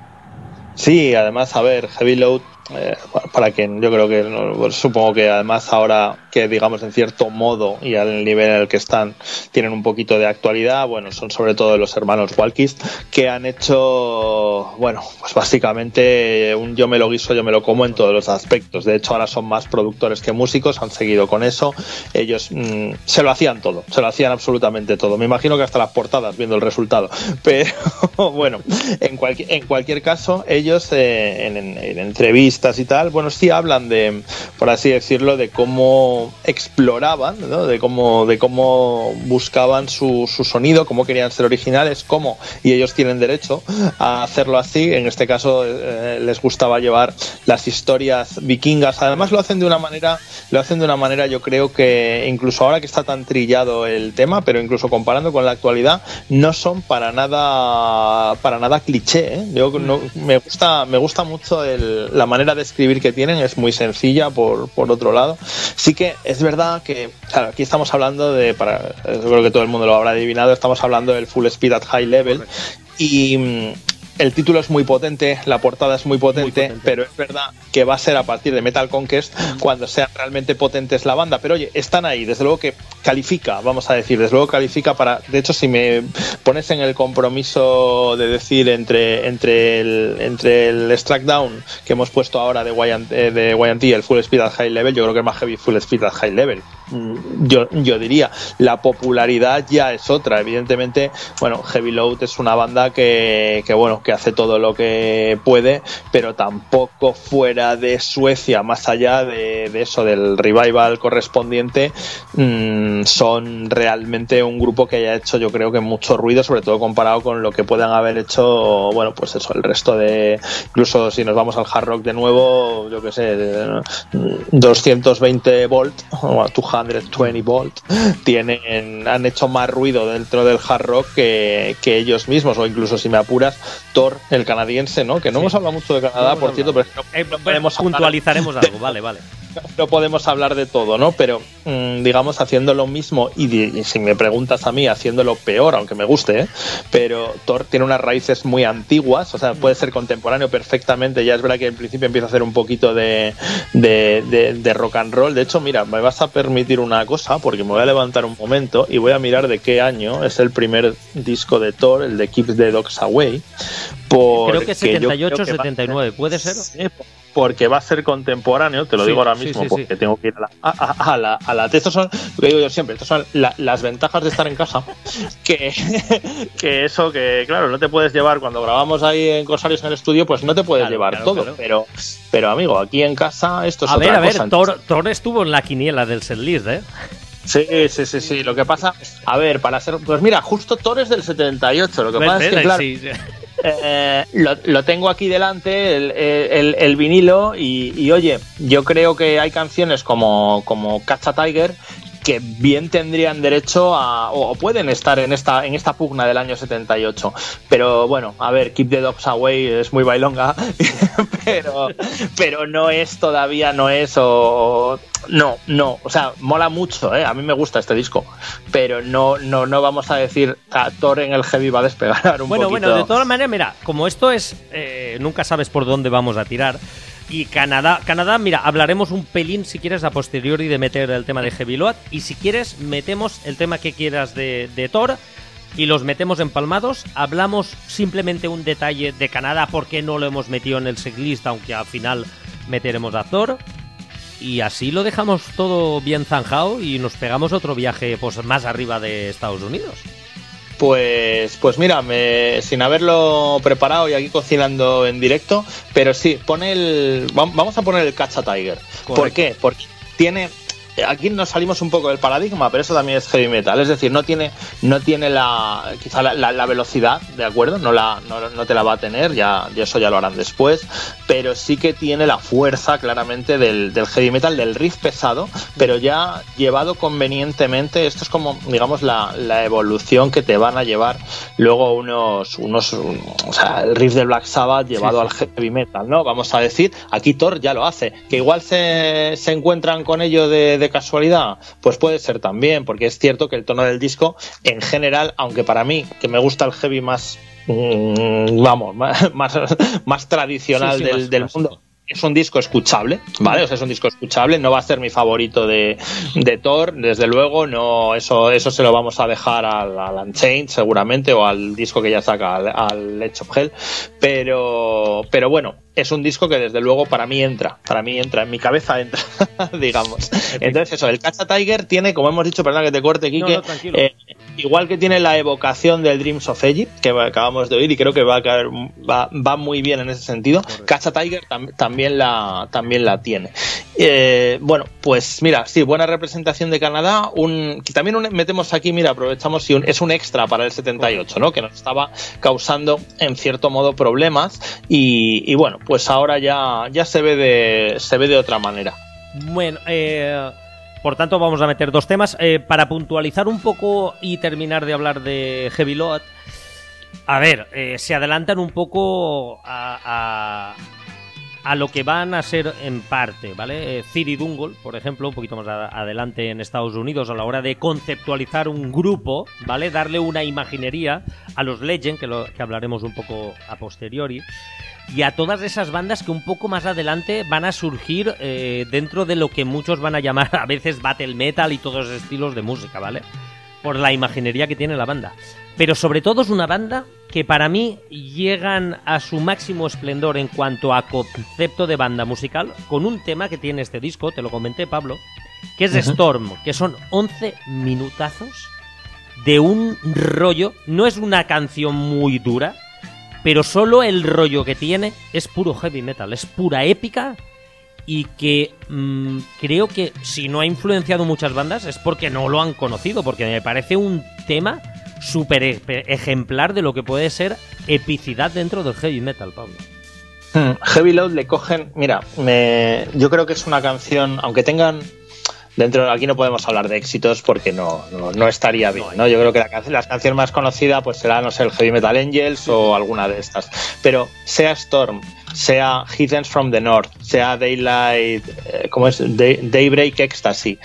B: Sí, además, a ver, Heavy Load, eh, para quien yo creo que, no, supongo que además ahora que digamos en cierto modo y al nivel en el que están tienen un poquito de actualidad, bueno, son sobre todo los hermanos Walkist, que han hecho, bueno, pues básicamente un yo me lo guiso, yo me lo como en todos los aspectos. De hecho, ahora son más productores que músicos, han seguido con eso. Ellos mmm, se lo hacían todo, se lo hacían absolutamente todo. Me imagino que hasta las portadas, viendo el resultado. Pero bueno, en, cualquier, en cualquier caso, ellos eh, en, en, en entrevistas y tal, bueno, sí hablan de, por así decirlo, de cómo exploraban, ¿no? de cómo de cómo buscaban su, su sonido, cómo querían ser originales, cómo, y ellos tienen derecho a hacerlo así. En este caso eh, les gustaba llevar las historias vikingas. Además lo hacen de una manera, lo hacen de una manera, yo creo que incluso ahora que está tan trillado el tema, pero incluso comparando con la actualidad, no son para nada para nada cliché, ¿eh? Yo no, me gusta me gusta mucho el, la manera de escribir que tienen, es muy sencilla por, por otro lado. Sí que es verdad que, claro, aquí estamos hablando de, para, yo creo que todo el mundo lo habrá adivinado, estamos hablando del Full Speed at High Level. Correcto. Y mm, el título es muy potente, la portada es muy potente, muy potente, pero es verdad que va a ser a partir de Metal Conquest cuando sean realmente potentes la banda. Pero oye, están ahí, desde luego que califica, vamos a decir, desde luego califica para... De hecho, si me pones en el compromiso de decir entre entre el entre el Strike Down que hemos puesto ahora de Y and T, de Y and T, el Full Speed at High Level, yo creo que es más heavy Full Speed at High Level. Yo, yo diría, la popularidad ya es otra. Evidentemente, bueno, Heavy Load es una banda que, que bueno, que hace todo lo que puede, pero tampoco fuera de Suecia, más allá de, de eso, del revival correspondiente, mmm, son realmente un grupo que haya hecho, yo creo que mucho ruido, sobre todo comparado con lo que puedan haber hecho, bueno, pues eso, el resto de, incluso si nos vamos al hard rock de nuevo, yo que sé, doscientos veinte volt o doscientos veinte volt, tienen, han hecho más ruido dentro del hard rock que, que ellos mismos, o incluso si me apuras, Thor, el canadiense, ¿no? Que no sí. hemos hablado mucho de Canadá, no por cierto, pero no,
A: eh, no podemos puntualizaremos algo, vale, vale.
B: No podemos hablar de todo, ¿no? Pero mmm, digamos, haciendo lo mismo y, y si me preguntas a mí, haciéndolo peor, aunque me guste, ¿eh? Pero Thor tiene unas raíces muy antiguas, o sea, puede ser contemporáneo perfectamente. Ya es verdad que en principio empieza a hacer un poquito de, de, de, de rock and roll. De hecho, mira, me vas a permitir una cosa, porque me voy a levantar un momento y voy a mirar de qué año es el primer disco de Thor, el de Keep the Dogs Away.
A: Creo que setenta y ocho setenta y nueve, ¿puede ser?
B: Sí, porque va a ser contemporáneo, te lo sí, digo ahora mismo, sí, sí, porque sí. tengo que ir a la, a, a, a la, a la... Estos son, lo que digo yo siempre, estas son la, las ventajas de estar en casa, que, que eso, que claro, no te puedes llevar, cuando grabamos ahí en Corsarios en el estudio, pues no te puedes claro, llevar claro, todo, claro. pero pero amigo, aquí en casa esto es
A: a
B: otra
A: ver, a
B: cosa.
A: ver, Thor, Thor estuvo en la quiniela del setlist, ¿eh?
B: Sí, sí, sí, sí, lo que pasa, a ver, para ser, pues mira, justo Thor es del setenta y ocho, lo que pasa es que, claro... Sí, sí. Eh, lo, lo tengo aquí delante, el, el, el vinilo, y, y oye, yo creo que hay canciones como, como Catch a Tiger que bien tendrían derecho a, o pueden estar en esta en esta pugna del año setenta y ocho, pero bueno, a ver, Keep the Dogs Away es muy bailonga, pero pero no es todavía, no es o no, no, o sea, mola mucho, ¿eh? A mí me gusta este disco, pero no no no vamos a decir a Thor en el heavy va a despegar un
A: bueno,
B: poquito.
A: Bueno, de todas maneras, mira, como esto es, eh, nunca sabes por dónde vamos a tirar. Y Canadá, Canadá, mira, hablaremos un pelín si quieres a posteriori de meter el tema de Heavy Load, y si quieres metemos el tema que quieras de, de Thor y los metemos empalmados. Hablamos simplemente un detalle de Canadá porque no lo hemos metido en el setlist, aunque al final meteremos a Thor, y así lo dejamos todo bien zanjado y nos pegamos otro viaje pues más arriba de Estados Unidos.
B: Pues, pues mira, me, sin haberlo preparado y aquí cocinando en directo, pero sí, pone el, vamos a poner el Catch a Tiger. Correcto. ¿Por qué? Porque tiene, aquí nos salimos un poco del paradigma, pero eso también es heavy metal, es decir, no tiene, no tiene la, quizá la, la, la velocidad, ¿de acuerdo? No, la, no, no te la va a tener, ya, ya eso ya lo harán después, pero sí que tiene la fuerza claramente del, del heavy metal, del riff pesado, pero ya llevado convenientemente. Esto es como, digamos, la, la evolución que te van a llevar luego unos, unos un, o sea, el riff del Black Sabbath llevado sí, sí. al heavy metal, ¿no? Vamos a decir, aquí Thor ya lo hace, que igual se, se encuentran con ello de, de casualidad, pues puede ser también, porque es cierto que el tono del disco en general, aunque para mí, que me gusta el heavy más, mmm, vamos, más, más, más tradicional sí, sí, del, más, del más mundo, es un disco escuchable, ¿vale? O sea, es un disco escuchable, no va a ser mi favorito de, de Thor, desde luego, no, eso, eso se lo vamos a dejar al, al Unchained seguramente, o al disco que ya saca, al, al Edge of Hell, pero, pero bueno, es un disco que desde luego para mí entra, para mí entra, en mi cabeza entra, digamos. Entonces eso, el Catch a Tiger tiene, como hemos dicho, perdón que te corte, Quique, no, no, eh, igual que tiene la evocación del Dreams of Egypt, que acabamos de oír, y creo que va a caer, va, va muy bien en ese sentido. Correcto. Catch a Tiger tam, también, la, también la tiene. Eh, bueno, pues mira, sí, buena representación de Canadá. Un, también un, metemos aquí, mira, aprovechamos y un, es un extra para el setenta y ocho, ¿no? Que nos estaba causando en cierto modo problemas, y, y bueno, pues ahora ya, ya se ve de, se ve de otra manera.
A: Bueno, eh, por tanto vamos a meter dos temas. Eh, para puntualizar un poco y terminar de hablar de Heavy Load, a ver, eh, se adelantan un poco a, a, a lo que van a ser en parte, ¿vale? Eh, Thierry Dungle, por ejemplo, un poquito más a, adelante en Estados Unidos, a la hora de conceptualizar un grupo, ¿vale? Darle una imaginería a los Legend, que, lo, que hablaremos un poco a posteriori, y a todas esas bandas que un poco más adelante van a surgir eh, dentro de lo que muchos van a llamar a veces battle metal y todos esos estilos de música, ¿vale? Por la imaginería que tiene la banda. Pero sobre todo es una banda que para mí llegan a su máximo esplendor en cuanto a concepto de banda musical con un tema que tiene este disco, te lo comenté, Pablo, que es uh-huh. Storm, que son once minutazos de un rollo. No es una canción muy dura, pero solo el rollo que tiene es puro heavy metal, es pura épica, y que mmm, creo que si no ha influenciado muchas bandas es porque no lo han conocido, porque me parece un tema súper ejemplar de lo que puede ser epicidad dentro del heavy metal, Pablo.
B: Hmm, Heavy Load le cogen, mira, me, yo creo que es una canción, aunque tengan... Dentro, aquí no podemos hablar de éxitos porque no, no, no estaría bien, ¿no? Yo creo que la, la canción más conocida pues será, no sé, el Heavy Metal Angels o alguna de estas. Pero sea Storm, sea Heathens from the North, sea Daylight, eh, ¿cómo es? Day, Daybreak Ecstasy,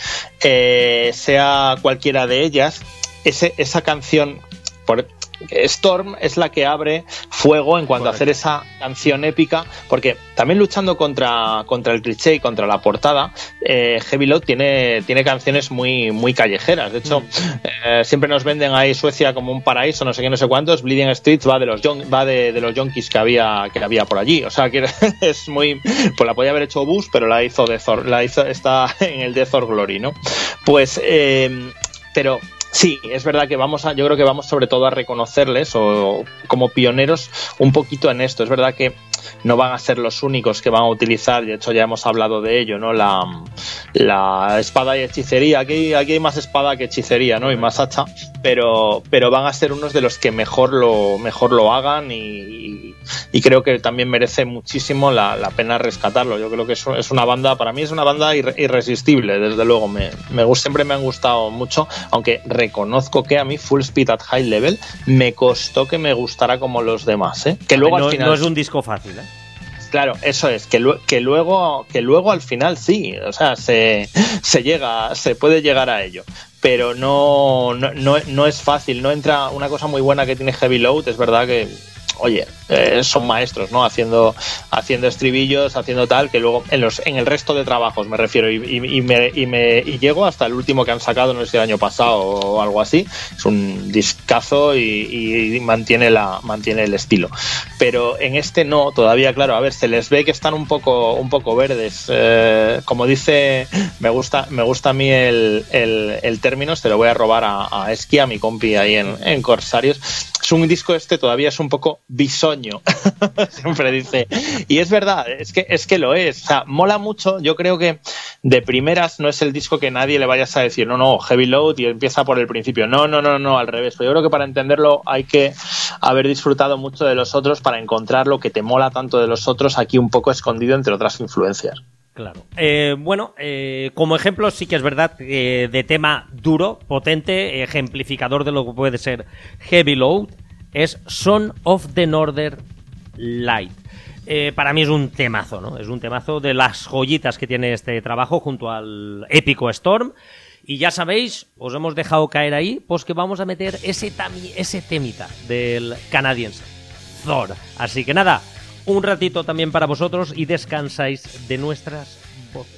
B: eh, sea cualquiera de ellas, ese, esa canción... Por, Storm es la que abre fuego en cuanto Correcto. a hacer esa canción épica, porque también luchando contra, contra el cliché y contra la portada, eh, Heavy Load tiene, tiene canciones muy, muy callejeras. De hecho, mm. eh, siempre nos venden ahí Suecia como un paraíso, no sé qué, no sé cuántos. Bleeding Streets va de los va de, de los yonkis que había, que había por allí. O sea, que es muy... Pues la podía haber hecho Bush, pero la hizo Death or, la hizo, está en el Death or Glory, ¿no? Pues, eh, pero... Sí, es verdad que vamos a, yo creo que vamos sobre todo a reconocerles o como pioneros un poquito en esto. Es verdad que no van a ser los únicos que van a utilizar, de hecho ya hemos hablado de ello, ¿no? La, la espada y hechicería. Aquí, aquí hay más espada que hechicería, ¿no? Y más hacha, pero, pero van a ser unos de los que mejor lo, mejor lo hagan, y, y creo que también merece muchísimo la, la pena rescatarlo. Yo creo que es, es una banda, para mí es una banda irre, irresistible, desde luego. Me, me, siempre me han gustado mucho, aunque reconozco que a mí Full Speed at High Level me costó que me gustara como los demás, ¿eh? Que luego
A: no,
B: al final...
A: no es un disco fácil, ¿eh?
B: Claro, eso es, que, lu- que luego que luego al final sí, o sea, se, se llega, se puede llegar a ello, pero no, no, no, no es fácil, no entra. Una cosa muy buena que tiene Heavy Load, es verdad que, oye, eh, son maestros, ¿no? Haciendo, haciendo estribillos, haciendo tal, que luego en los en el resto de trabajos me refiero, y, y, y, me, y, me, y llego hasta el último que han sacado, no sé si el año pasado o algo así. Es un discazo y, y mantiene la mantiene el estilo. Pero en este no, todavía, claro, a ver, se les ve que están un poco un poco verdes. Eh, como dice, me gusta me gusta a mí el, el, el término, se lo voy a robar a, a Esqui, a mi compi ahí en, en Corsarios. es un disco este todavía es un poco bisoño, siempre dice. Y es verdad, es que, es que lo es. O sea, mola mucho. Yo creo que de primeras no es el disco que nadie le vayas a decir, no, no, Heavy Load y empieza por el principio. No, no, no, no, al revés. Pero yo creo que para entenderlo hay que haber disfrutado mucho de los otros para encontrar lo que te mola tanto de los otros aquí un poco escondido entre otras influencias.
A: Claro. Eh, bueno, eh, como ejemplo sí que es verdad eh, de tema duro, potente, ejemplificador de lo que puede ser Heavy Load, es Son of the Northern Light. Eh, para mí es un temazo, ¿no? Es un temazo de las joyitas que tiene este trabajo junto al épico Storm. Y ya sabéis, os hemos dejado caer ahí, pues que vamos a meter ese, tami, ese temita del canadiense Thor. Así que nada, un ratito también para vosotros y descansáis de nuestras voces.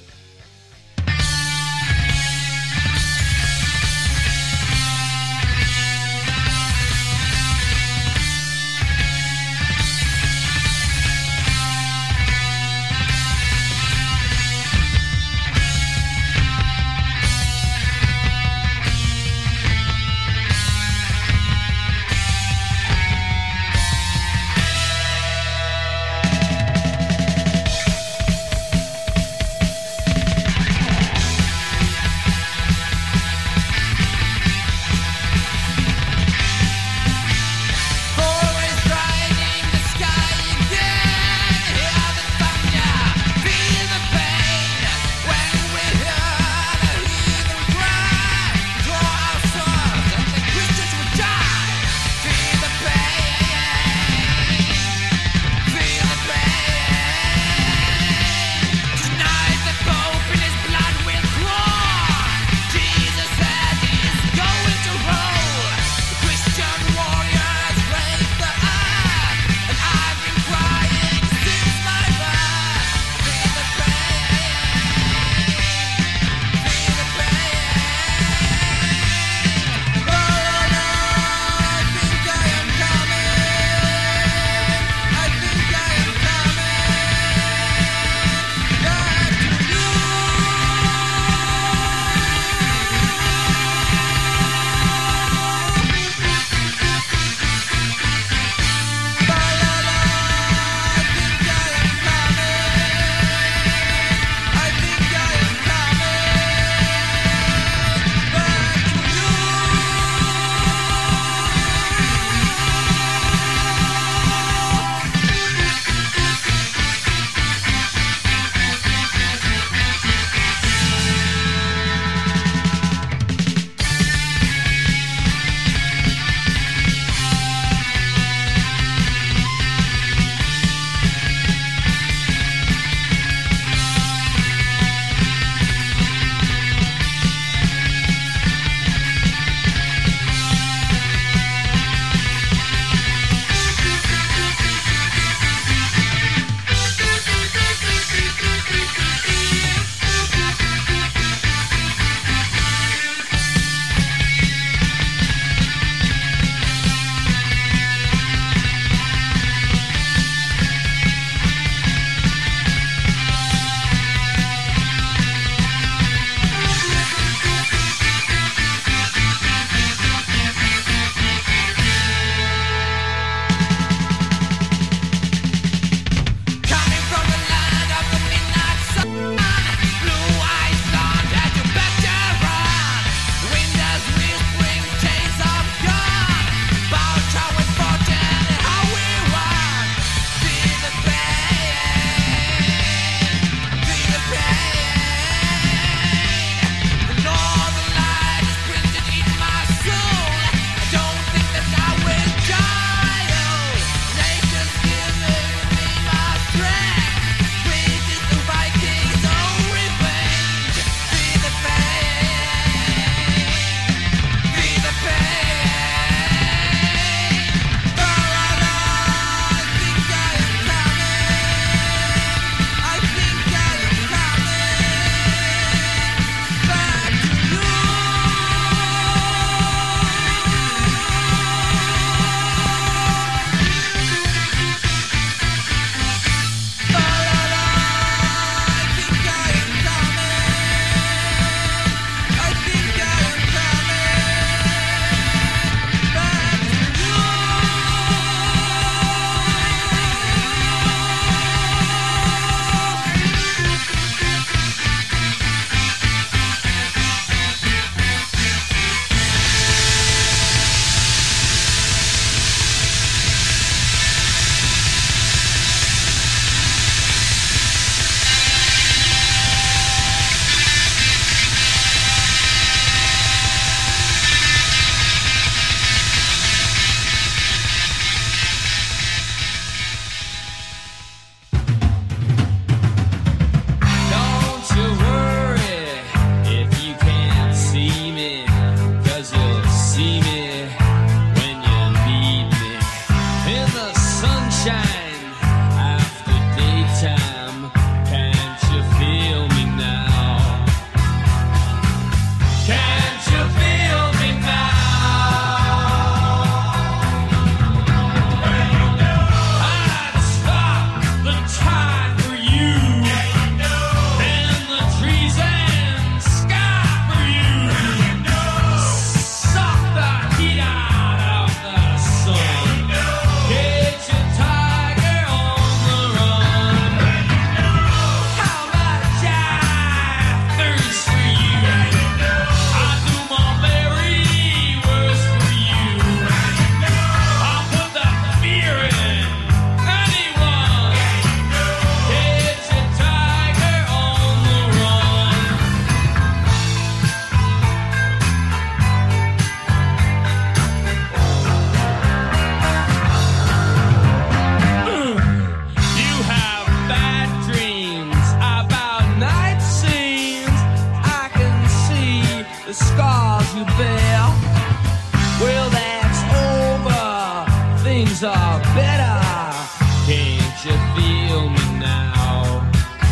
C: the scars you bear. Well, that's over, things are better. Can't you feel me now?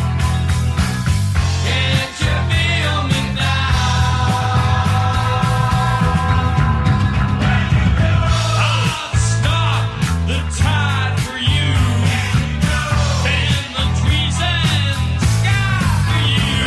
C: Can't you feel me now? I'll stop the tide for you, and the trees and sky for you.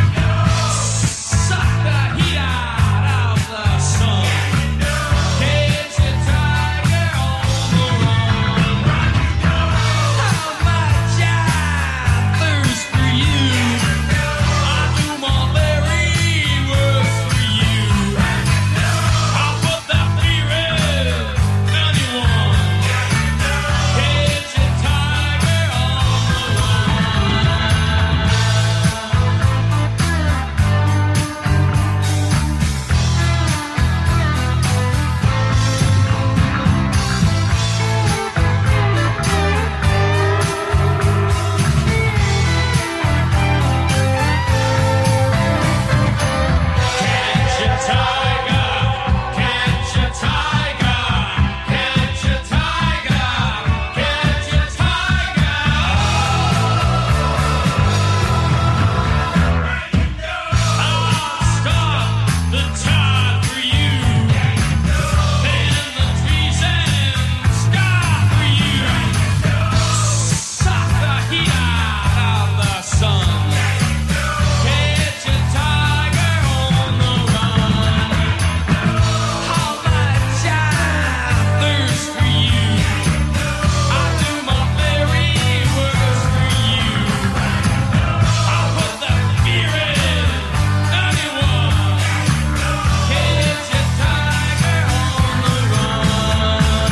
C: Suck the heat out of the sun. Catch a tiger on the run. How much I thirst for you. I do my very worst for you. I'll put the fear in anyone. Catch a tiger on the Catch a tiger, catch a tiger, catch a tiger, catch a tiger. I'll stop the tide for you, and the trees and sky for you. Suck the heat out of the sun. Catch a tiger on the run. How much I thirst for you. I do my very worst for you. I'll put the fear in anyone. Catch a tiger on the run.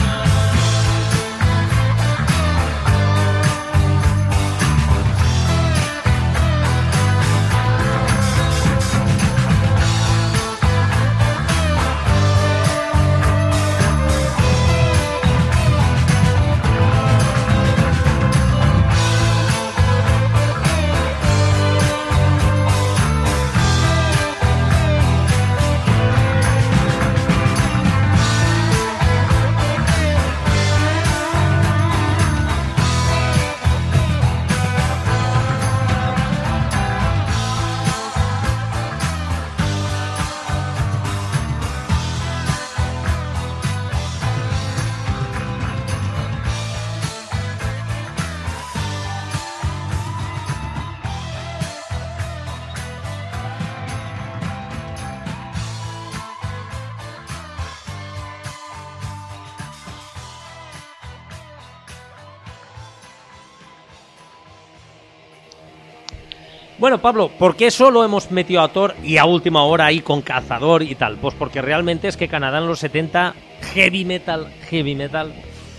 A: Bueno, Pablo, ¿por qué solo hemos metido a Thor y a última hora ahí con Cazador y tal? Pues porque realmente es que Canadá en los setenta, heavy metal, heavy metal,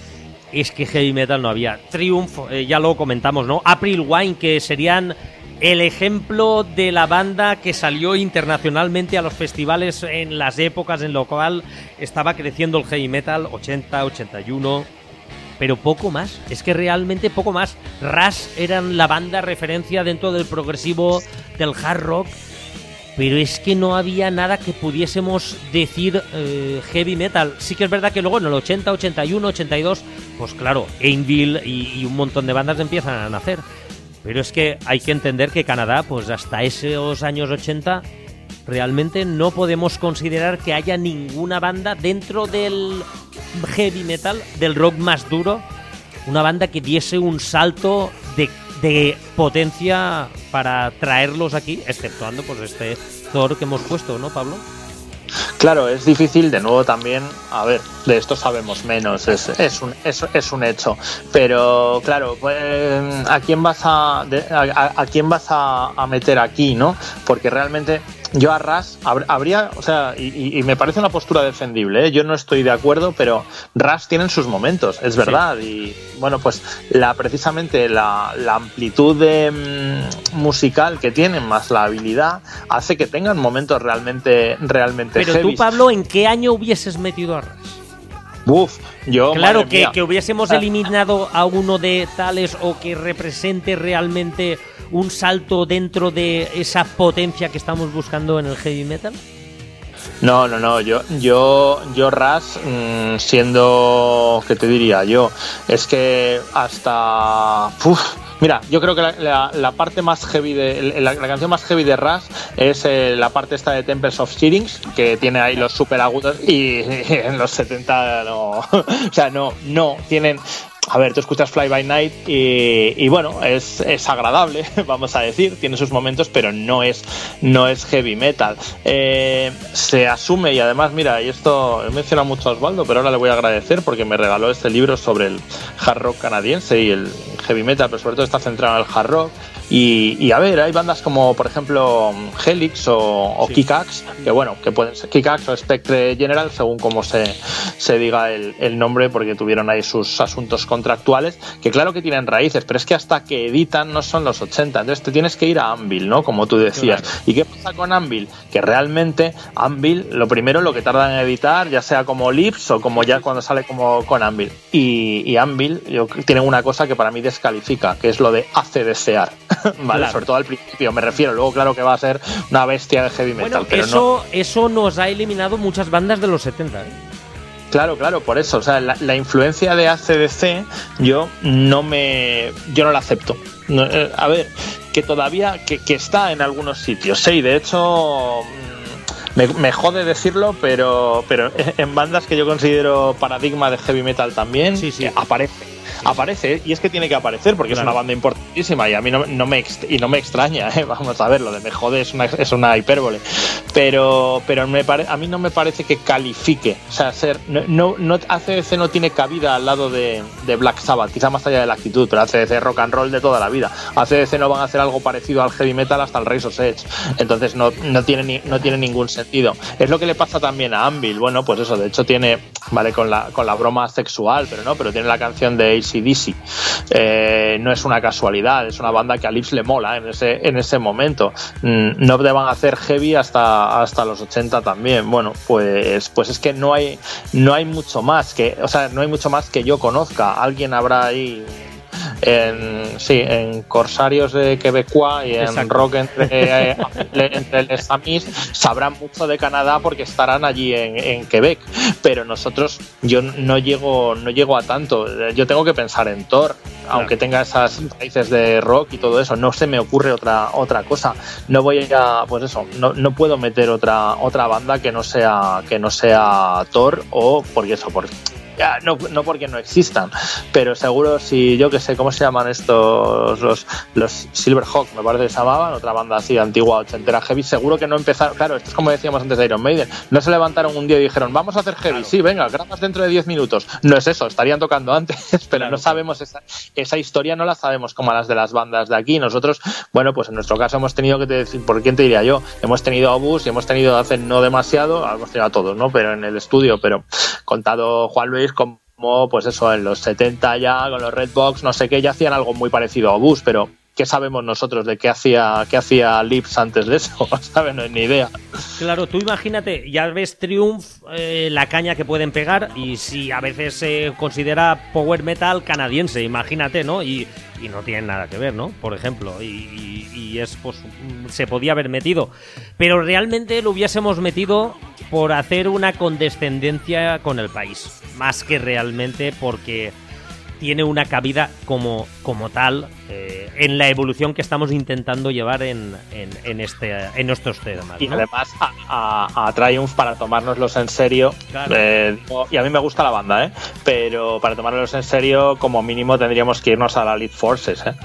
A: es que heavy metal no había. Triumph, eh, ya lo comentamos, ¿no? April Wine, que serían el ejemplo de la banda que salió internacionalmente a los festivales en las épocas en lo cual estaba creciendo el heavy metal, ochenta, ochenta y uno... pero poco más, es que realmente poco más. Rush eran la banda referencia dentro del progresivo, del hard rock, pero es que no había nada que pudiésemos decir eh, heavy metal. Sí que es verdad que luego en el ochenta, ochenta y uno, ochenta y dos, pues claro, Anvil y, y un montón de bandas empiezan a nacer, pero es que hay que entender que Canadá, pues hasta esos años ochenta, realmente no podemos considerar que haya ninguna banda dentro del heavy metal, del rock más duro, una banda que diese un salto de, de potencia para traerlos aquí, exceptuando pues este Thor que hemos puesto, ¿no, Pablo?
B: Claro, es difícil, de nuevo también, a ver, de esto sabemos menos, es, es, un, es, es un hecho, pero claro, pues, ¿a quién vas a, a, a quién vas a, a meter aquí, no? Porque realmente yo a Rush habría, o sea, y, y me parece una postura defendible, ¿eh? Yo no estoy de acuerdo, pero Rush tienen sus momentos, es verdad, sí. Y bueno, pues la precisamente la, la amplitud de, mm, musical que tienen, más la habilidad, hace que tengan momentos realmente, realmente
A: Pero
B: heavy.
A: tú, Pablo, ¿en qué año hubieses metido a Rush?
B: Uf, yo,
A: claro, que, que hubiésemos eliminado a uno de tales o que represente realmente un salto dentro de esa potencia que estamos buscando en el heavy metal.
B: No, no, no, yo, yo, yo Rush, mmm, siendo, ¿qué te diría yo? Es que hasta... Uf, mira, yo creo que la, la, la parte más heavy de la, la canción más heavy de Rush es eh, la parte esta de Tempest of Shearings, que tiene ahí los super agudos, y, y en los setenta no, o sea, no, no tienen. A ver, tú escuchas Fly By Night y, y bueno, es, es agradable, vamos a decir, tiene sus momentos, pero no es, no es heavy metal. Eh, se asume, y además, mira, y esto he mencionado mucho a Osvaldo, pero ahora le voy a agradecer porque me regaló este libro sobre el hard rock canadiense y el heavy metal, pero sobre todo está centrado en el hard rock. Y, y a ver, hay bandas como por ejemplo Helix o, o sí. Kick-Axe, que bueno, que pueden ser Kick-Axe o Spectre General, según como se, se diga el, el nombre, porque tuvieron ahí sus asuntos contractuales, que claro que tienen raíces, pero es que hasta que editan no son los ochenta, entonces te tienes que ir a Anvil, ¿no? Como tú decías. Claro. ¿Y qué pasa con Anvil? Que realmente Anvil, lo primero, lo que tardan en editar, ya sea como Lips o como ya cuando sale como con Anvil. Y, y Anvil yo, tienen una cosa que para mí descalifica, que es lo de hace desear. Vale, claro. Sobre todo al principio, me refiero. Luego, claro que va a ser una bestia de heavy metal.
A: Bueno,
B: pero
A: eso,
B: no.
A: eso nos ha eliminado muchas bandas de los setenta, ¿eh?
B: Claro, claro, por eso. O sea, la, la influencia de A C D C, yo no me. Yo no la acepto. No, eh, a ver, que todavía. Que, que está en algunos sitios. Sí, de hecho. Me, me jode decirlo, pero, pero en bandas que yo considero paradigma de heavy metal también, sí, sí. aparece. Aparece, y es que tiene que aparecer porque claro. Es una banda importantísima y a mí no, no me y no me extraña, ¿eh? Vamos a ver, lo de me jode es una, es una hipérbole, pero pero me pare, a mí no me parece que califique, o sea, ser no, no, no A C D C no tiene cabida al lado de, de Black Sabbath, quizá más allá de la actitud, pero A C D C es rock and roll de toda la vida. A C D C no van a hacer algo parecido al heavy metal hasta el Razor's Edge, entonces no, no, tiene, ni, no tiene ningún sentido. Es lo que le pasa también a Anvil, bueno, pues eso, de hecho tiene, vale, con la, con la broma sexual, pero no, pero tiene la canción de A C D C. Eh, no es una casualidad, es una banda que a Lips le mola en ese, en ese momento. Mm, no te van a hacer heavy hasta, hasta los ochenta también. Bueno, pues, pues es que no hay, no hay mucho más que, o sea, no hay mucho más que yo conozca. Alguien habrá ahí en, sí, en Corsarios de Quebecois y en Exacto. Rock entre, eh, entre les amis sabrán mucho de Canadá porque estarán allí en, en Quebec, pero nosotros yo no llego no llego a tanto. Yo tengo que pensar en Thor, claro. Aunque tenga esas raíces de rock y todo eso, no se me ocurre otra otra cosa. No voy a, pues eso, no, no puedo meter otra otra banda que no sea que no sea Thor, o porque eso, porque ya, no, no porque no existan, pero seguro si yo que sé cómo se llaman estos los, los Silverhawk, me parece que se llamaban, otra banda así antigua, ochentera heavy, seguro que no empezaron, claro, esto es como decíamos antes de Iron Maiden, no se levantaron un día y dijeron vamos a hacer heavy, claro. Sí, venga, grabas dentro de diez minutos, no es eso, estarían tocando antes, pero claro. No sabemos esa, esa historia, no la sabemos como las de las bandas de aquí. Nosotros, bueno, pues en nuestro caso hemos tenido que decir, ¿por quién te diría yo? Hemos tenido a Obús y hemos tenido hace no demasiado, hemos tenido a todos, ¿no? Pero en el estudio, pero contado Juan Luis como pues eso, en los setenta ya con los Redbox, no sé qué, ya hacían algo muy parecido a Obús, pero ¿qué sabemos nosotros de qué hacía qué hacía Lips antes de eso? ¿Sabes? No hay ni idea.
A: Claro, tú imagínate, ya ves Triumph, eh, la caña que pueden pegar, y si a veces se considera power metal canadiense, imagínate, ¿no? Y, y no tienen nada que ver, ¿no? Por ejemplo, y, y, y es, pues, se podía haber metido, pero realmente lo hubiésemos metido por hacer una condescendencia con el país, más que realmente porque tiene una cabida como, como tal eh, en la evolución que estamos intentando llevar en, en, en, este, en estos temas, ¿no?
B: Y además a, a, a Triumph, para tomárnoslos en serio, claro. eh, y a mí me gusta la banda, ¿eh? Pero para tomárnoslos en serio, como mínimo tendríamos que irnos a la Elite Forces, ¿eh?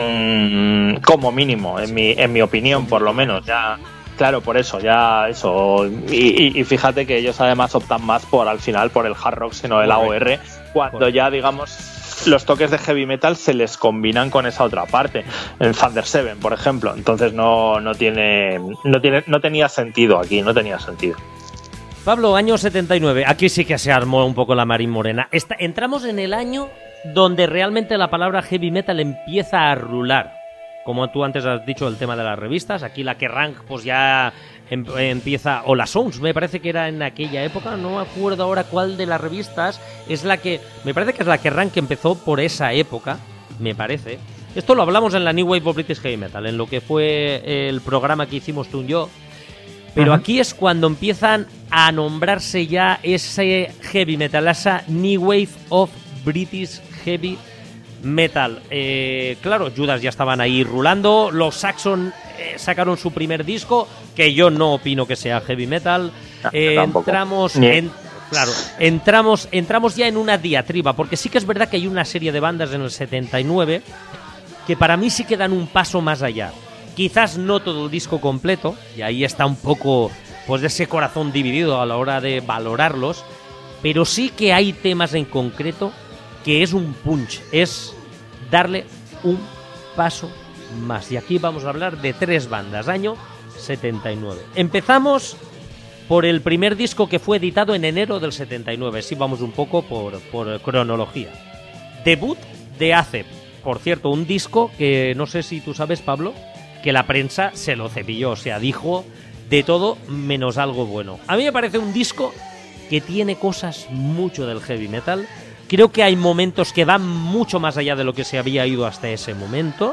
B: Mm, como mínimo, en mi, en mi opinión, por lo menos, ya... Claro, por eso, ya eso. Y, y, y fíjate que ellos además optan más por, al final, por el hard rock, sino el A O R, cuando Correcto. Ya, digamos, los toques de heavy metal se les combinan con esa otra parte. En Thunder Seven, por ejemplo. Entonces no, no tiene, no tiene, no tenía sentido aquí, no tenía sentido.
A: Pablo, año setenta y nueve. Aquí sí que se armó un poco la Marín Morena. Esta, entramos en el año donde realmente la palabra heavy metal empieza a rular. Como tú antes has dicho, el tema de las revistas, aquí la Kerrang pues ya em, empieza, o la Sounds, me parece que era en aquella época, no me acuerdo ahora cuál de las revistas es la que, me parece que es la Kerrang que empezó por esa época, me parece. Esto lo hablamos en la New Wave of British Heavy Metal, en lo que fue el programa que hicimos tú y yo, Pero
B: Ajá.
A: aquí es cuando empiezan a nombrarse ya ese heavy metal, esa New Wave of British Heavy Metal. Eh, claro, Judas ya estaban ahí rulando, los Saxon eh, sacaron su primer disco, que yo no opino que sea heavy metal.
B: No,
A: Eh,
B: tampoco.
A: entramos
B: Ni-
A: en... Claro, entramos, entramos ya en una diatriba, porque sí que es verdad que hay una serie de bandas en el setenta y nueve que para mí sí que dan un paso más allá. Quizás no todo el disco completo, y ahí está un poco pues ese corazón dividido a la hora de valorarlos, pero sí que hay temas en concreto que es un punch, es darle un paso más. Y aquí vamos a hablar de tres bandas, año setenta y nueve. Empezamos por el primer disco que fue editado en enero del setenta y nueve, sí vamos un poco por, por cronología. Debut de Acep, por cierto, un disco que no sé si tú sabes, Pablo, que la prensa se lo cepilló, o sea, dijo de todo menos algo bueno. A mí me parece un disco que tiene cosas mucho del heavy metal. Creo que hay momentos que van mucho más allá de lo que se había ido hasta ese momento.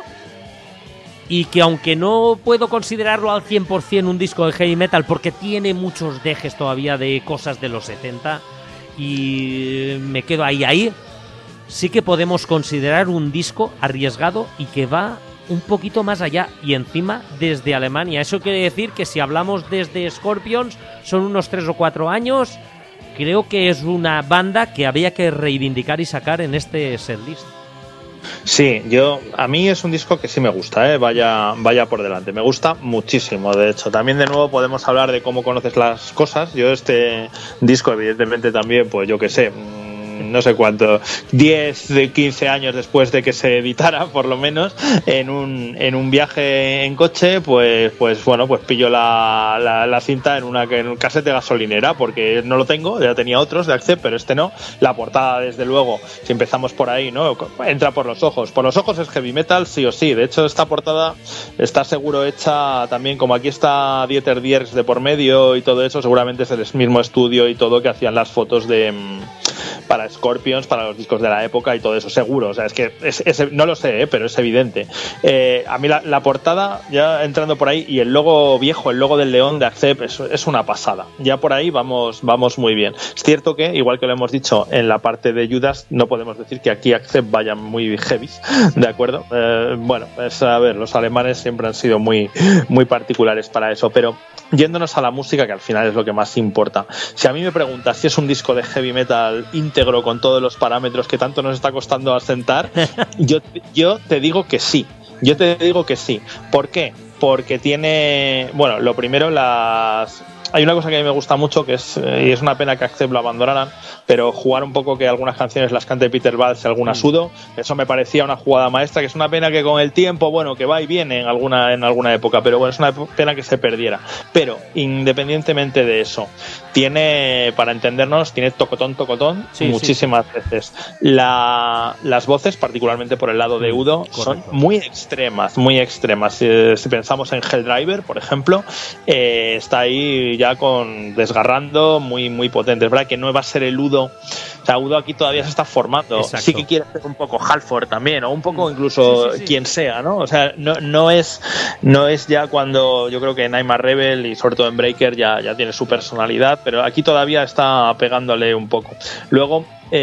A: Y que aunque no puedo considerarlo al cien por ciento un disco de heavy metal, porque tiene muchos dejes todavía de cosas de los setenta, y me quedo ahí, ahí, sí que podemos considerar un disco arriesgado y que va un poquito más allá, y encima desde Alemania. Eso quiere decir que si hablamos desde Scorpions, son unos tres o cuatro años. Creo que es una banda que había que reivindicar y sacar en este setlist.
B: Sí, yo a mí es un disco que sí me gusta, ¿eh? vaya, vaya por delante, me gusta muchísimo. De hecho, también de nuevo podemos hablar de cómo conoces las cosas. Yo este disco, evidentemente, también, pues yo qué sé, no sé cuánto, diez, quince años después de que se editara, por lo menos, en un, en un viaje en coche, pues, pues bueno, pues pillo la, la, la cinta en una en un casete gasolinera, porque no lo tengo, ya tenía otros de Accept, pero este no. La portada, desde luego, si empezamos por ahí, ¿no? Entra por los ojos. Por los ojos es heavy metal, sí o sí. De hecho, esta portada está seguro hecha también, como aquí está Dieter Dierks de por medio y todo eso, seguramente es el mismo estudio y todo que hacían las fotos de para Scorpions, para los discos de la época y todo eso, seguro. O sea, es que es, es, no lo sé, ¿eh? Pero es evidente. Eh, a mí la, la portada, ya entrando por ahí, y el logo viejo, el logo del león de Accept, es, es una pasada. Ya por ahí vamos, vamos muy bien. Es cierto que, igual que lo hemos dicho en la parte de Judas, no podemos decir que aquí Accept vayan muy heavy, ¿de acuerdo? Eh, bueno, es, a ver, los alemanes siempre han sido muy, muy particulares para eso, pero yéndonos a la música, que al final es lo que más importa. Si a mí me preguntas si es un disco de heavy metal íntegro con todos los parámetros que tanto nos está costando asentar, yo, yo te digo que sí. Yo te digo que sí. ¿Por qué? Porque tiene, bueno, lo primero, las... Hay una cosa que a mí me gusta mucho, que es, y es una pena que Accept lo abandonaran, pero jugar un poco que algunas canciones las cante Peter Valls y algunas Udo, eso me parecía una jugada maestra, que es una pena que con el tiempo, bueno, que va y viene en alguna, en alguna época, pero bueno, es una pena que se perdiera. Pero, independientemente de eso, tiene, para entendernos, tiene tocotón, tocotón,
A: sí,
B: muchísimas sí. veces. La, las voces, particularmente por el lado de Udo, Correcto. son muy extremas, muy extremas. Eh, si pensamos en Helldriver, por ejemplo, eh, está ahí ya con desgarrando muy muy potente. Es verdad que no va a ser el Udo, o sea, Udo aquí todavía se está formando. Exacto. Sí que quiere hacer un poco Halford también, o un poco incluso sí, sí, sí. quien sea, ¿no? O sea, no, no es no es ya cuando yo creo que en I'm a Rebel y sobre todo en Breaker ya, ya tiene su personalidad, pero aquí todavía está pegándole un poco. Luego,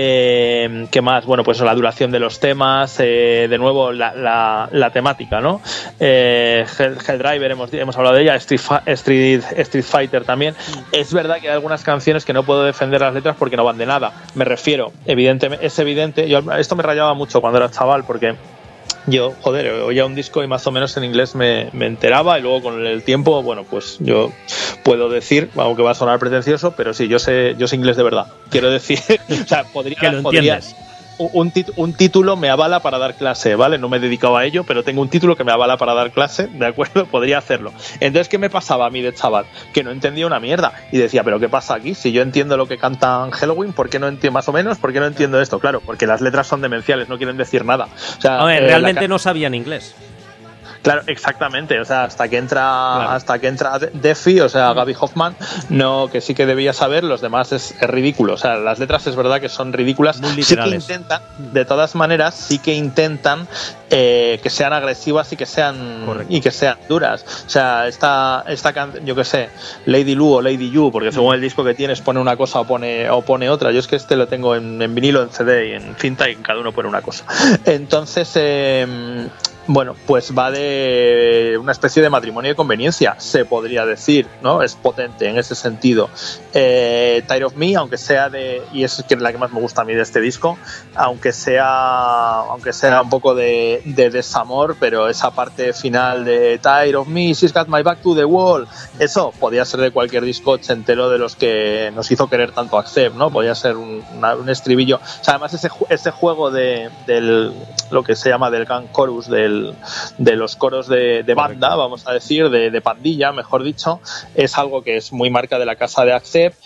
B: Eh, ¿qué más? Bueno, pues la duración de los temas, eh, de nuevo la, la, la temática, ¿no? Eh, Helldriver, hemos, hemos hablado de ella, Street, Street, Street Fighter también. Mm. Es verdad que hay algunas canciones que no puedo defender las letras porque no van de nada. Me refiero, evidentemente, es evidente, yo, esto me rayaba mucho cuando era chaval porque yo, joder, oía un disco y más o menos en inglés me, me enteraba, y luego con el tiempo, bueno, pues yo puedo decir, aunque va a sonar pretencioso, pero sí, yo sé, yo sé inglés de verdad. Quiero decir, o sea, podría,
A: que lo
B: podría un, tit, un título me avala para dar clase, ¿vale? No me he dedicado a ello, pero tengo un título que me avala para dar clase, ¿de acuerdo? Podría hacerlo. Entonces, ¿qué me pasaba a mí de chaval? Que no entendía una mierda. Y decía, ¿pero qué pasa aquí? Si yo entiendo lo que cantan Helloween, ¿por qué no entiendo más o menos? ¿Por qué no entiendo esto? Claro, porque las letras son demenciales, no quieren decir nada. O sea,
A: a ver,
B: eh,
A: realmente
B: la...
A: no sabían inglés.
B: Claro, exactamente, o sea, hasta que entra
A: claro.
B: hasta que entra Defi, o sea, Gaby Hoffman, no, que sí que debía saber, los demás es, es ridículo, o sea, las letras es verdad que son ridículas,
A: muy
B: sí que
A: literales.
B: intentan, de todas maneras, sí que intentan eh, que sean agresivas y que sean
A: Correcto.
B: y que sean duras, o sea, esta, esta canción, yo qué sé, Lady Lu o Lady You, porque según el disco que tienes pone una cosa o pone, o pone otra, yo es que este lo tengo en, en vinilo, en C D y en cinta y cada uno pone una cosa, entonces eh, bueno, pues va de una especie de matrimonio de conveniencia, se podría decir, ¿no? Es potente en ese sentido. Eh, Tired of Me, aunque sea de, y es la que más me gusta a mí de este disco, aunque sea, aunque sea un poco de, de desamor, pero esa parte final de Tired of Me, She's Got My Back to the Wall, eso podía ser de cualquier disco ochentero de los que nos hizo querer tanto Accept, ¿no? Podía ser un, una, un estribillo. O sea, además ese, ese juego de, del, lo que se llama del gang chorus, del de los coros de, de banda, vamos a decir, de, de pandilla, mejor dicho, es algo que es muy marca de la casa de Accept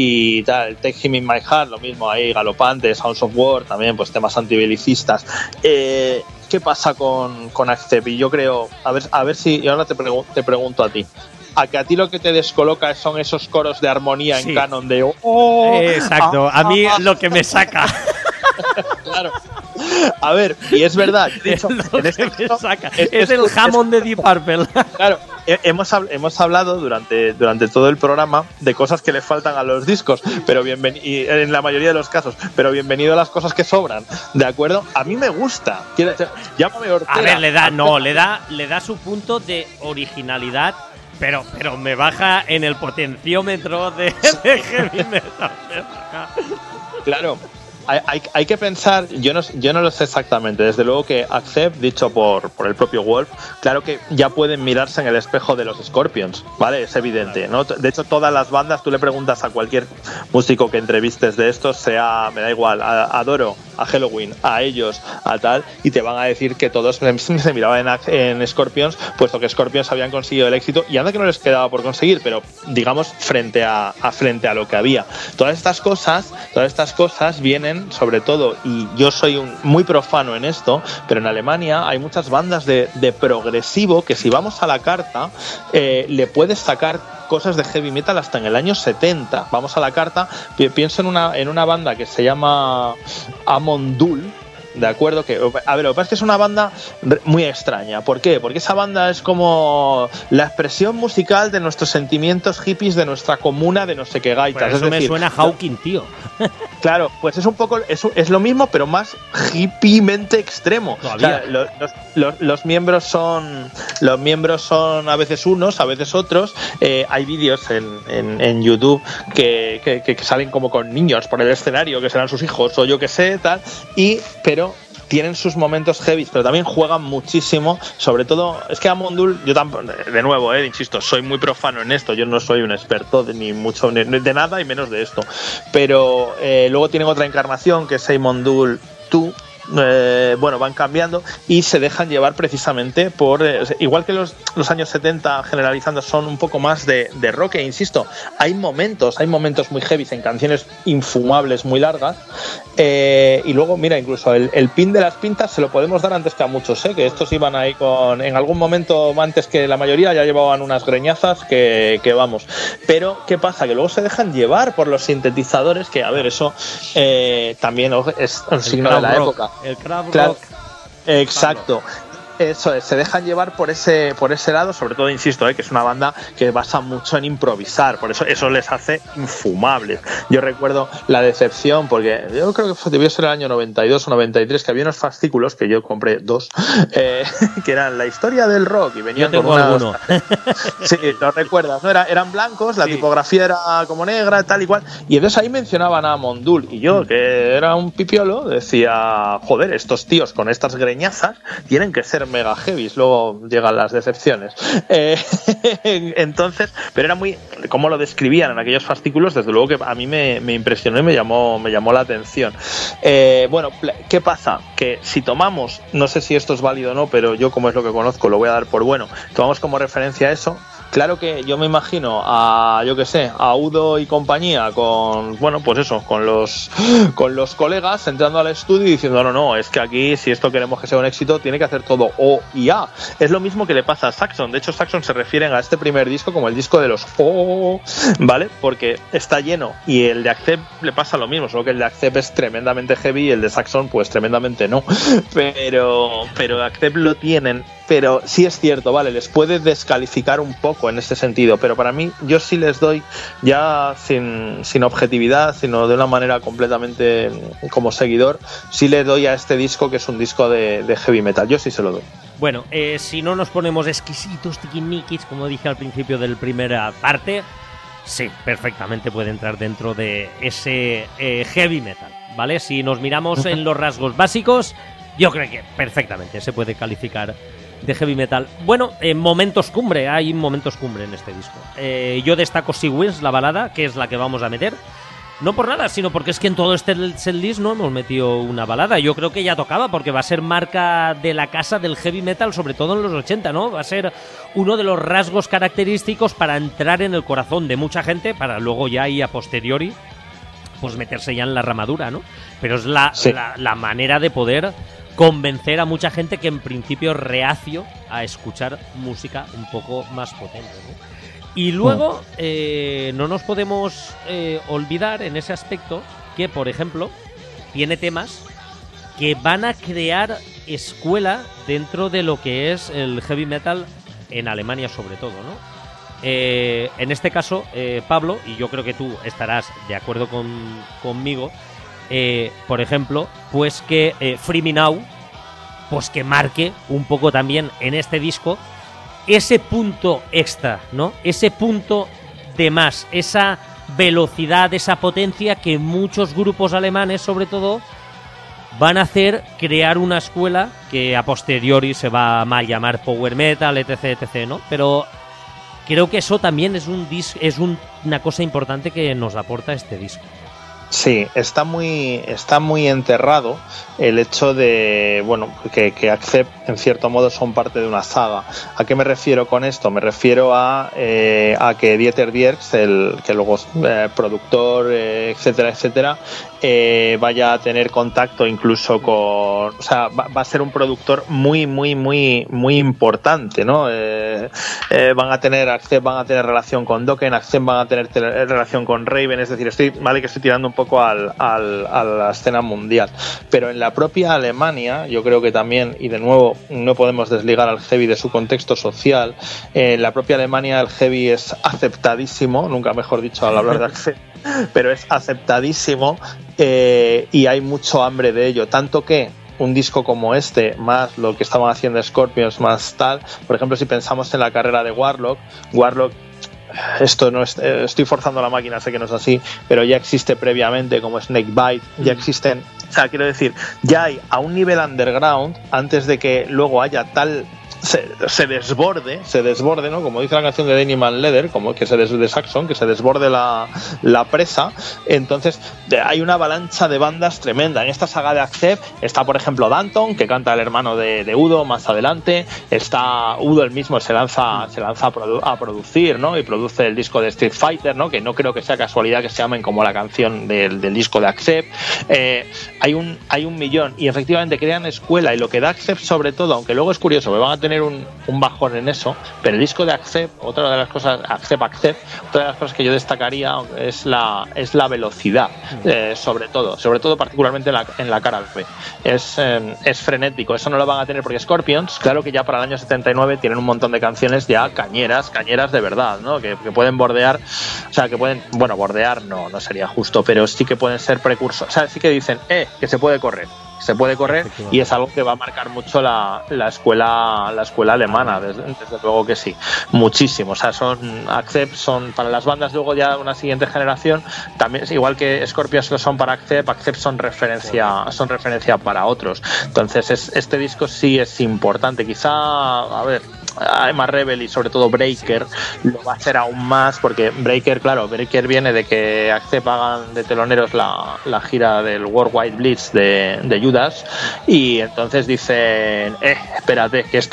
B: y tal, Take Him in My Heart, lo mismo ahí, galopante, Sounds of War, también pues temas antibelicistas. Eh, ¿qué pasa con, con Accept? Y yo creo, a ver, a ver si, y ahora te, pregu- te pregunto a ti, a que a ti lo que te descoloca son esos coros de armonía en
A: sí.
B: canon de oh,
A: exacto,
B: ah,
A: a mí
B: ah,
A: lo que me saca
B: claro. A ver, y es verdad, he dicho,
A: lo
B: en este
A: que me
B: caso,
A: saca.
B: es,
A: es, es el Hammond de Deep Purple.
B: Claro, hemos, hemos hablado durante, durante todo el programa de cosas que le faltan a los discos, pero bienveni- y en la mayoría de los casos, pero bienvenido a las cosas que sobran, ¿de acuerdo? A mí me gusta. Quiero decir, llámame Ortega.
A: A ver, le da, no, le da, le da su punto de originalidad, pero, pero me baja en el potenciómetro de, de heavy metal. Me baja.
B: Claro. Hay, hay, hay que pensar, yo no, yo no lo sé exactamente, desde luego que Accept, dicho por, por el propio Wolf, claro que ya pueden mirarse en el espejo de los Scorpions, ¿vale? Es evidente, ¿no? De hecho, todas las bandas, tú le preguntas a cualquier músico que entrevistes de estos, sea, me da igual, a, a Doro, a Halloween, a ellos, a tal, y te van a decir que todos se miraban en, en Scorpions, puesto que Scorpions habían conseguido el éxito, y anda que no les quedaba por conseguir, pero digamos frente a, a frente a lo que había. Todas estas cosas, todas estas cosas vienen sobre todo, y yo soy un, muy profano en esto, pero en Alemania hay muchas bandas de, de progresivo que si vamos a la carta eh, le puedes sacar cosas de heavy metal hasta en el año setenta. Vamos a la carta, pienso en una, en una banda que se llama Amondul, de acuerdo, que a ver, lo que pasa es que es una banda muy extraña. ¿Por qué? Porque esa banda es como la expresión musical de nuestros sentimientos hippies de nuestra comuna de no sé qué gaitas.
A: Pues eso
B: es decir,
A: me suena a Hawking, tío.
B: Claro, pues es un poco, es, es lo mismo, pero más hippiemente extremo.
A: Todavía.
B: O sea, los, los, los miembros son, los miembros son a veces unos, a veces otros. Eh, hay vídeos en, en, en YouTube que, que, que salen como con niños por el escenario, que serán sus hijos o yo que sé, tal. Y, pero tienen sus momentos heavy, pero también juegan muchísimo, sobre todo, es que Amondul, yo tampoco, de nuevo, eh, insisto, soy muy profano en esto, yo no soy un experto de, ni mucho de, de nada y menos de esto, pero eh, luego tienen otra encarnación que es Amondul dos. Eh, bueno, van cambiando y se dejan llevar precisamente por eh, igual que los, los años setenta generalizando son un poco más de, de rock, e insisto, hay momentos hay momentos muy heavy en canciones infumables muy largas, eh, y luego mira, incluso el, el pin de las pintas se lo podemos dar antes que a muchos, ¿eh? Que estos iban ahí con, en algún momento antes que la mayoría ya llevaban unas greñazas que, que vamos, pero ¿qué pasa? Que luego se dejan llevar por los sintetizadores, que a ver, eso eh, también es un signo de la época.
A: El crowd
B: Claro,
A: rock.
B: exacto. Eso es, se dejan llevar por ese por ese lado, sobre todo, insisto, eh, que es una banda que basa mucho en improvisar, por eso eso les hace infumables. Yo recuerdo La Decepción, porque yo creo que fue, debió ser el año noventa y dos o noventa y tres, que había unos fascículos, que yo compré dos, eh, que eran la historia del rock, y venían
A: yo tengo
B: con una,
A: alguno.
B: sí, lo recuerdas, ¿no? Era, eran blancos, la
A: sí.
B: tipografía era como negra, tal y cual, y entonces ahí mencionaban a Amondul, y yo, que era un pipiolo, decía, joder, estos tíos con estas greñazas tienen que ser mega heavies, luego llegan las decepciones. Eh, entonces, pero era muy, como lo describían en aquellos fascículos, desde luego que a mí me, me impresionó y me llamó, me llamó la atención. Eh, bueno, ¿qué pasa? Que si tomamos, no sé si esto es válido o no, pero yo como es lo que conozco, lo voy a dar por bueno, tomamos como referencia eso, claro que yo me imagino a, yo que sé, a Udo y compañía con, bueno, pues eso, con los con los colegas entrando al estudio y diciendo, no, no, es que aquí si esto queremos que sea un éxito tiene que hacer todo O y A. Es lo mismo que le pasa a Saxon. De hecho, Saxon se refieren a este primer disco como el disco de los O, ¿vale? Porque está lleno, y el de Accept le pasa lo mismo, solo que el de Accept es tremendamente heavy y el de Saxon pues tremendamente no. Pero, pero Accept lo tienen. Pero sí es cierto, vale, les puede descalificar un poco en este sentido, pero para mí yo sí les doy, ya sin, sin objetividad, sino de una manera completamente como seguidor, sí le doy a este disco, que es un disco de, de heavy metal. Yo sí se lo doy.
A: Bueno, eh, si no nos ponemos exquisitos tiquiniquis, como dije al principio del primera parte, sí, perfectamente puede entrar dentro de ese eh, heavy metal, ¿vale? Si nos miramos en los rasgos básicos, yo creo que perfectamente se puede calificar de heavy metal. Bueno, en momentos cumbre, hay momentos cumbre en este disco. Eh, yo destaco Sea Winds, la balada, que es la que vamos a meter. No por nada, sino porque es que en todo este setlist no hemos metido una balada. Yo creo que ya tocaba, porque va a ser marca de la casa del heavy metal, sobre todo en los ochenta, ¿no? Va a ser uno de los rasgos característicos para entrar en el corazón de mucha gente, para luego ya y a posteriori pues meterse ya en la ramadura, ¿no? Pero es la, sí. la, la manera de poder convencer a mucha gente que en principio es reacio a escuchar música un poco más potente, ¿no? Y luego eh, no nos podemos eh, olvidar en ese aspecto que, por ejemplo, tiene temas que van a crear escuela dentro de lo que es el heavy metal en Alemania, sobre todo, ¿no? Eh, en este caso, eh, Pablo, y yo creo que tú estarás de acuerdo con, conmigo, eh, por ejemplo, pues que eh, Free Me Now, pues que marque un poco también en este disco ese punto extra, ¿no? Ese punto de más, esa velocidad, esa potencia que muchos grupos alemanes, sobre todo, van a hacer crear una escuela que a posteriori se va a mal llamar power metal, etc, etc, ¿no? Pero creo que eso también es un dis- es un, una cosa importante que nos aporta este disco.
B: Sí, está muy, está muy enterrado el hecho de, bueno, que, que Accept en cierto modo son parte de una saga. ¿A qué me refiero con esto? Me refiero a, eh, a que Dieter Dierks, el que luego es eh, productor, eh, etcétera, etcétera, eh, vaya a tener contacto incluso con, o sea, va, va a ser un productor muy, muy, muy, muy importante, ¿no? Eh, eh, van a tener Accept, van a tener relación con Dokken, Accept van a tener tele, relación con Raven, es decir, estoy, vale que estoy tirando un poco al, al, a la escena mundial, pero en la propia Alemania yo creo que también, y de nuevo no podemos desligar al heavy de su contexto social, en la propia Alemania el heavy es aceptadísimo, nunca mejor dicho al hablar de Accept, pero es aceptadísimo, eh, y hay mucho hambre de ello, tanto que un disco como este, más lo que estaban haciendo Scorpions, más tal, por ejemplo, si pensamos en la carrera de Warlock, Warlock esto no es, eh, estoy forzando la máquina, sé que no es así, pero ya existe previamente como Snakebite, ya existen, o sea, quiero decir, ya hay a un nivel underground antes de que luego haya tal se, se desborde, se desborde, ¿no? Como dice la canción de Denim and Leather, como que se des, de Saxon, que se desborde la, la presa. Entonces de, hay una avalancha de bandas tremenda. En esta saga de Accept está, por ejemplo, Danton, que canta el hermano de, de Udo más adelante. Está Udo el mismo, se lanza, se lanza a, produ- a producir, ¿no? Y produce el disco de Street Fighter, ¿no? Que no creo que sea casualidad que se llamen como la canción del, del disco de Accept. Eh, hay un, hay un millón, y efectivamente crean escuela, y lo que da Accept sobre todo, aunque luego es curioso, me van a tener Un, un bajón en eso, pero el disco de Accept, otra de las cosas, Accept, Accept, otra de las cosas que yo destacaría es la, es la velocidad, eh, sobre todo, sobre todo particularmente en la, en la cara B. Es, eh, es frenético, eso no lo van a tener porque Scorpions, claro que ya para el año setenta y nueve tienen un montón de canciones ya cañeras, cañeras de verdad, ¿no? Que, que pueden bordear, o sea, que pueden, bueno, bordear no, no sería justo, pero sí que pueden ser precursores, o sea, sí que dicen, eh, que se puede correr. Se puede correr, y es algo que va a marcar mucho la, la escuela la escuela alemana, desde, desde luego que sí, muchísimo. O sea, son Accept, son para las bandas luego ya de una siguiente generación, también igual que Scorpions lo son para Accept, Accept son referencia, son referencia para otros. Entonces es, este disco sí es importante. Quizá, a ver, Emma Rebel y sobre todo Breaker lo va a hacer aún más, porque Breaker, claro, Breaker viene de que Accept hagan de teloneros la, la gira del Worldwide Blitz de, de Judas, y entonces dicen, eh, espérate, que estos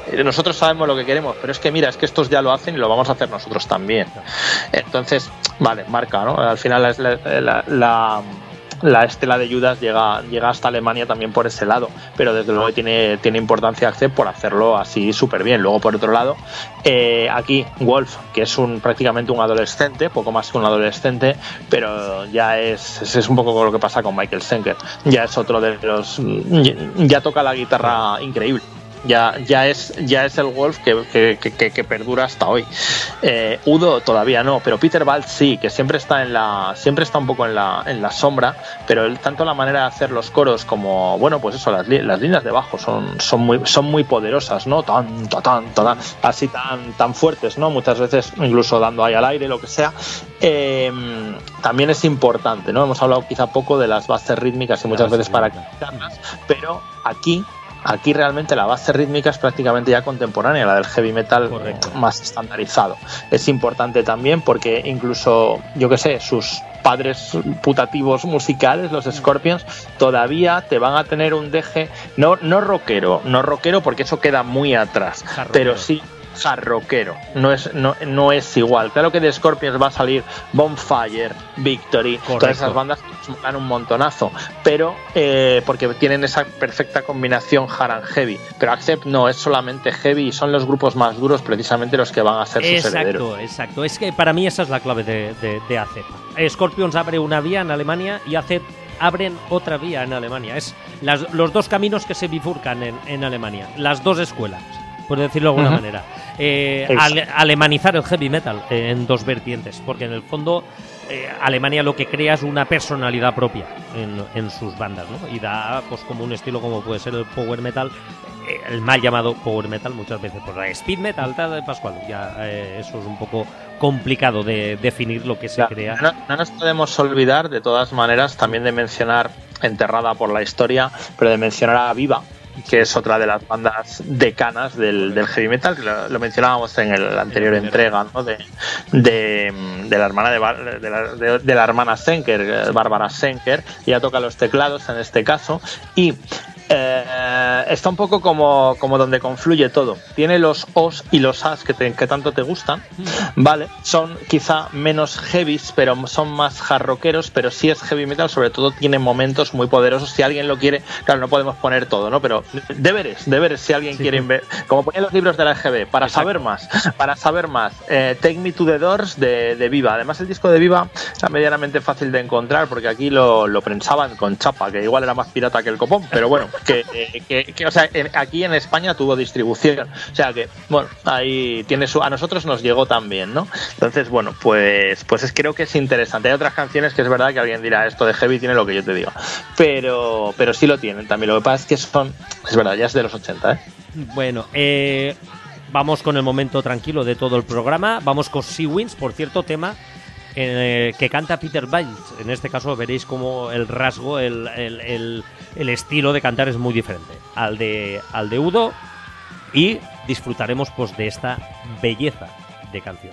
B: nosotros sabemos lo que queremos, pero es que mira, es que estos ya lo hacen y lo vamos a hacer nosotros también. Entonces, vale, marca, ¿no? Al final la, la, la, la la estela de Judas llega, llega hasta Alemania también por ese lado, pero desde luego tiene, tiene importancia Accept por hacerlo así súper bien. Luego, por otro lado, eh, aquí Wolf, que es un prácticamente un adolescente, poco más que un adolescente, pero ya es, es, es un poco lo que pasa con Michael Schenker, ya es otro de los, ya, ya toca la guitarra increíble. Ya, ya es ya es el Wolf que, que, que, que perdura hasta hoy. eh, Udo todavía no, pero Peter Baltz sí, que siempre está en la siempre está un poco en la en la sombra, pero él, tanto la manera de hacer los coros como, bueno, pues eso, las, las líneas de bajo son, son muy son muy poderosas, ¿no? Tan, tan, tan, tan, así tan, tan fuertes, ¿no? Muchas veces incluso dando ahí al aire, lo que sea. Eh, también es importante, ¿no? Hemos hablado quizá poco de las bases rítmicas y muchas veces para quitarlas, pero aquí Aquí realmente la base rítmica es prácticamente ya contemporánea, la del heavy metal. Correcto. Más estandarizado. Es importante también porque incluso, yo que sé, sus padres putativos musicales, los Scorpions, todavía te van a tener un deje, no, no rockero, no rockero porque eso queda muy atrás, Jarroquero. Pero sí hard rockero, no es, no, no es igual. Claro que de Scorpions va a salir Bonfire, Victory, correcto, todas esas bandas que dan un montonazo, pero eh, porque tienen esa perfecta combinación hard and heavy, pero Accept no, es solamente heavy y son los grupos más duros precisamente los que van a ser sus
A: exacto,
B: herederos.
A: Exacto, exacto. Es que para mí esa es la clave de, de, de Accept. Scorpions abre una vía en Alemania y Accept abren otra vía en Alemania. Es las, los dos caminos que se bifurcan en, en Alemania, las dos escuelas, por decirlo de alguna uh-huh. manera. Eh, ale, alemanizar el heavy metal eh, en dos vertientes, porque en el fondo eh, Alemania lo que crea es una personalidad propia en, en sus bandas, ¿no? Y da pues como un estilo como puede ser el power metal, eh, el mal llamado power metal muchas veces, pues la speed metal, tal de Pascual, ya eh, eso es un poco complicado de definir lo que se ya, crea.
B: No, no nos podemos olvidar de todas maneras también de mencionar, enterrada por la historia, pero de mencionar a Viva, que es otra de las bandas decanas del, del heavy metal, que lo, lo mencionábamos en el, la anterior entrega, ¿no? de, de, de la hermana de, de, la, de, de la hermana Schenker, Bárbara Schenker. Ella toca los teclados en este caso y eh, está un poco como, como donde confluye todo. Tiene los Os y los As que, te, que tanto te gustan, vale, son quizá menos heavies, pero son más hard rockeros, pero sí es heavy metal, sobre todo tiene momentos muy poderosos. Si alguien lo quiere, claro, no podemos poner todo, ¿no? Pero deberes, deberes si alguien sí, quiere ver, como ponían los libros de la E G B, para exacto, saber más, para saber más. Eh, Take Me to the Doors de, de Viva. Además el disco de Viva era medianamente fácil de encontrar porque aquí lo, lo prensaban con chapa, que igual era más pirata que el copón, pero bueno, que, eh, que, que o sea, en, aquí en España tuvo distribución, o sea que, bueno, ahí tiene su, a nosotros nos llegó también, ¿no? Entonces, bueno, pues, pues es, creo que es interesante. Hay otras canciones que es verdad que alguien dirá, esto de heavy tiene lo que yo te digo, pero, pero sí lo tienen también. Lo que pasa es que son, es verdad, ya es de los ochenta, ¿eh?
A: Bueno, eh, vamos con el momento tranquilo de todo el programa. Vamos con Sea Winds, por cierto, tema eh, que canta Peter Baltz. En este caso veréis como el rasgo, el, el, el, el estilo de cantar es muy diferente al de, al de Udo, y disfrutaremos pues de esta belleza de canción.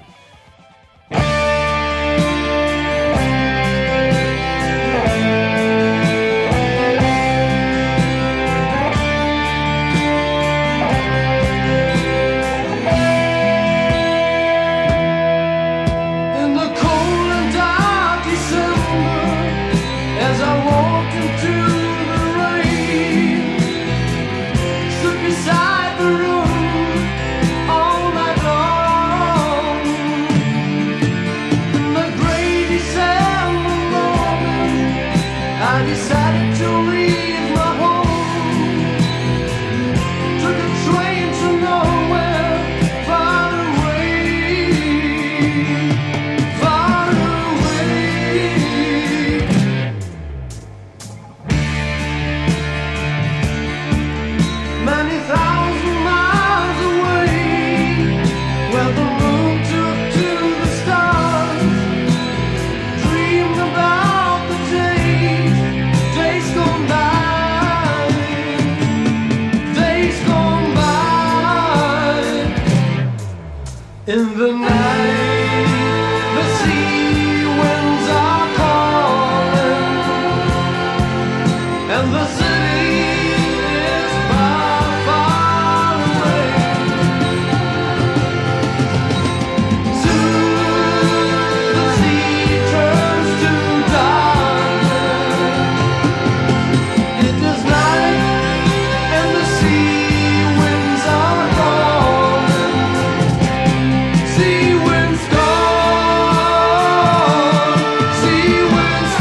C: In the night, the sea winds are calling, and the city is far, far away. See winds gone, see winds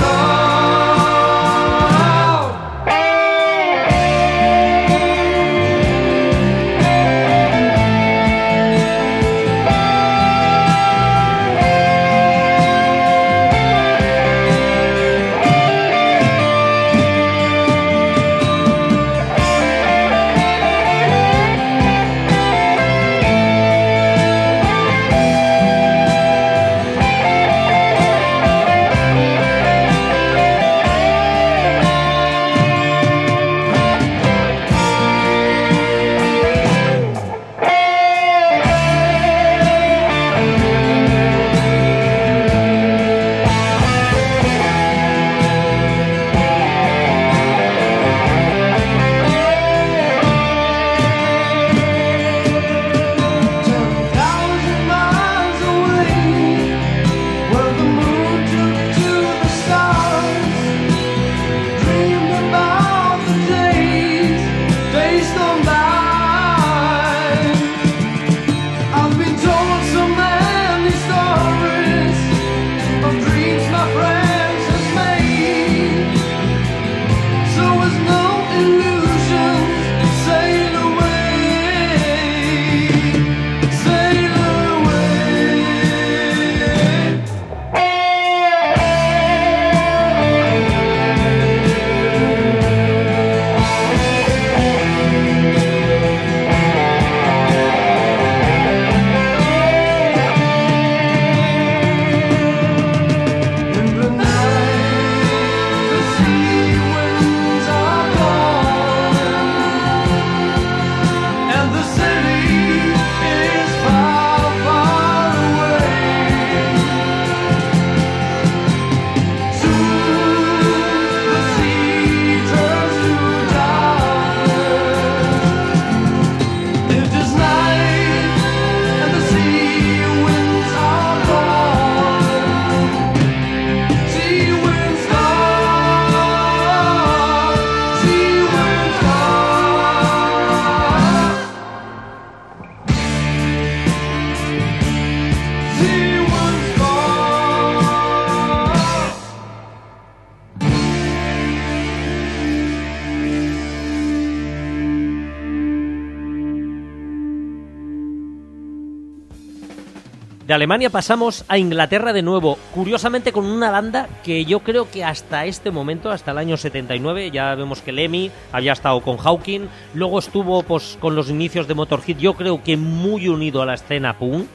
A: De Alemania pasamos a Inglaterra de nuevo, curiosamente con una banda que yo creo que hasta este momento, hasta el año setenta y nueve, ya vemos que Lemmy había estado con Hawking, luego estuvo pues con los inicios de Motorhead, yo creo que muy unido a la escena punk,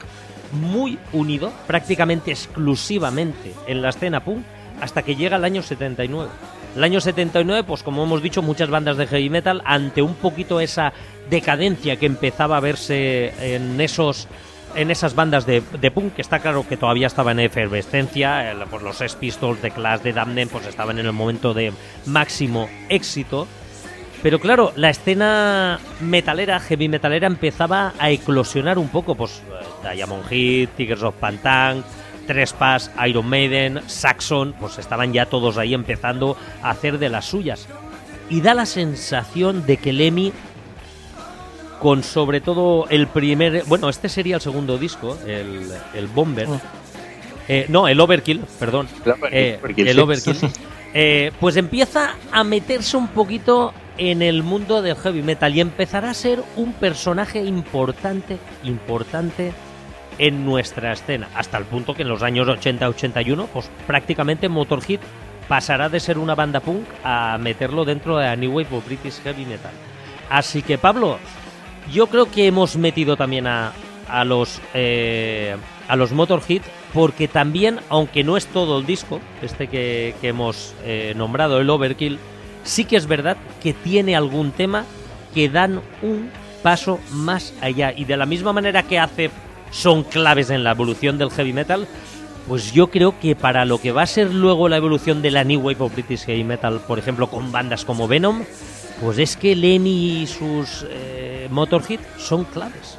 A: muy unido, prácticamente exclusivamente en la escena punk, hasta que llega el año setenta y nueve. El año setenta y nueve, pues como hemos dicho, muchas bandas de heavy metal, ante un poquito esa decadencia que empezaba a verse en esos... en esas bandas de, de punk, que está claro que todavía estaba en efervescencia, el, pues los Sex Pistols, The Clash, The Damned, pues estaban en el momento de máximo éxito, pero claro, la escena metalera, heavy metalera, empezaba a eclosionar un poco, pues Diamond Head, Tigers of Pantang, Trespass, Iron Maiden, Saxon, pues estaban ya todos ahí empezando a hacer de las suyas, y da la sensación de que Lemmy, con sobre todo el primer... Bueno, este sería el segundo disco, el, el Bomber. Oh. Eh, no, el Overkill, perdón. El Overkill, eh, Overkill, el sí. Overkill eh, pues empieza a meterse un poquito en el mundo del heavy metal y empezará a ser un personaje importante, importante en nuestra escena. Hasta el punto que en los años ochenta ochenta y uno, pues prácticamente Motorhead pasará de ser una banda punk a meterlo dentro de la New Wave of British Heavy Metal. Así que, Pablo... yo creo que hemos metido también a, a los eh, a los Motorhead, porque también, aunque no es todo el disco, este que, que hemos eh, nombrado, el Overkill, sí que es verdad que tiene algún tema que dan un paso más allá. Y de la misma manera que hace son claves en la evolución del heavy metal, pues yo creo que para lo que va a ser luego la evolución de la New Wave of British Heavy Metal, por ejemplo, con bandas como Venom, pues es que Lemmy y sus eh, Motorhead son claves.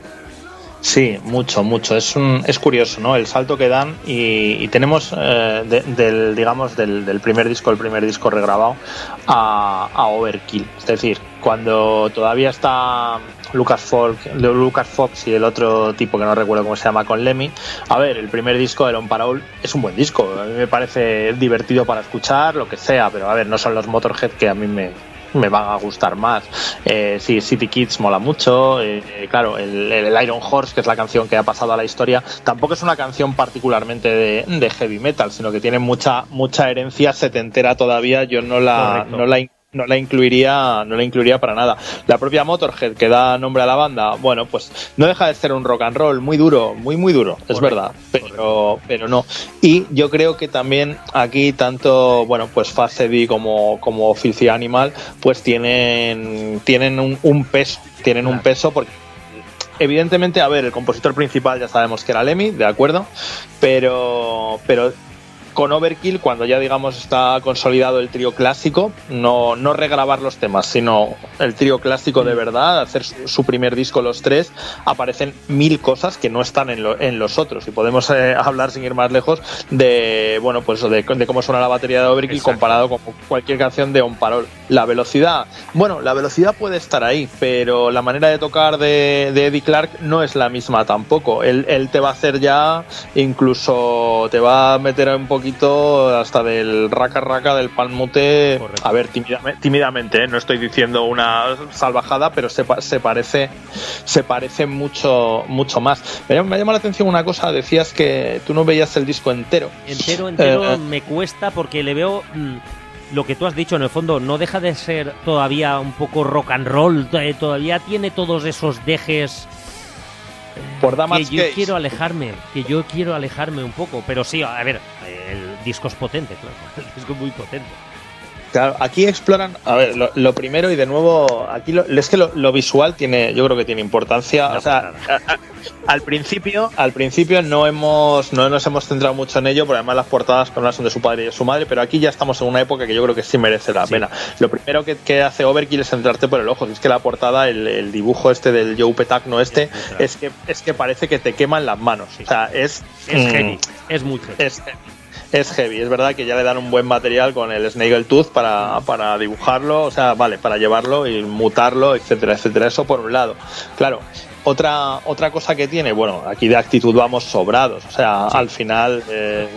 B: Sí, mucho, mucho. Es un, es curioso, ¿no? El salto que dan y, y tenemos eh, de, del, digamos, del, del primer disco, el primer disco regrabado a, a Overkill. Es decir, cuando todavía está Lucas Folk, Lucas Fox y el otro tipo que no recuerdo cómo se llama con Lemmy. A ver, el primer disco de On Parole es un buen disco, a mí me parece divertido para escuchar, lo que sea, pero a ver, no son los Motorhead que a mí me, me van a gustar más. Eh, sí, City Kids mola mucho, eh, claro, el, el Iron Horse, que es la canción que ha pasado a la historia, tampoco es una canción particularmente de, de heavy metal, sino que tiene mucha mucha herencia setentera todavía. Yo no la no la no la incluiría no la incluiría para nada. La propia Motorhead, que da nombre a la banda, bueno, pues no deja de ser un rock and roll muy duro, muy muy duro, correcto, es verdad, pero pero no. Y yo creo que también aquí tanto, bueno, pues Fast Eddie como como Filthy Animal pues tienen tienen un, un peso, tienen claro. un peso porque evidentemente, a ver, el compositor principal ya sabemos que era Lemmy, de acuerdo, pero pero con Overkill, cuando ya digamos está consolidado el trío clásico, no, no regrabar los temas, sino el trío clásico de verdad, hacer su, su primer disco los tres, aparecen mil cosas que no están en, lo, en los otros. Y podemos eh, hablar sin ir más lejos de, bueno, pues de, de cómo suena la batería de Overkill. Exacto. Comparado con cualquier canción de On Parole. La velocidad, bueno, la velocidad puede estar ahí, pero la manera de tocar de, de Eddie Clark no es la misma tampoco. Él, él te va a hacer ya, incluso te va a meter un poquito hasta del raca raca del palmute. Correcto. A ver, tímidamente, tímidamente ¿eh? No estoy diciendo una salvajada, pero se, se parece se parece mucho mucho más. Me llama, me llama la atención una cosa, decías que tú no veías el disco entero.
A: Entero, entero eh, me cuesta porque le veo mmm, lo que tú has dicho, en el fondo no deja de ser todavía un poco rock and roll, todavía tiene todos esos dejes
B: por
A: que yo Case. quiero alejarme, que yo quiero alejarme un poco, pero sí, a ver, el disco es potente, claro, el disco es muy potente.
B: Claro, aquí exploran, a ver, lo, lo primero y de nuevo, aquí lo, es que lo, lo visual tiene, yo creo que tiene importancia, no, o sea, a, a, al principio, al principio no hemos, no nos hemos centrado mucho en ello, porque además las portadas que son de su padre y de su madre, pero aquí ya estamos en una época que yo creo que sí merece la sí. pena. Lo primero que, que hace Overkill es centrarte por el ojo, es que la portada, el, el dibujo este del Joe Petagno este, sí, es que es que parece que te queman las manos, sí. o sea, es
A: es mm, heavy, es muy heavy.
B: Es heavy. Es heavy, es verdad que ya le dan un buen material con el Snaggletooth para, para dibujarlo, o sea, vale, para llevarlo y mutarlo, etcétera, etcétera. Eso por un lado. Claro, otra otra cosa que tiene, bueno, aquí de actitud vamos sobrados, o sea, sí. al final eh,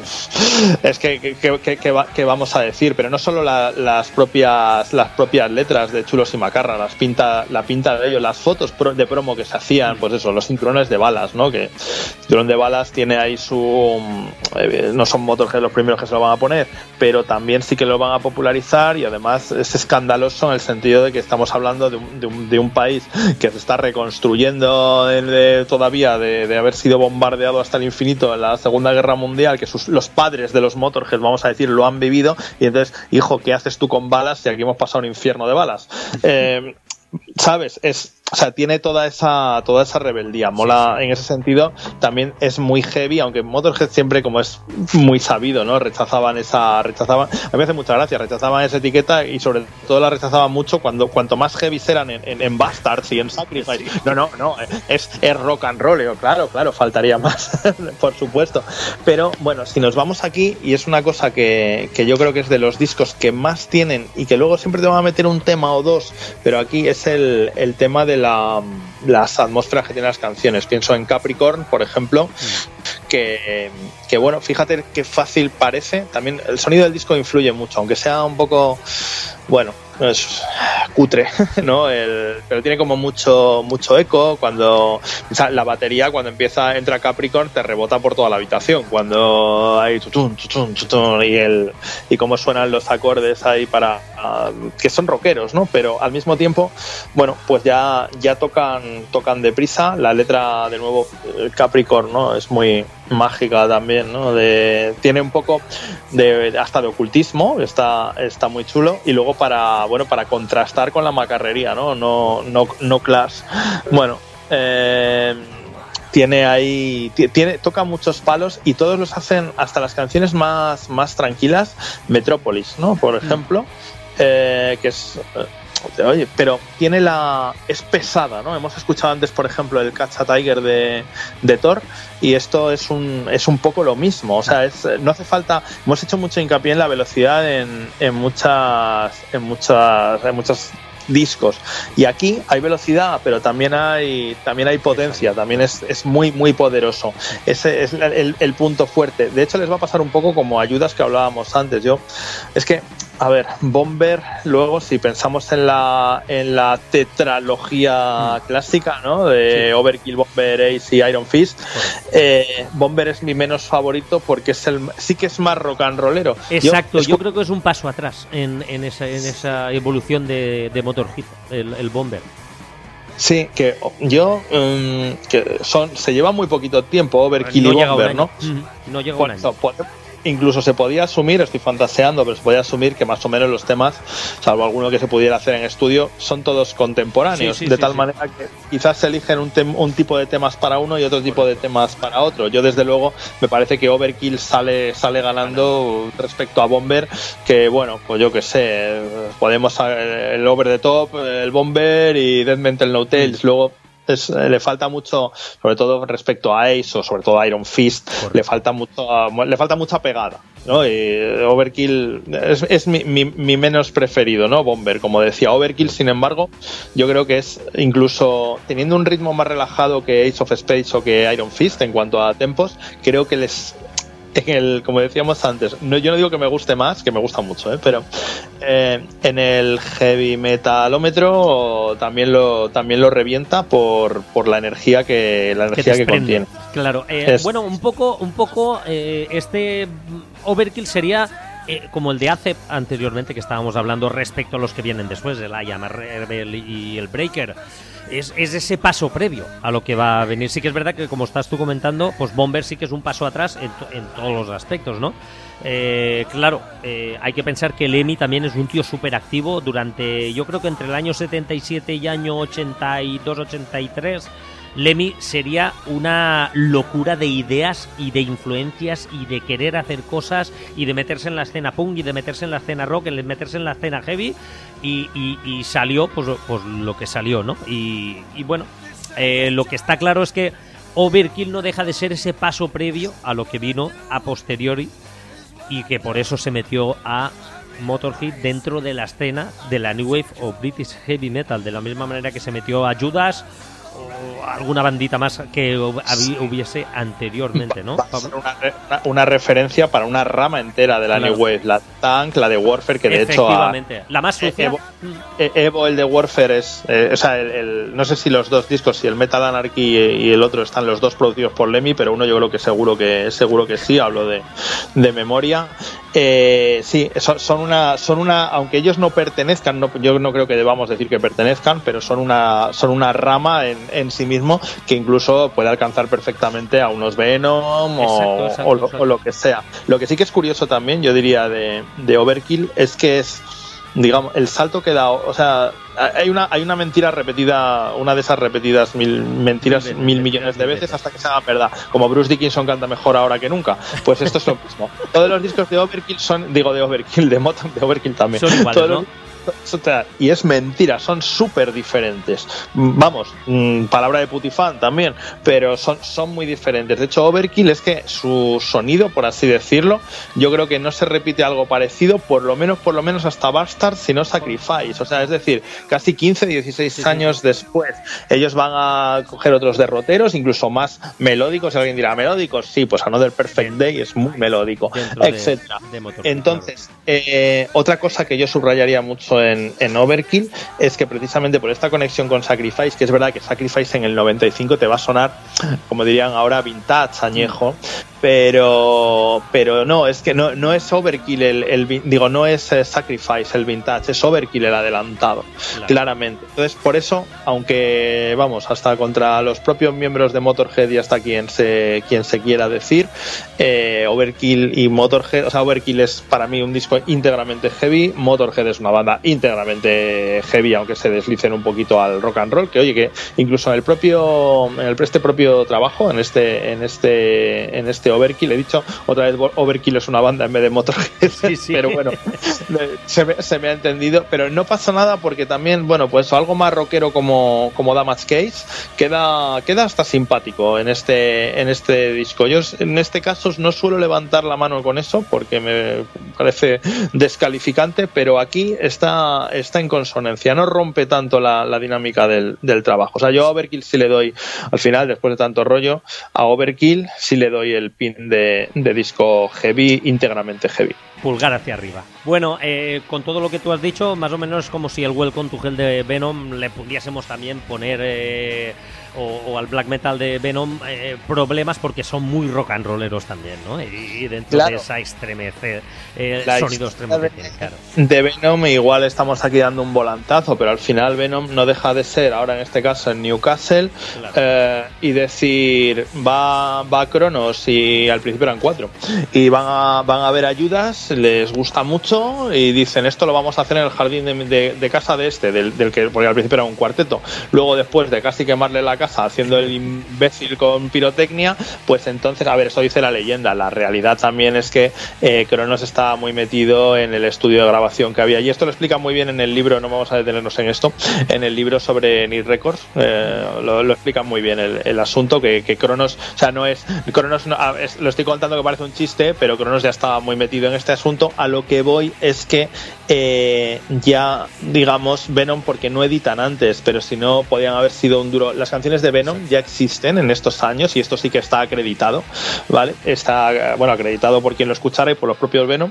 B: es que, que, que, que, va, que vamos a decir, pero no solo la, las propias las propias letras de Chulos y Macarra, las pinta, la pinta de ellos, las fotos pro, de promo que se hacían, pues eso, los cinturones de balas, ¿no? Que el cinturón de balas tiene ahí su... Eh, no son Motorhead los primeros que se lo van a poner, pero también sí que lo van a popularizar y además es escandaloso en el sentido de que estamos hablando de un, de un, de un país que se está reconstruyendo De, de, todavía de, de haber sido bombardeado hasta el infinito en la Segunda Guerra Mundial, que sus, los padres de los Motorhead, vamos a decir, lo han vivido, y entonces, hijo, ¿qué haces tú con balas si aquí hemos pasado un infierno de balas? Eh, ¿sabes? Es... O sea, tiene toda esa toda esa rebeldía. Mola en ese sentido. También es muy heavy, aunque Motorhead siempre, como es muy sabido, ¿no? Rechazaban esa... rechazaban A mí me hace mucha gracia. Rechazaban esa etiqueta y sobre todo la rechazaban mucho cuando cuanto más heavy eran en, en, en Bastards y en Sacrifice. No, no, no. Es, es rock and roll. Yo, claro, claro, faltaría más. Por supuesto. Pero, bueno, si nos vamos aquí, y es una cosa que, que yo creo que es de los discos que más tienen y que luego siempre te van a meter un tema o dos, pero aquí es el, el tema de La, las atmósferas que tienen las canciones. Pienso en Capricorn, por ejemplo, que, que bueno, fíjate qué fácil parece. También el sonido del disco influye mucho, aunque sea un poco, bueno, es cutre, ¿no? El, pero tiene como mucho mucho eco. Cuando o sea, la batería, cuando empieza, entra Capricorn, te rebota por toda la habitación. Cuando hay tutun, tutun, tutun, y el y cómo suenan los acordes ahí para uh, que son rockeros, ¿no? Pero al mismo tiempo, bueno, pues ya ya tocan tocan deprisa. La letra, de nuevo, Capricorn, ¿no? Es muy mágica también, ¿no? De, tiene un poco de hasta de ocultismo, está está muy chulo, y luego para bueno para contrastar con la macarrería, ¿no? No no no Clash. Bueno, eh, tiene ahí tiene toca muchos palos y todos los hacen, hasta las canciones más más tranquilas. Metrópolis, ¿no? Por ejemplo, eh, que es oye, pero tiene la es pesada, ¿no? Hemos escuchado antes, por ejemplo, el Catch a Tiger de, de Thor, y esto es un es un poco lo mismo. O sea, es no hace falta. Hemos hecho mucho hincapié en la velocidad en, en muchas en muchas en muchas discos. Y aquí hay velocidad, pero también hay también hay potencia, también es, es muy muy poderoso. Ese es el, el punto fuerte. De hecho, les va a pasar un poco como ayudas que hablábamos antes. Yo es que a ver, Bomber, luego si pensamos en la en la tetralogía mm. clásica, ¿no? De sí. Overkill, Bomber, Ace y Iron Fist, eh, Bomber es mi menos favorito porque es el sí que es más rock and rollero.
A: Exacto, yo, yo creo que es un paso atrás en, en, esa, en esa evolución de, de Motorhead, el, el Bomber.
B: Sí, que yo um, que son se lleva muy poquito tiempo Overkill no y Bomber, ¿no?
A: Mm-hmm. No llega
B: Por
A: un
B: eso,
A: año.
B: por, incluso se podía asumir, estoy fantaseando, pero se podía asumir que más o menos los temas, salvo alguno que se pudiera hacer en estudio, son todos contemporáneos, sí, sí, de sí, tal sí. manera que quizás se eligen un, tem- un tipo de temas para uno y otro tipo de temas para otro. Yo desde luego me parece que Overkill sale sale ganando respecto a Bomber, que bueno, pues yo que sé, podemos el Over the Top, el Bomber y Death Mental No Tales, mm. luego Es, le falta mucho, sobre todo respecto a Ace o sobre todo a Iron Fist, Correcto. le falta mucho, le falta mucha pegada, ¿no? Y Overkill es, es mi, mi, mi menos preferido, ¿no? Bomber, como decía. Overkill, sin embargo, yo creo que es incluso teniendo un ritmo más relajado que Ace of Spades o que Iron Fist en cuanto a tempos, creo que les en el, como decíamos antes, no, yo no digo que me guste más, que me gusta mucho, ¿eh? pero eh, en el heavy metalómetro también lo también lo revienta por, por la energía que la energía que, que contiene.
A: Claro, eh, es... bueno, un poco, un poco eh, este Overkill sería eh, como el de Acep anteriormente que estábamos hablando respecto a los que vienen después, el I Am a Rebel y el Breaker. Es, es ese paso previo a lo que va a venir. Sí que es verdad que, como estás tú comentando, pues Bomber sí que es un paso atrás en, to- en todos los aspectos, ¿no? Eh, claro, eh, hay que pensar que Lemmy también es un tío súper activo durante, yo creo que entre el año setenta y siete y año ochenta y dos ochenta y tres, Lemmy sería una locura de ideas y de influencias y de querer hacer cosas y de meterse en la escena punk y de meterse en la escena rock, de meterse en la escena heavy y, y, y salió pues, pues lo que salió, ¿no? Y, y bueno, eh, lo que está claro es que Overkill no deja de ser ese paso previo a lo que vino a posteriori y que por eso se metió a Motorhead dentro de la escena de la New Wave o British Heavy Metal, de la misma manera que se metió a Judas o alguna bandita más que hubiese anteriormente, ¿no?
B: Va a ser una, una, una referencia para una rama entera de la claro. New Wave, la Tank, la de Warfare, que de hecho a,
A: la más sucia.
B: Evo, Evo, el de Warfare es, eh, o sea, el, el, no sé si los dos discos, si el Metal Anarchy y el otro están los dos producidos por Lemmy, pero uno yo creo que seguro que seguro que sí, hablo de, de memoria. Eh, sí, son, son una, son una, aunque ellos no pertenezcan, no, yo no creo que debamos decir que pertenezcan, pero son una, son una rama en, en sí mismo que incluso puede alcanzar perfectamente a unos Venom o, exacto, exacto, o, lo, exacto. o lo que sea. Lo que sí que es curioso también, yo diría de, de Overkill, es que es, digamos, el salto que da, o sea, hay una hay una mentira repetida, una de esas repetidas mil mentiras mil, mil millones de veces hasta que se haga verdad, como Bruce Dickinson canta mejor ahora que nunca, pues esto es lo mismo. Todos los discos de Overkill son, digo de Overkill, de Moto, de Overkill también
A: son iguales,
B: todos
A: ¿no?
B: los, y es mentira, son súper diferentes. Vamos, mmm, palabra de putifan también, pero son, son muy diferentes. De hecho, Overkill es que su sonido, por así decirlo, yo creo que no se repite algo parecido, por lo menos, por lo menos hasta Bastard, sino Sacrifice. O sea, es decir, casi quince, dieciséis sí, años sí. después, ellos van a coger otros derroteros, incluso más melódicos. Alguien dirá, ¿melódicos? Sí, pues Another Perfect Day es muy melódico, etcétera. Entonces, eh, otra cosa que yo subrayaría mucho En, en Overkill es que precisamente por esta conexión con Sacrifice, que es verdad que Sacrifice en el noventa y cinco te va a sonar, como dirían ahora, vintage, añejo, pero pero no, es que no, no es Overkill el, el digo, no es eh, Sacrifice el vintage, es Overkill el adelantado, claro. claramente. Entonces, por eso, aunque vamos, hasta contra los propios miembros de Motorhead y hasta quien se quien se quiera decir, eh, Overkill y Motorhead, o sea, Overkill es para mí un disco íntegramente heavy, Motorhead es una banda íntegramente heavy, aunque se deslicen un poquito al rock and roll, que oye, que incluso en el propio en el este propio trabajo, en este en este en este Overkill. He dicho otra vez, Overkill es una banda en vez de Motorhead,
A: sí, sí.
B: pero bueno, se me, se me ha entendido. Pero no pasa nada porque también, bueno, pues algo más rockero como, como Damage Case queda, queda hasta simpático en este, en este disco. Yo en este caso no suelo levantar la mano con eso porque me parece descalificante, pero aquí está, está en consonancia, no rompe tanto la, la dinámica del, del trabajo. O sea, yo a Overkill sí le doy, al final, después de tanto rollo, a Overkill sí le doy el pin de, de disco heavy, íntegramente heavy.
A: Pulgar hacia arriba. Bueno, eh, con todo lo que tú has dicho, más o menos como si el Welcome to Hell de Venom le pudiésemos también poner, eh, o, o al black metal de Venom, eh, problemas porque son muy rock and rolleros también, ¿no? Y, y dentro
B: claro.
A: de esa estremecer, eh,
B: La
A: sonido extremo que tiene, claro.
B: De Venom igual estamos aquí dando un volantazo, pero al final Venom no deja de ser, ahora en este caso en Newcastle, claro. eh, y decir, va, va Cronos, y al principio eran cuatro, y van a, van a haber ayudas, les gusta mucho y dicen esto lo vamos a hacer en el jardín de, de, de casa de este, del, del que, porque al principio era un cuarteto, luego después de casi quemarle la casa haciendo el imbécil con pirotecnia, pues entonces, a ver, eso dice la leyenda, la realidad también es que eh, Cronos estaba muy metido en el estudio de grabación que había, y esto lo explica muy bien en el libro, no vamos a detenernos en esto, en el libro sobre Need Records, eh, lo, lo explica muy bien el, el asunto, que, que Cronos, o sea, no es, Cronos no, es, lo estoy contando que parece un chiste, pero Cronos ya estaba muy metido en este asunto. A lo que voy es que eh, ya, digamos, Venom, porque no editan antes, pero si no podían haber sido un duro. Las canciones de Venom ya existen en estos años y esto sí que está acreditado, ¿vale? Está, bueno, acreditado por quien lo escuchara y por los propios Venom,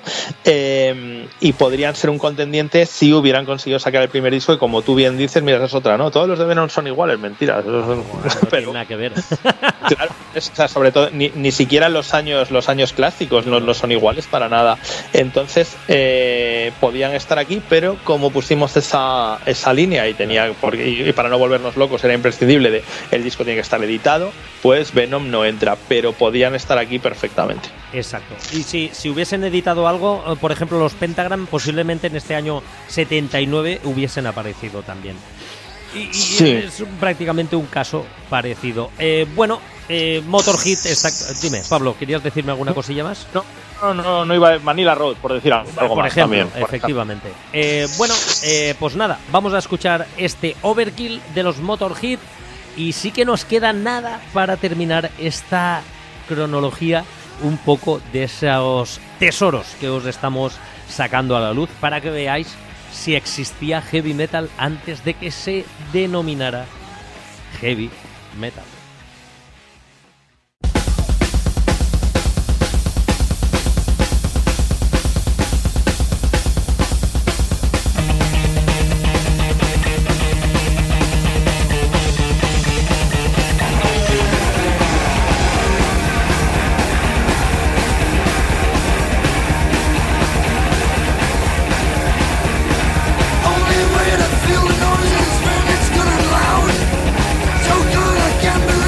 B: eh, y podrían ser un contendiente si hubieran conseguido sacar el primer disco, y como tú bien dices, mira, esa es otra, ¿no? Todos los de Venom son iguales, mentiras.
A: No, no
B: pero,
A: tiene nada que ver.
B: Claro, es, o sea, sobre todo, ni, ni siquiera los años, los años clásicos no, no son iguales para nada. Entonces eh, podían estar aquí, pero como pusimos esa, esa línea y tenía porque, y, y para no volvernos locos era imprescindible de el disco tiene que estar editado, pues Venom no entra, pero podían estar aquí perfectamente.
A: Exacto. Y si, si hubiesen editado algo, por ejemplo los Pentagram, posiblemente en este año setenta y nueve hubiesen aparecido también. Y, y sí. Es prácticamente un caso parecido. Eh, bueno, eh, Motorhead está... Dime, Pablo, ¿querías decirme alguna cosilla más?
B: No. No, no, no iba a Manila Road, por decir algo
A: por
B: más
A: ejemplo,
B: también. Por
A: efectivamente. Eh, bueno, eh, pues nada, vamos a escuchar este Overkill de los Motorhead y sí que nos queda nada para terminar esta cronología un poco de esos tesoros que os estamos sacando a la luz para que veáis si existía heavy metal antes de que se denominara heavy metal.
D: Feel the noises when it's good and loud. So good I can't believe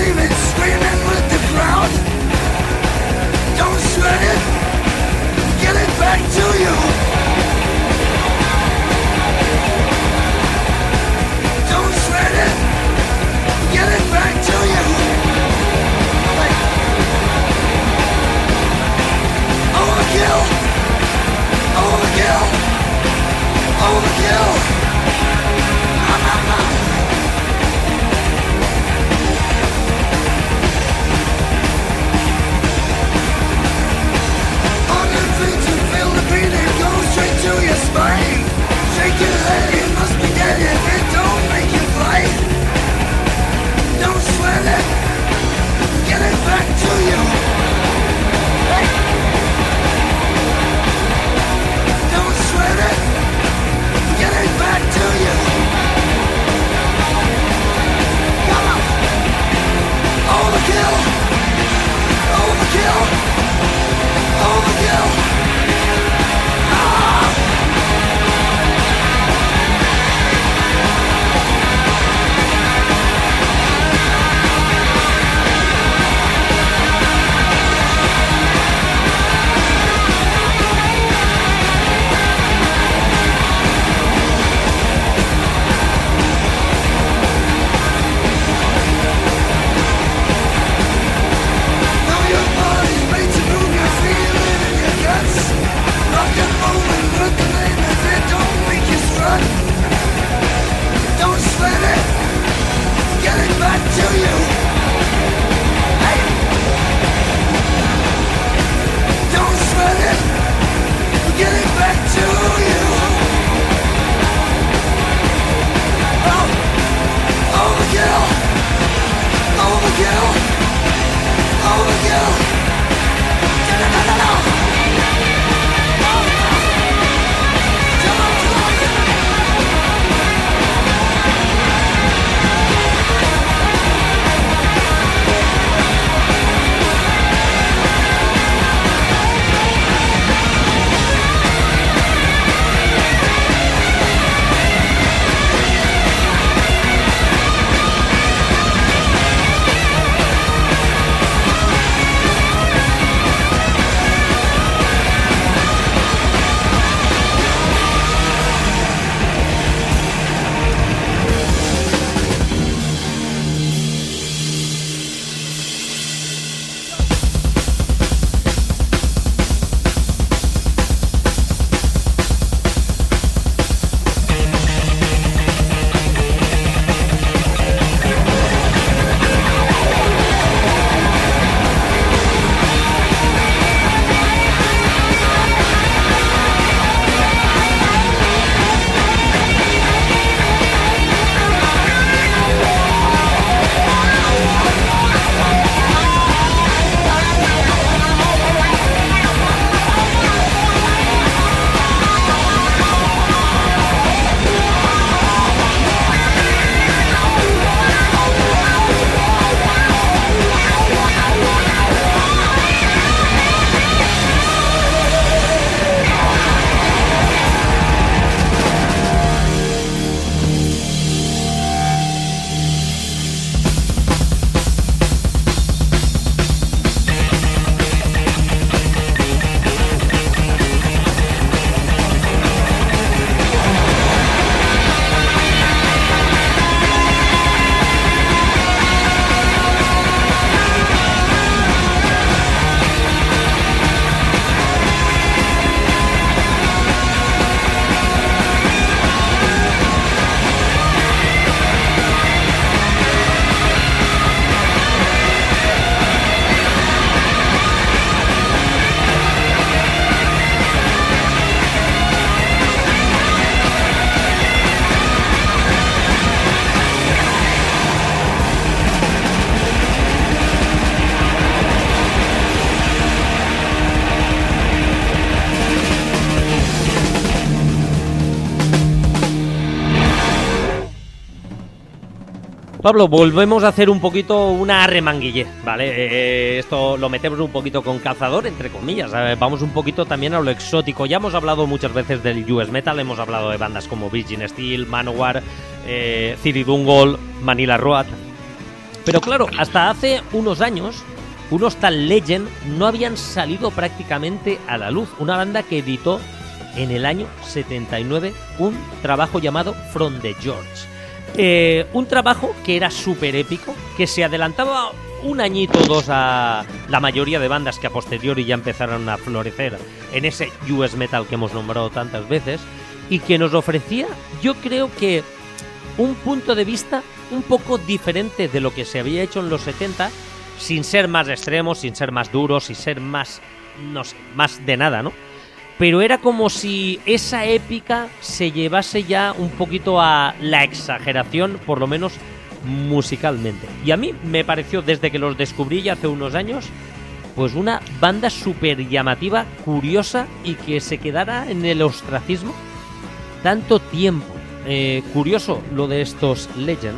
A: Pablo, volvemos a hacer un poquito una remanguille, ¿vale? Eh, esto lo metemos un poquito con calzador, entre comillas. Eh, vamos un poquito también a lo exótico. Ya hemos hablado muchas veces del U S Metal, hemos hablado de bandas como Virgin Steel, Manowar, eh, Ciri Dungol, Manila Road. Pero claro, hasta hace unos años, unos tal Legend no habían salido prácticamente a la luz. Una banda que editó en el año setenta y nueve un trabajo llamado From the George. Eh, un trabajo que era súper épico, que se adelantaba un añito o dos a la mayoría de bandas que a posteriori ya empezaron a florecer en ese U S Metal que hemos nombrado tantas veces, y que nos ofrecía, yo creo que, un punto de vista un poco diferente de lo que se había hecho en los setenta, sin ser más extremos, sin ser más duros, sin ser más, no sé, más de nada, ¿no? Pero era como si esa épica se llevase ya un poquito a la exageración, por lo menos musicalmente. Y a mí me pareció, desde que los descubrí ya hace unos años, pues una banda súper llamativa, curiosa, y que se quedara en el ostracismo tanto tiempo. Eh, curioso lo de estos Legend.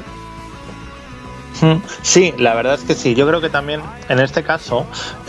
B: Sí, la verdad es que sí. Yo creo que también en este caso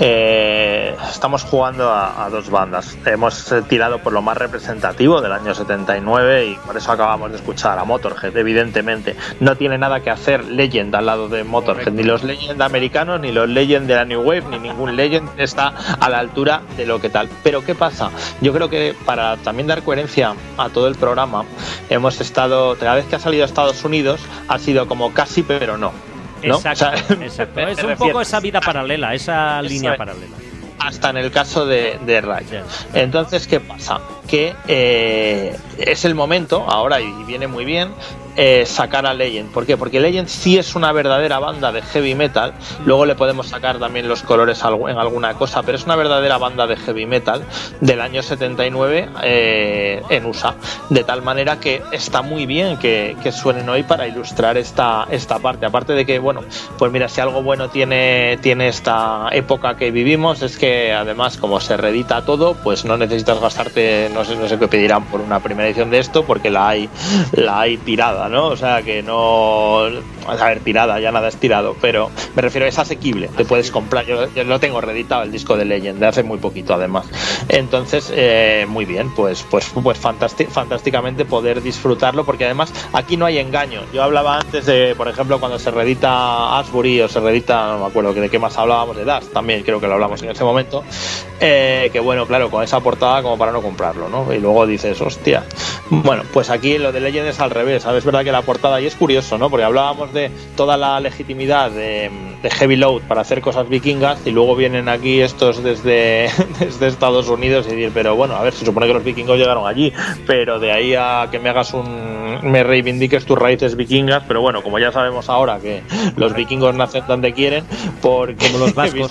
B: eh, estamos jugando a, a dos bandas. Hemos eh, tirado por lo más representativo del año setenta y nueve y por eso acabamos de escuchar a Motorhead. Evidentemente no tiene nada que hacer Legend al lado de Motorhead. Ni los Legend americanos, ni los Legend de la New Wave, ni ningún Legend está a la altura de lo que tal. Pero ¿qué pasa? Yo creo que para también dar coherencia a todo el programa, hemos estado, cada vez que ha salido a Estados Unidos, ha sido como casi pero no. ¿No?
A: Exacto,
B: o sea,
A: exacto. Es un poco esa vida paralela, esa línea
B: es.
A: paralela.
B: Hasta en el caso de, de Ray. Entonces, ¿qué pasa? Que eh, es el momento, ahora, y viene muy bien, eh, sacar a Legend. ¿Por qué? Porque Legend sí es una verdadera banda de heavy metal. Luego le podemos sacar también los colores en alguna cosa, pero es una verdadera banda de heavy metal del año setenta y nueve eh, en U S A. De tal manera que está muy bien que, que suenen hoy para ilustrar esta, esta parte. Aparte de que, bueno, pues mira, si algo bueno tiene, tiene esta época que vivimos, es que además, como se reedita todo, pues no necesitas gastarte, no sé, no sé qué pedirán por una primera edición de esto, porque la hay, la hay tirada, ¿no? O sea que no, a ver, tirada, ya nada es tirado, pero me refiero, es asequible, te puedes comprar. Yo, yo lo tengo reeditado, el disco de Legend, de hace muy poquito además. Entonces, eh, muy bien, pues, pues, pues fantástic, fantásticamente poder disfrutarlo, porque además aquí no hay engaño. Yo hablaba antes de, por ejemplo, cuando se reedita Ashbury o se reedita, no me acuerdo de qué más hablábamos, de Dust, también creo que lo hablamos en ese momento. Eh, que bueno, claro, con esa portada como para no comprarlo, ¿no? Y luego dices, hostia. Bueno, pues aquí lo de Legend es al revés, ¿sabes? Es verdad que la portada, y es curioso, ¿no? Porque hablábamos de toda la legitimidad de, de Heavy Load para hacer cosas vikingas, y luego vienen aquí estos desde, desde Estados Unidos y decir, pero bueno, a ver, se supone que los vikingos llegaron allí, pero de ahí a que me hagas un, me reivindiques tus raíces vikingas, pero bueno, como ya sabemos ahora que los vikingos nacen donde quieren, porque
A: como los vascos.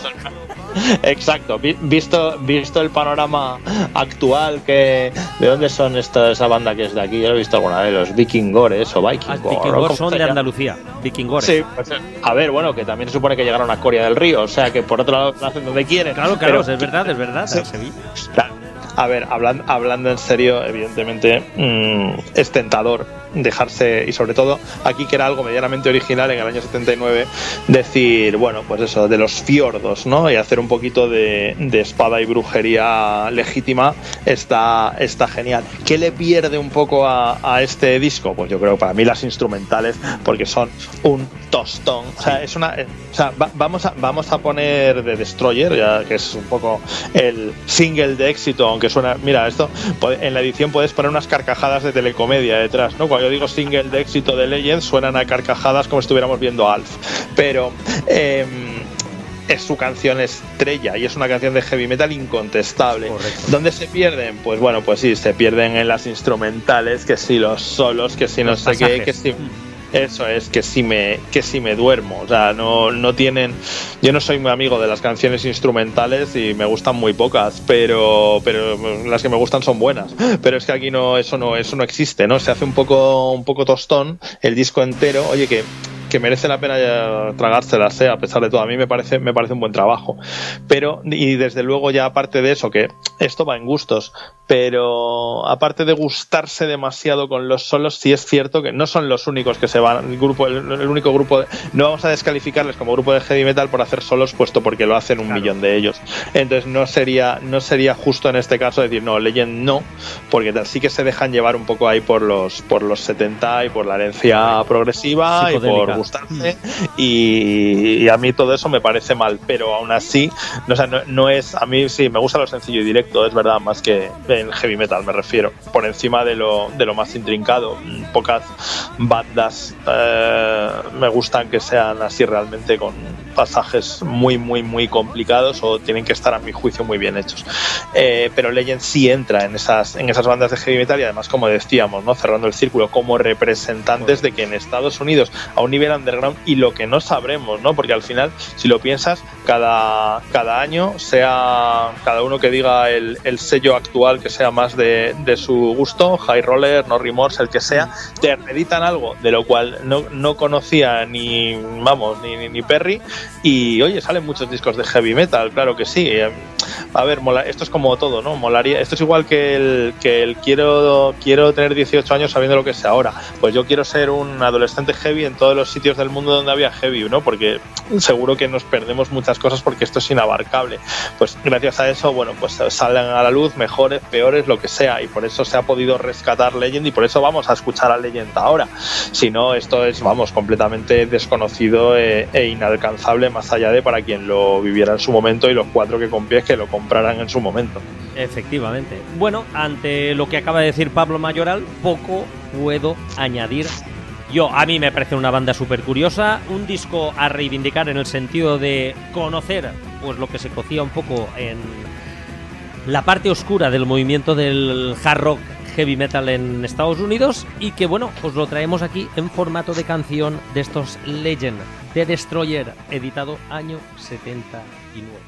B: Exacto, visto visto el panorama actual, que ¿de dónde son esta, esa banda que es de aquí? Yo lo he visto alguna vez, los Vikingores o Vikingor.
A: Ah, Vikingor son de Andalucía, Vikingores.
B: Sí, pues, a ver, bueno, que también se supone que llegaron a Coria del Río, o sea que por otro lado nacen donde quieren.
A: Claro, claro,
B: pero,
A: es verdad, es verdad,
B: sí,
A: Sevilla.
B: Claro. A ver, hablando, hablando en serio, evidentemente mmm, es tentador dejarse, y sobre todo aquí que era algo medianamente original en el año setenta y nueve, decir, bueno, pues eso, de los fiordos, ¿no? Y hacer un poquito de, de espada y brujería legítima está, está genial. ¿Qué le pierde un poco a, a este disco? Pues yo creo para mí las instrumentales, porque son un tostón. O sea, es una, o sea, va, vamos, a, vamos a poner The Destroyer, ya que es un poco el single de éxito, aunque suena, mira, esto, en la edición puedes poner unas carcajadas de telecomedia detrás, ¿no? Cuando yo digo single de éxito de Legend, suenan a carcajadas como si estuviéramos viendo Alf, pero eh, es su canción estrella y es una canción de heavy metal incontestable. Correcto. ¿Dónde se pierden? Pues bueno, pues sí, se pierden en las instrumentales, que si los solos, que si no
A: los
B: sé
A: pasajes.
B: qué, que si... Eso es, que si me que si me duermo, o sea, no, no tienen, yo no soy muy amigo de las canciones instrumentales y me gustan muy pocas, pero pero las que me gustan son buenas, pero es que aquí no, eso no, eso no existe, ¿no? Se hace un poco un poco tostón el disco entero, oye, que que merece la pena tragárselas, ¿eh? A pesar de todo, a mí me parece me parece un buen trabajo, pero y desde luego ya aparte de eso, que esto va en gustos, pero aparte de gustarse demasiado con los solos, sí es cierto que no son los únicos que se van, el grupo, el, el único grupo, de, no vamos a descalificarles como grupo de heavy metal por hacer solos, puesto porque lo hacen un claro. millón de ellos. Entonces no sería, no sería justo en este caso decir no, Legend no, porque sí que se dejan llevar un poco ahí por los, por los setenta y por la herencia progresiva y por gustarse, y, y a mí todo eso me parece mal, pero aún así, no, o sea, no, no es, a mí sí me gusta lo sencillo y directo, es verdad, más que en heavy metal me refiero, por encima de lo, de lo más intrincado. Pocas bandas eh, me gustan que sean así realmente con pasajes muy muy muy complicados o tienen que estar a mi juicio muy bien hechos, eh, pero Legend sí entra en esas, en esas bandas de heavy metal y además, como decíamos, ¿no? cerrando el círculo, como representantes de que en Estados Unidos a un nivel underground, y lo que no sabremos, ¿no? porque al final, si lo piensas, cada, cada año, sea cada uno que diga el, el sello actual que sea más de, de su gusto, High Roller, No Remorse, el que sea, te editan algo de lo cual no, no conocía ni, vamos, ni, ni, ni Perry, y oye, salen muchos discos de heavy metal, claro que sí. A ver, mola, esto es como todo, ¿no? Molaría, esto es igual que el, que el quiero, quiero tener dieciocho años sabiendo lo que es ahora. Pues yo quiero ser un adolescente heavy en todos los sitios del mundo donde había heavy, ¿no? Porque seguro que nos perdemos muchas cosas porque esto es inabarcable. Pues gracias a eso, bueno, pues salen a la luz mejores, peores, lo que sea, y por eso se ha podido rescatar Legend y por eso vamos a escuchar a Legend ahora. Si no, esto es, vamos, completamente desconocido e, e inalcanzable, más allá de para quien lo viviera en su momento y los cuatro que con pies que lo compraran en su momento.
A: Efectivamente. Bueno, ante lo que acaba de decir Pablo Mayoral, poco puedo añadir yo. A mí me parece una banda súper curiosa, un disco a reivindicar en el sentido de conocer pues lo que se cocía un poco en la parte oscura del movimiento del hard rock heavy metal en Estados Unidos, y que bueno, pues lo traemos aquí en formato de canción de estos Legend, de Destroyer, editado año setenta y nueve.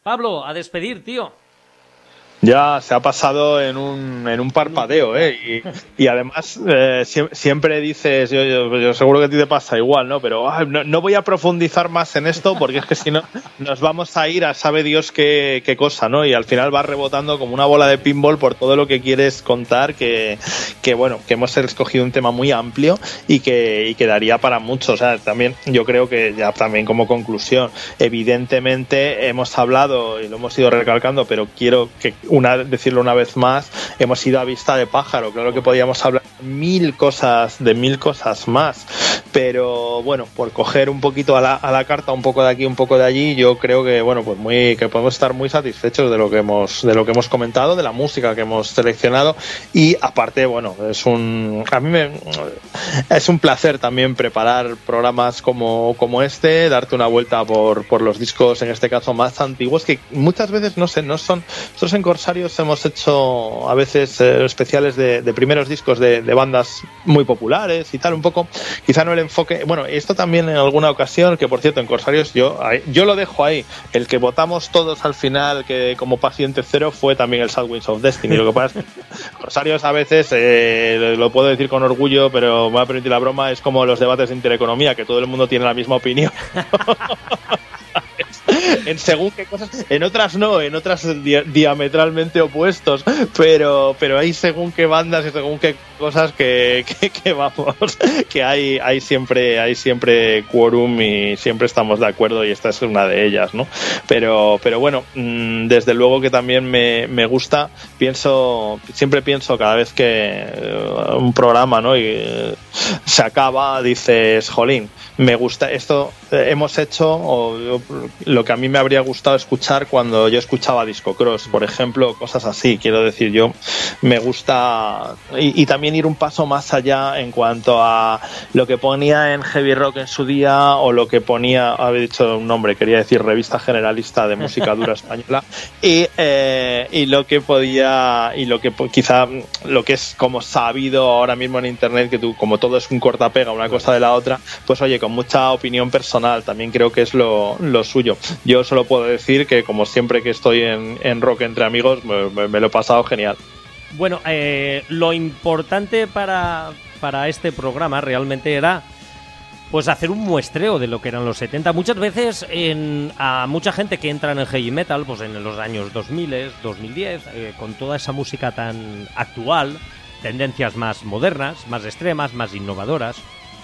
A: Pablo, a despedir, tío.
B: Ya se ha pasado en un, en un parpadeo, ¿eh? Y, y además eh, sie- siempre dices, yo, yo, yo seguro que a ti te pasa igual, ¿no? Pero ay, no, no voy a profundizar más en esto porque es que si no nos vamos a ir a sabe Dios qué, qué cosa, ¿no? Y al final va rebotando como una bola de pinball por todo lo que quieres contar, que, que bueno, que hemos escogido un tema muy amplio y que, y que daría para mucho. O sea, también yo creo que ya también como conclusión, evidentemente hemos hablado y lo hemos ido recalcando, pero quiero que Una, decirlo una vez más, hemos ido a vista de pájaro. Claro que podíamos hablar mil cosas, de mil cosas más, pero bueno, por coger un poquito a la, a la carta, un poco de aquí, un poco de allí, yo creo que bueno, pues muy, que podemos estar muy satisfechos de lo que hemos, de lo que hemos comentado, de la música que hemos seleccionado, y aparte, bueno, es un, a mí me, es un placer también preparar programas como, como este, darte una vuelta por, por los discos, en este caso más antiguos, que muchas veces no sé, no son, nosotros en Corsarios hemos hecho a veces eh, especiales de, de primeros discos de, de bandas muy populares y tal, un poco, quizá no el enfoque, bueno, esto también en alguna ocasión, que por cierto en Corsarios yo, yo lo dejo ahí, el que votamos todos al final, que como paciente cero, fue también el Sad Winds of Destiny. Lo que pasa es que Corsarios a veces, eh, lo puedo decir con orgullo, pero me va a permitir la broma, es como los debates de intereconomía, que todo el mundo tiene la misma opinión. En según qué cosas, en otras no, en otras di- diametralmente opuestos, pero pero hay según qué bandas y según qué cosas que, que, que vamos, que hay hay siempre hay siempre quórum y siempre estamos de acuerdo, y esta es una de ellas, ¿no? Pero pero bueno, desde luego que también me, me gusta, pienso siempre pienso cada vez que un programa, ¿no? Y se acaba, dices, jolín, me gusta esto, eh, hemos hecho o, o, lo que a mí me habría gustado escuchar cuando yo escuchaba Disco Cross, por ejemplo, cosas así. Quiero decir, yo me gusta y, y también ir un paso más allá en cuanto a lo que ponía en Heavy Rock en su día, o lo que ponía, había dicho un nombre, quería decir Revista Generalista de Música Dura Española, y, eh, y lo que podía, y lo que quizá lo que es como sabido ahora mismo en internet, que tú, como todo es un cortapega una cosa de la otra, pues oye, con mucha opinión personal, también creo que es lo, lo suyo. Yo solo puedo decir que, como siempre que estoy en, en Rock Entre Amigos, me, me lo he pasado genial.
A: Bueno, eh, lo importante para, para este programa realmente era pues hacer un muestreo de lo que eran los setenta. Muchas veces en, a mucha gente que entra en el heavy metal, pues en los años dos mil, dos mil diez, eh, con toda esa música tan actual, tendencias más modernas, más extremas, más innovadoras,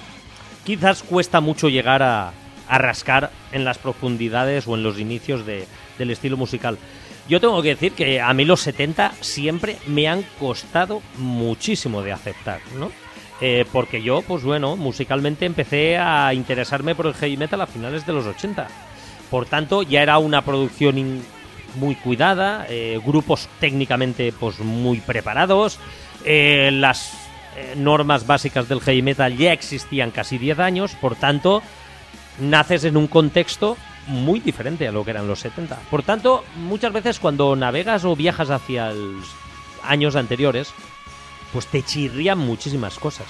A: quizás cuesta mucho llegar a, a rascar en las profundidades o en los inicios de, del estilo musical. Yo tengo que decir que a mí los setenta siempre me han costado muchísimo de aceptar, ¿no? Eh, porque yo, pues bueno, musicalmente empecé a interesarme por el heavy metal a finales de los ochenta. Por tanto, ya era una producción in- muy cuidada, eh, grupos técnicamente pues muy preparados, eh, las eh, normas básicas del heavy metal ya existían casi diez años, por tanto, naces en un contexto muy diferente a lo que eran los setenta. Por tanto, muchas veces cuando navegas o viajas hacia los años anteriores, pues te chirrían muchísimas cosas.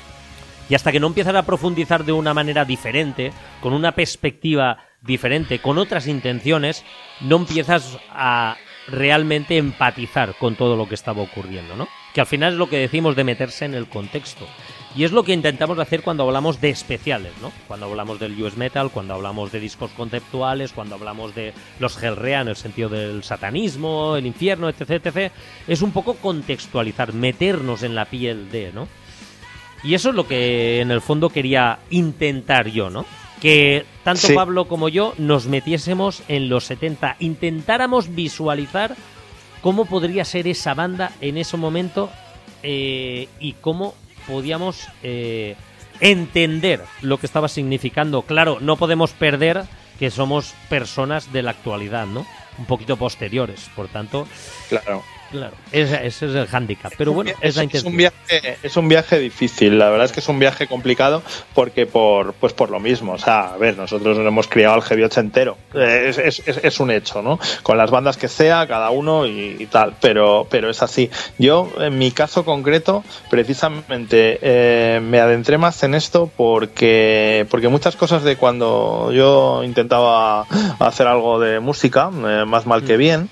A: Y hasta que no empiezas a profundizar de una manera diferente, con una perspectiva diferente, con otras intenciones, no empiezas a realmente empatizar con todo lo que estaba ocurriendo, ¿no? Que al final es lo que decimos de meterse en el contexto. Y es lo que intentamos hacer cuando hablamos de especiales, ¿no? Cuando hablamos del U S Metal, cuando hablamos de discos conceptuales, cuando hablamos de los Hellrea en el sentido del satanismo, el infierno, etc, etcétera. Es un poco contextualizar, meternos en la piel de, ¿no? Y eso es lo que en el fondo quería intentar yo, ¿no? Que tanto sí. Pablo como yo nos metiésemos en los setenta, intentáramos visualizar cómo podría ser esa banda en ese momento eh, y cómo podíamos eh, entender lo que estaba significando. Claro, no podemos perder que somos personas de la actualidad, ¿no? Un poquito posteriores, por tanto...
B: Claro.
A: Claro, ese, ese es el hándicap, pero bueno, es,
B: es
A: la
B: es
A: intención.
B: un viaje, es un viaje difícil, la verdad es que es un viaje complicado porque por pues por lo mismo, o sea, a ver, nosotros nos hemos criado al heavy ochentero, es, es, es, es un hecho, ¿no? Con las bandas que sea, cada uno y, y tal, pero pero es así. Yo, en mi caso concreto, precisamente eh, me adentré más en esto porque porque muchas cosas de cuando yo intentaba hacer algo de música, eh, más mal que bien,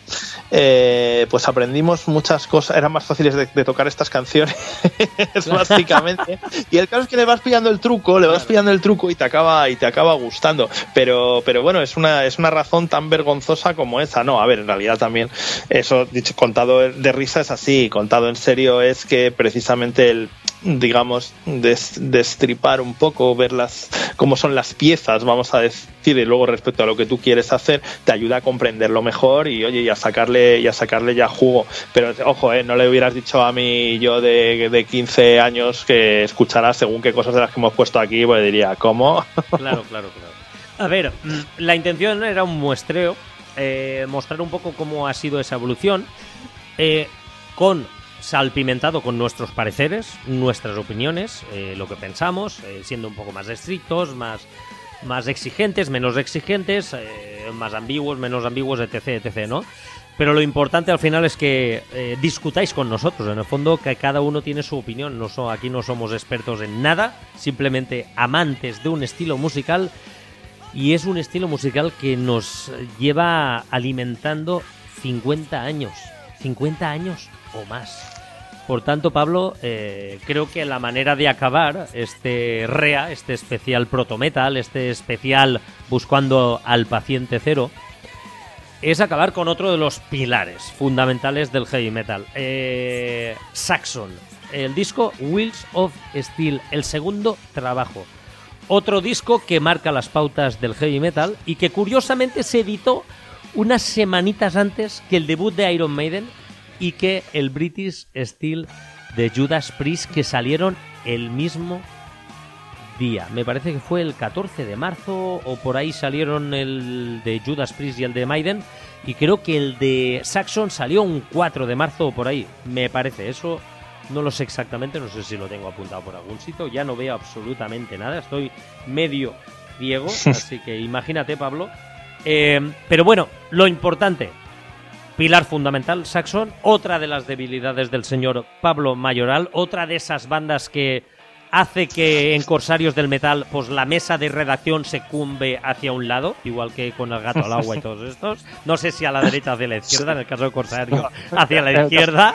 B: eh, pues aprendimos muchas cosas, eran más fáciles de, de tocar estas canciones básicamente, y el caso es que le vas pillando el truco, le vas
A: claro.
B: pillando el truco y te acaba y te acaba gustando, pero pero bueno, es una es una razón tan vergonzosa como esa. No, a ver, en realidad también eso dicho contado de risa es así, contado en serio es que precisamente el digamos des, destripar un poco, ver las cómo son las piezas, vamos a decir, y luego respecto a lo que tú quieres hacer, te ayuda a comprenderlo mejor y oye, y a sacarle y a sacarle ya jugo. Pero ojo, eh, no le hubieras dicho a mí yo de, de quince años que escuchara según qué cosas de las que hemos puesto aquí, pues diría, ¿cómo?
A: Claro, claro, claro. A ver, la intención era un muestreo, eh, mostrar un poco cómo ha sido esa evolución, eh, con salpimentado con nuestros pareceres, nuestras opiniones, eh, lo que pensamos, eh, siendo un poco más estrictos, más, más exigentes, menos exigentes, eh, más ambiguos, menos ambiguos, etc, etc, ¿no? Pero lo importante al final es que eh, discutáis con nosotros, en el fondo que cada uno tiene su opinión, no so, aquí no somos expertos en nada, simplemente amantes de un estilo musical, y es un estilo musical que nos lleva alimentando cincuenta años, cincuenta años o más. Por tanto, Pablo, eh, creo que la manera de acabar este R E A, este especial proto-metal, este especial buscando al paciente cero, es acabar con otro de los pilares fundamentales del heavy metal. Eh, Saxon, el disco Wheels of Steel, el segundo trabajo. Otro disco que marca las pautas del heavy metal y que curiosamente se editó unas semanitas antes que el debut de Iron Maiden y que el British Steel de Judas Priest, que salieron el mismo día. Me parece que fue el catorce de marzo o por ahí salieron el de Judas Priest y el de Maiden, y creo que el de Saxon salió un cuatro de marzo o por ahí, me parece. Eso no lo sé exactamente, no sé si lo tengo apuntado por algún sitio, ya no veo absolutamente nada, estoy medio ciego, así que imagínate, Pablo. Eh, pero bueno, lo importante, pilar fundamental, Saxon, otra de las debilidades del señor Pablo Mayoral, otra de esas bandas que hace que en Corsarios del Metal pues la mesa de redacción se cumbe hacia un lado, igual que con el gato al agua y todos estos. No sé si a la derecha o hacia la izquierda, en el caso de Corsario, hacia la izquierda.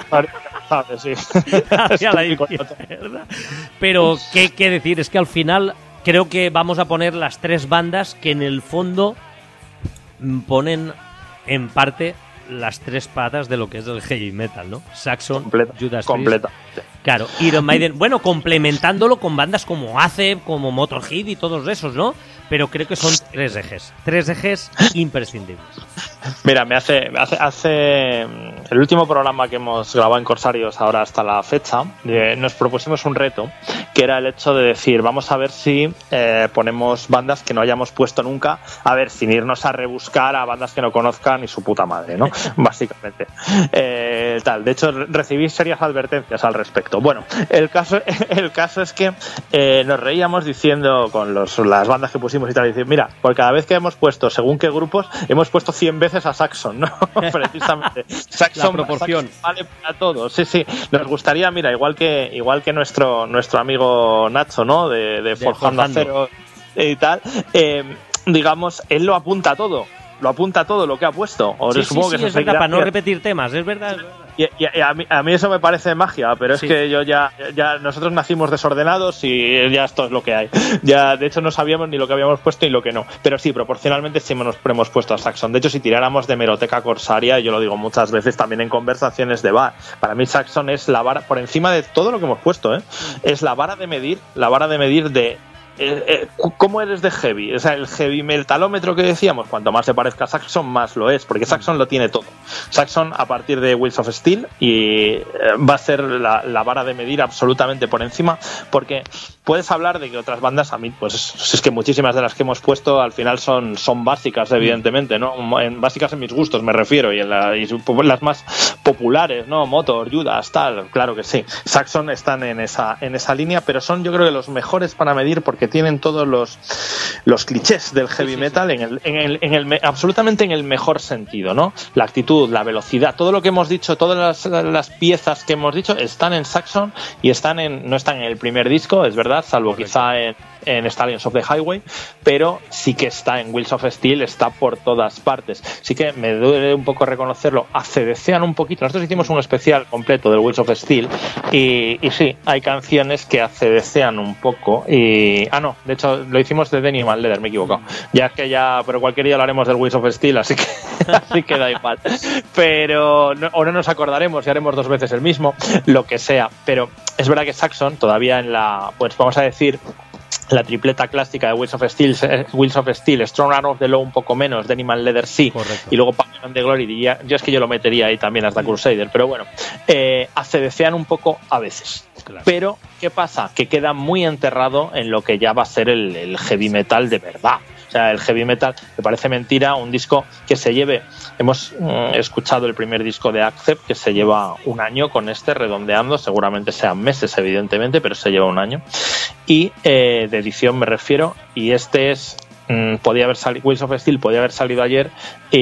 A: Hacia la izquierda. Pero, ¿qué, qué decir? Es que al final creo que vamos a poner las tres bandas que en el fondo ponen en parte las tres patas de lo que es el heavy metal, ¿no? Saxon,
B: completa,
A: Judas
B: completa.
A: Priest, claro, Iron Maiden, bueno, complementándolo con bandas como Acep, como Motorhead y todos esos, ¿no? Pero creo que son tres ejes, tres ejes imprescindibles.
B: Mira, me hace, hace, hace el último programa que hemos grabado en Corsarios ahora hasta la fecha, eh, nos propusimos un reto, que era el hecho de decir, vamos a ver si eh, ponemos bandas que no hayamos puesto nunca, a ver, sin irnos a rebuscar a bandas que no conozcan ni su puta madre, ¿no? Básicamente. Eh, tal. De hecho, recibí serias advertencias al respecto. Bueno, el caso, el caso es que eh, nos reíamos diciendo con los, las bandas que pusimos y tal, y decir, mira, por cada vez que hemos puesto según qué grupos, hemos puesto cien veces a Saxon, ¿no? Precisamente. Saxon,
A: la proporción.
B: Saxon vale para todo. Sí, sí. Nos gustaría, mira, igual que igual que nuestro nuestro amigo Nacho, ¿no? De, de Forjando Acero y tal, eh, digamos, él lo apunta todo. Lo apunta todo lo que ha puesto. O
A: sí,
B: supongo
A: sí,
B: que
A: sí, es verdad, para no repetir temas, es verdad. Es verdad.
B: Y, y, y a, mí, a mí eso me parece magia, pero es
A: sí.
B: que yo ya, ya nosotros nacimos desordenados y ya esto es lo que hay. Ya, de hecho, no sabíamos ni lo que habíamos puesto ni lo que no. Pero sí, proporcionalmente sí nos hemos puesto a Saxon. De hecho, si tiráramos de meroteca corsaria, y yo lo digo muchas veces también en conversaciones de bar, para mí Saxon es la vara, por encima de todo lo que hemos puesto, ¿eh? Es la vara de medir, la vara de medir de eh, eh, ¿cómo eres de heavy? O sea, el heavy metalómetro que decíamos, cuanto más se parezca a Saxon, más lo es, porque Saxon lo tiene todo. Saxon, a partir de Wheels of Steel, y eh, va a ser la, la vara de medir absolutamente por encima, porque puedes hablar de que otras bandas, a mí, pues es que muchísimas de las que hemos puesto al final son, son básicas, evidentemente, ¿no? En, básicas en mis gustos, me refiero, y en la, y las más populares, ¿no? Motor, Judas, tal, claro que sí. Saxon están en esa, en esa línea, pero son, yo creo que los mejores para medir, porque tienen todos los, los clichés del heavy sí, sí, metal sí. En, el, en, el, en el absolutamente en el mejor sentido, ¿no? La actitud, la velocidad, todo lo que hemos dicho, todas las, las piezas que hemos dicho están en Saxon y están en, no están en el primer disco, es verdad, salvo Correcto. Quizá en, en Stallions of the Highway, pero sí que está en Wheels of Steel, está por todas partes. Sí que me duele un poco reconocerlo, acedecean un poquito. Nosotros hicimos un especial completo del Wheels of Steel y, y sí, hay canciones que acedecean un poco y... Ah, no, de hecho lo hicimos de Denim and Leather, me he equivocado. Ya es que ya, pero cualquier día lo haremos del Wheels of Steel, así que, así que da igual. Pero, no, o no nos acordaremos y haremos dos veces el mismo, lo que sea. Pero es verdad que Saxon todavía en la, pues vamos a decir, la tripleta clásica de Wheels of Steel, eh, Wheels of Steel, Strong Arm of the Law un poco menos, Denim and Leather sí, Correcto. Y luego Power and the Glory, diría, yo es que yo lo metería ahí también hasta Crusader, pero bueno, eh, acedecean un poco a veces. Claro. Pero, ¿qué pasa? Que queda muy enterrado en lo que ya va a ser el, el heavy metal de verdad. O sea, el heavy metal, me parece mentira, un disco que se lleve... Hemos mm, escuchado el primer disco de Accept, que se lleva un año con este, redondeando, seguramente sean meses, evidentemente, pero se lleva un año. Y eh, de edición me refiero, y este es... Mm, podía haber salido, Wheels of Steel podía haber salido ayer,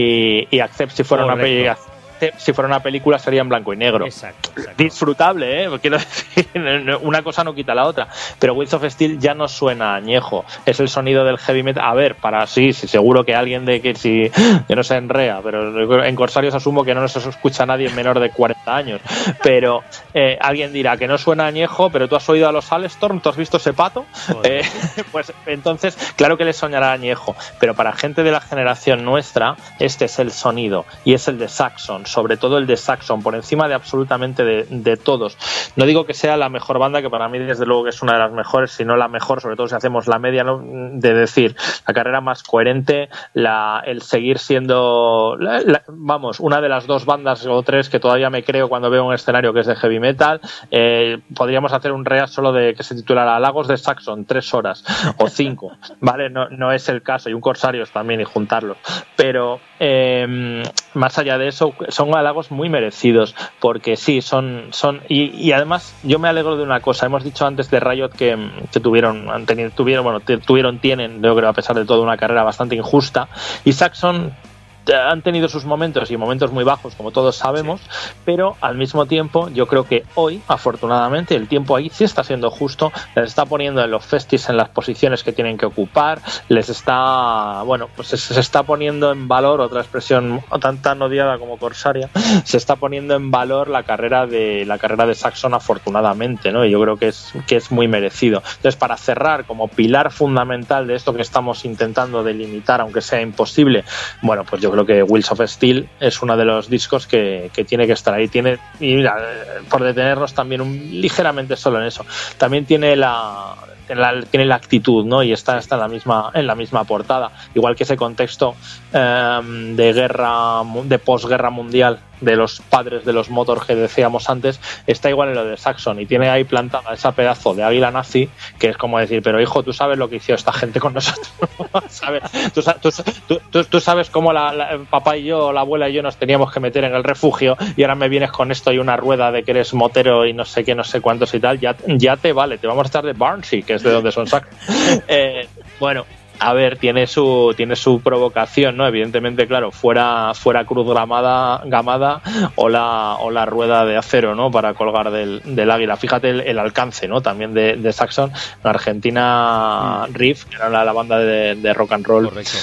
B: y, y Accept, si fuera Correcto. Una película... Si fuera una película sería en blanco y negro. Exacto, exacto. Disfrutable, ¿eh? Quiero decir, una cosa no quita la otra. Pero Wheels of Steel ya no suena añejo. Es el sonido del heavy metal. A ver, para sí, sí seguro que alguien de que si yo no sé en Rea, pero en Corsarios asumo que no nos escucha nadie menor de cuarenta años. Pero eh, alguien dirá que no suena añejo, pero tú has oído a los Alestorm, ¿tú has visto ese pato? Eh, pues entonces, claro que le soñará añejo. Pero para gente de la generación nuestra, este es el sonido y es el de Saxon. Sobre todo el de Saxon, por encima de absolutamente de, de todos. No digo que sea la mejor banda, que para mí desde luego que es una de las mejores, sino la mejor, sobre todo si hacemos la media, ¿no? De decir, la carrera más coherente, la, el seguir siendo, la, la, vamos, una de las dos bandas o tres que todavía me creo cuando veo un escenario que es de heavy metal. Eh, podríamos hacer un real solo de que se titulara Lagos de Saxon, tres horas o cinco, ¿vale? No, no es el caso, y un Corsarios también y juntarlos, pero eh, más allá de eso, son halagos muy merecidos, porque sí, son, son y, y además yo me alegro de una cosa. Hemos dicho antes de Riot que, que tuvieron, han tenido, tuvieron, bueno, tuvieron, tienen, yo creo, a pesar de todo, una carrera bastante injusta, y Saxon han tenido sus momentos y momentos muy bajos, como todos sabemos, sí. Pero al mismo tiempo yo creo que hoy, afortunadamente, el tiempo ahí sí está siendo justo, les está poniendo en los festis en las posiciones que tienen que ocupar, les está, bueno, pues se está poniendo en valor, otra expresión tan tan odiada como Corsaria, se está poniendo en valor la carrera de la carrera de Saxon, afortunadamente, ¿no? Y yo creo que es que es muy merecido. Entonces, para cerrar, como pilar fundamental de esto que estamos intentando delimitar, aunque sea imposible, bueno, pues yo creo Creo que Wheels of Steel es uno de los discos que, que tiene que estar ahí. Tiene, y mira, por detenernos también un, ligeramente solo en eso, también tiene la, la tiene la actitud, ¿no? Y está, está en la misma en la misma portada, igual que ese contexto eh, de guerra, de posguerra mundial, de los padres de los Motor que decíamos antes, está igual en lo de Saxon, y tiene ahí plantada esa pedazo de águila nazi, que es como decir, pero hijo, tú sabes lo que hizo esta gente con nosotros, ¿sabes? Tú, tú, tú, tú sabes cómo la, la, papá y yo, la abuela y yo nos teníamos que meter en el refugio, y ahora me vienes con esto y una rueda de que eres motero y no sé qué, no sé cuántos y tal, ya, ya te vale, te vamos a estar de Barnsley, que es de donde son Saxon. eh, bueno, a ver, tiene su tiene su provocación, ¿no? Evidentemente, claro, fuera fuera cruz gramada, gamada o la o la rueda de acero, ¿no? Para colgar del, del águila. Fíjate el, el alcance, ¿no? También de, de Saxon. En Argentina, mm. Riff, que era la, la banda de, de rock and roll. Correcto.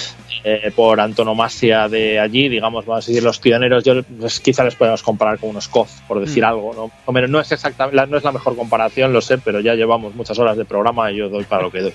B: eh, por antonomasia de allí, digamos, vamos a decir, los pioneros, yo pues, quizá les podemos comparar con unos Koz, por decir mm. algo, ¿no? Hombre, no es exactamente, no es la mejor comparación, lo sé, pero ya llevamos muchas horas de programa y yo doy para lo que doy.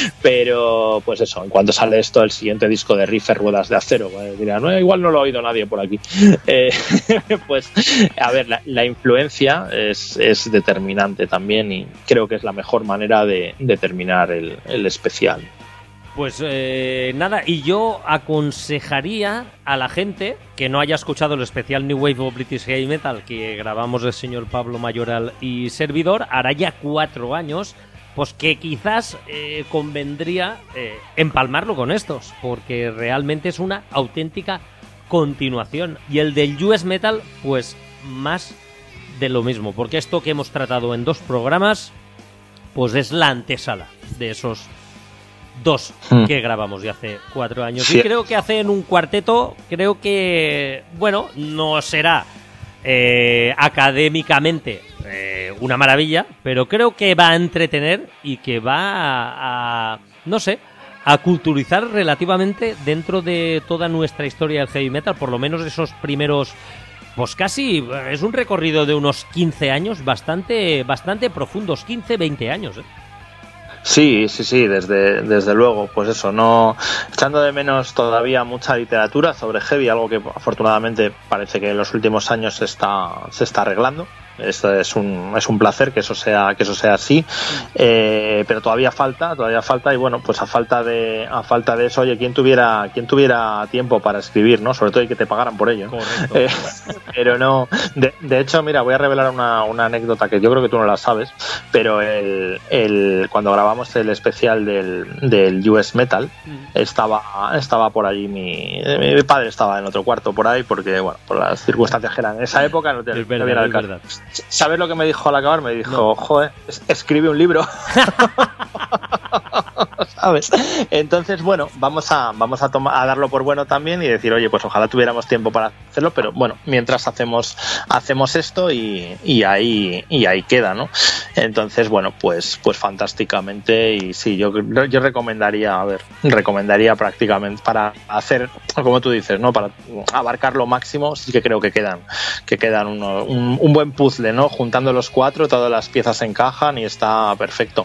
B: Pero, pues eso, en cuanto sale esto, el siguiente disco de Riff, Ruedas de Acero, pues, dirán, no, igual no lo ha oído nadie por aquí. Eh, pues, a ver, la, la influencia es, es determinante también y creo que es la mejor manera de, de terminar el, el especial.
A: Pues eh, nada, y yo aconsejaría a la gente que no haya escuchado el especial New Wave of British Heavy Metal que grabamos el señor Pablo Mayoral y servidor, hará ya cuatro años, pues que quizás eh, convendría eh, empalmarlo con estos, porque realmente es una auténtica continuación. Y el del U S Metal, pues más de lo mismo, porque esto que hemos tratado en dos programas, pues es la antesala de esos dos hmm. que grabamos ya hace cuatro años. Sí. Y creo que hacen un cuarteto, creo que, bueno, no será eh, académicamente eh, una maravilla, pero creo que va a entretener y que va a, a, no sé, a culturizar relativamente dentro de toda nuestra historia del heavy metal, por lo menos esos primeros, pues casi, es un recorrido de unos quince años, bastante, bastante profundos, quince, veinte años, ¿eh?
B: Sí, sí, sí, desde, desde luego, pues eso, no echando de menos todavía mucha literatura sobre heavy, algo que afortunadamente parece que en los últimos años se está, se está arreglando. Esto es un es un placer que eso sea que eso sea así, eh, pero todavía falta todavía falta y bueno, pues a falta de a falta de eso, oye, quién tuviera quién tuviera tiempo para escribir, ¿no? Sobre todo y que te pagaran por ello.
A: Correcto.
B: Eh, pero no, de, de hecho, mira, voy a revelar una, una anécdota que yo creo que tú no la sabes, pero el, el cuando grabamos el especial del, del U S Metal mm. estaba estaba por allí mi, mi padre estaba en otro cuarto por ahí porque bueno, por las circunstancias que eran en esa época no te,
A: es verdad,
B: no
A: es verdad.
B: ¿Sabes lo que me dijo al acabar? Me dijo,
A: no.
B: joder, escribe un libro. ¿Sabes? Entonces, bueno, vamos a vamos a, tomar, a darlo por bueno también y decir, oye, pues ojalá tuviéramos tiempo para hacerlo, pero bueno, mientras hacemos hacemos esto y, y ahí y ahí queda, ¿no? Entonces, bueno, pues pues fantásticamente y sí, yo yo recomendaría, a ver, recomendaría prácticamente para hacer, como tú dices, ¿no? Para abarcar lo máximo, sí que creo que quedan que quedan uno, un, un buen puzzle, ¿no? Juntando los cuatro, todas las piezas encajan y está perfecto.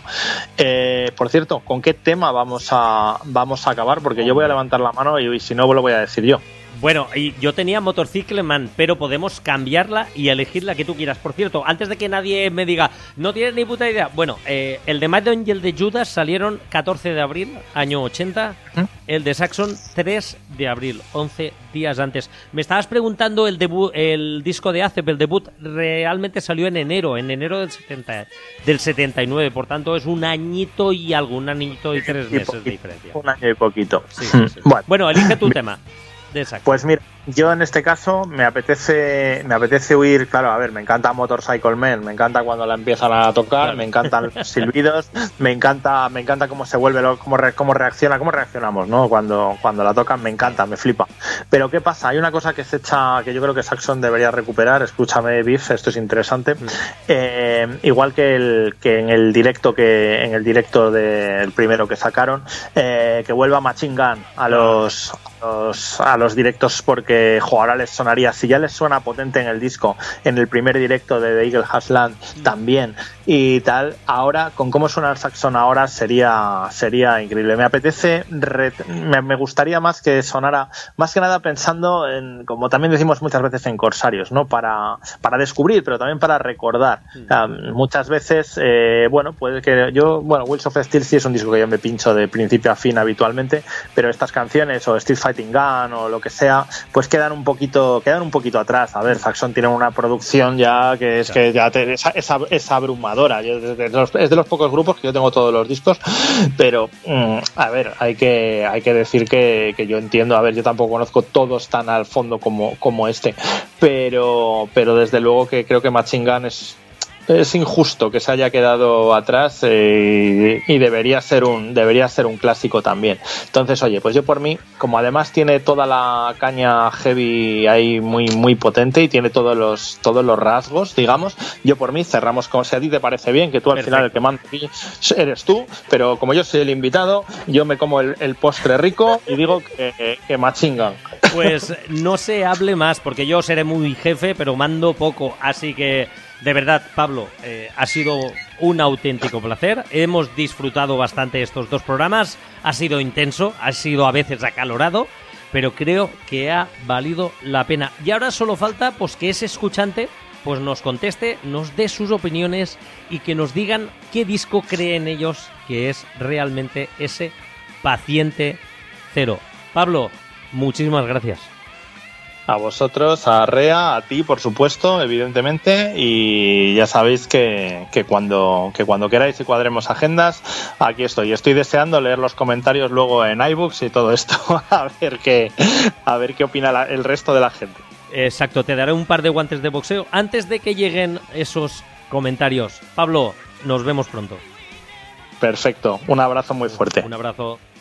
B: Eh, por cierto, ¿con qué tema vamos a vamos a acabar? Porque yo voy a levantar la mano y, y si no, lo voy a decir yo.
A: Bueno, y yo tenía Motorcycle Man, pero podemos cambiarla y elegir la que tú quieras. Por cierto, antes de que nadie me diga, no tienes ni puta idea. Bueno, eh, el de Mad Angel de Judas salieron catorce de abril, año ochenta. ¿Mm? El de Saxon, tres de abril, once días antes. Me estabas preguntando el debut, el disco de Acep, el debut realmente salió en enero, en enero del, setenta, del setenta y nueve. Por tanto, es un añito y algo, un añito y tres meses poquito, de diferencia.
B: Un año y poquito.
A: Sí, sí, sí. Bueno. bueno, elige tu tema.
B: Pues mira, yo en este caso me apetece me apetece huir, claro, a ver, me encanta Motorcycle Man, me encanta cuando la empiezan a tocar, claro. Me encantan los silbidos, me encanta me encanta cómo se vuelve, cómo, re, cómo reacciona, cómo reaccionamos, ¿no? Cuando cuando la tocan, me encanta, me flipa. Pero ¿qué pasa? Hay una cosa que se echa, que yo creo que Saxon debería recuperar, escúchame, Biff, esto es interesante. Mm. Eh, igual que el que en el directo que en el directo del primero que sacaron, eh, que vuelva Machine Gun a los Los, a los directos porque jo, ahora les sonaría, si ya les suena potente en el disco, en el primer directo de The Eagle Has Land también y tal, ahora con cómo suena el Saxon ahora sería sería increíble. Me apetece re, me, me gustaría más que sonara, más que nada pensando en, como también decimos muchas veces, en Corsarios, ¿no? Para, para descubrir, pero también para recordar. Um, muchas veces, eh, bueno, puede que yo, bueno, Wheels of Steel sí es un disco que yo me pincho de principio a fin habitualmente, pero estas canciones o Steel Fighting Gun o lo que sea, pues quedan un poquito quedan un poquito atrás. A ver, Saxon tiene una producción ya que es que ya te, es, es, es abrumadora. Yo, es, de los, es de los pocos grupos que yo tengo todos los discos, pero mmm, a ver, hay que hay que decir que, que yo entiendo, a ver, yo tampoco conozco todos tan al fondo como, como este, pero pero desde luego que creo que Machine Gun es es injusto que se haya quedado atrás eh, y debería ser un debería ser un clásico también. Entonces, oye, pues yo por mí, como además tiene toda la caña heavy ahí muy muy potente y tiene todos los todos los rasgos, digamos, yo por mí cerramos con, si a ti te parece bien, que tú al
A: Perfecto.
B: final el que manda aquí eres tú, pero como yo soy el invitado, yo me como el, el postre rico y digo que, que machingan.
A: Pues no se hable más, porque yo seré muy jefe, pero mando poco. Así que, de verdad, Pablo, eh, ha sido un auténtico placer. Hemos disfrutado bastante estos dos programas. Ha sido intenso, ha sido a veces acalorado, pero creo que ha valido la pena. Y ahora solo falta pues que ese escuchante pues nos conteste, nos dé sus opiniones y que nos digan qué disco creen ellos que es realmente ese Paciente Cero. Pablo, muchísimas gracias.
B: A vosotros, a Rea, a ti, por supuesto, evidentemente, y ya sabéis que, que cuando que cuando queráis y cuadremos agendas, aquí estoy. Estoy deseando leer los comentarios luego en iBooks y todo esto, a ver qué a ver qué opina la, el resto de la gente.
A: Exacto, te daré un par de guantes de boxeo antes de que lleguen esos comentarios. Pablo, nos vemos pronto.
B: Perfecto, un abrazo muy fuerte.
A: Un abrazo.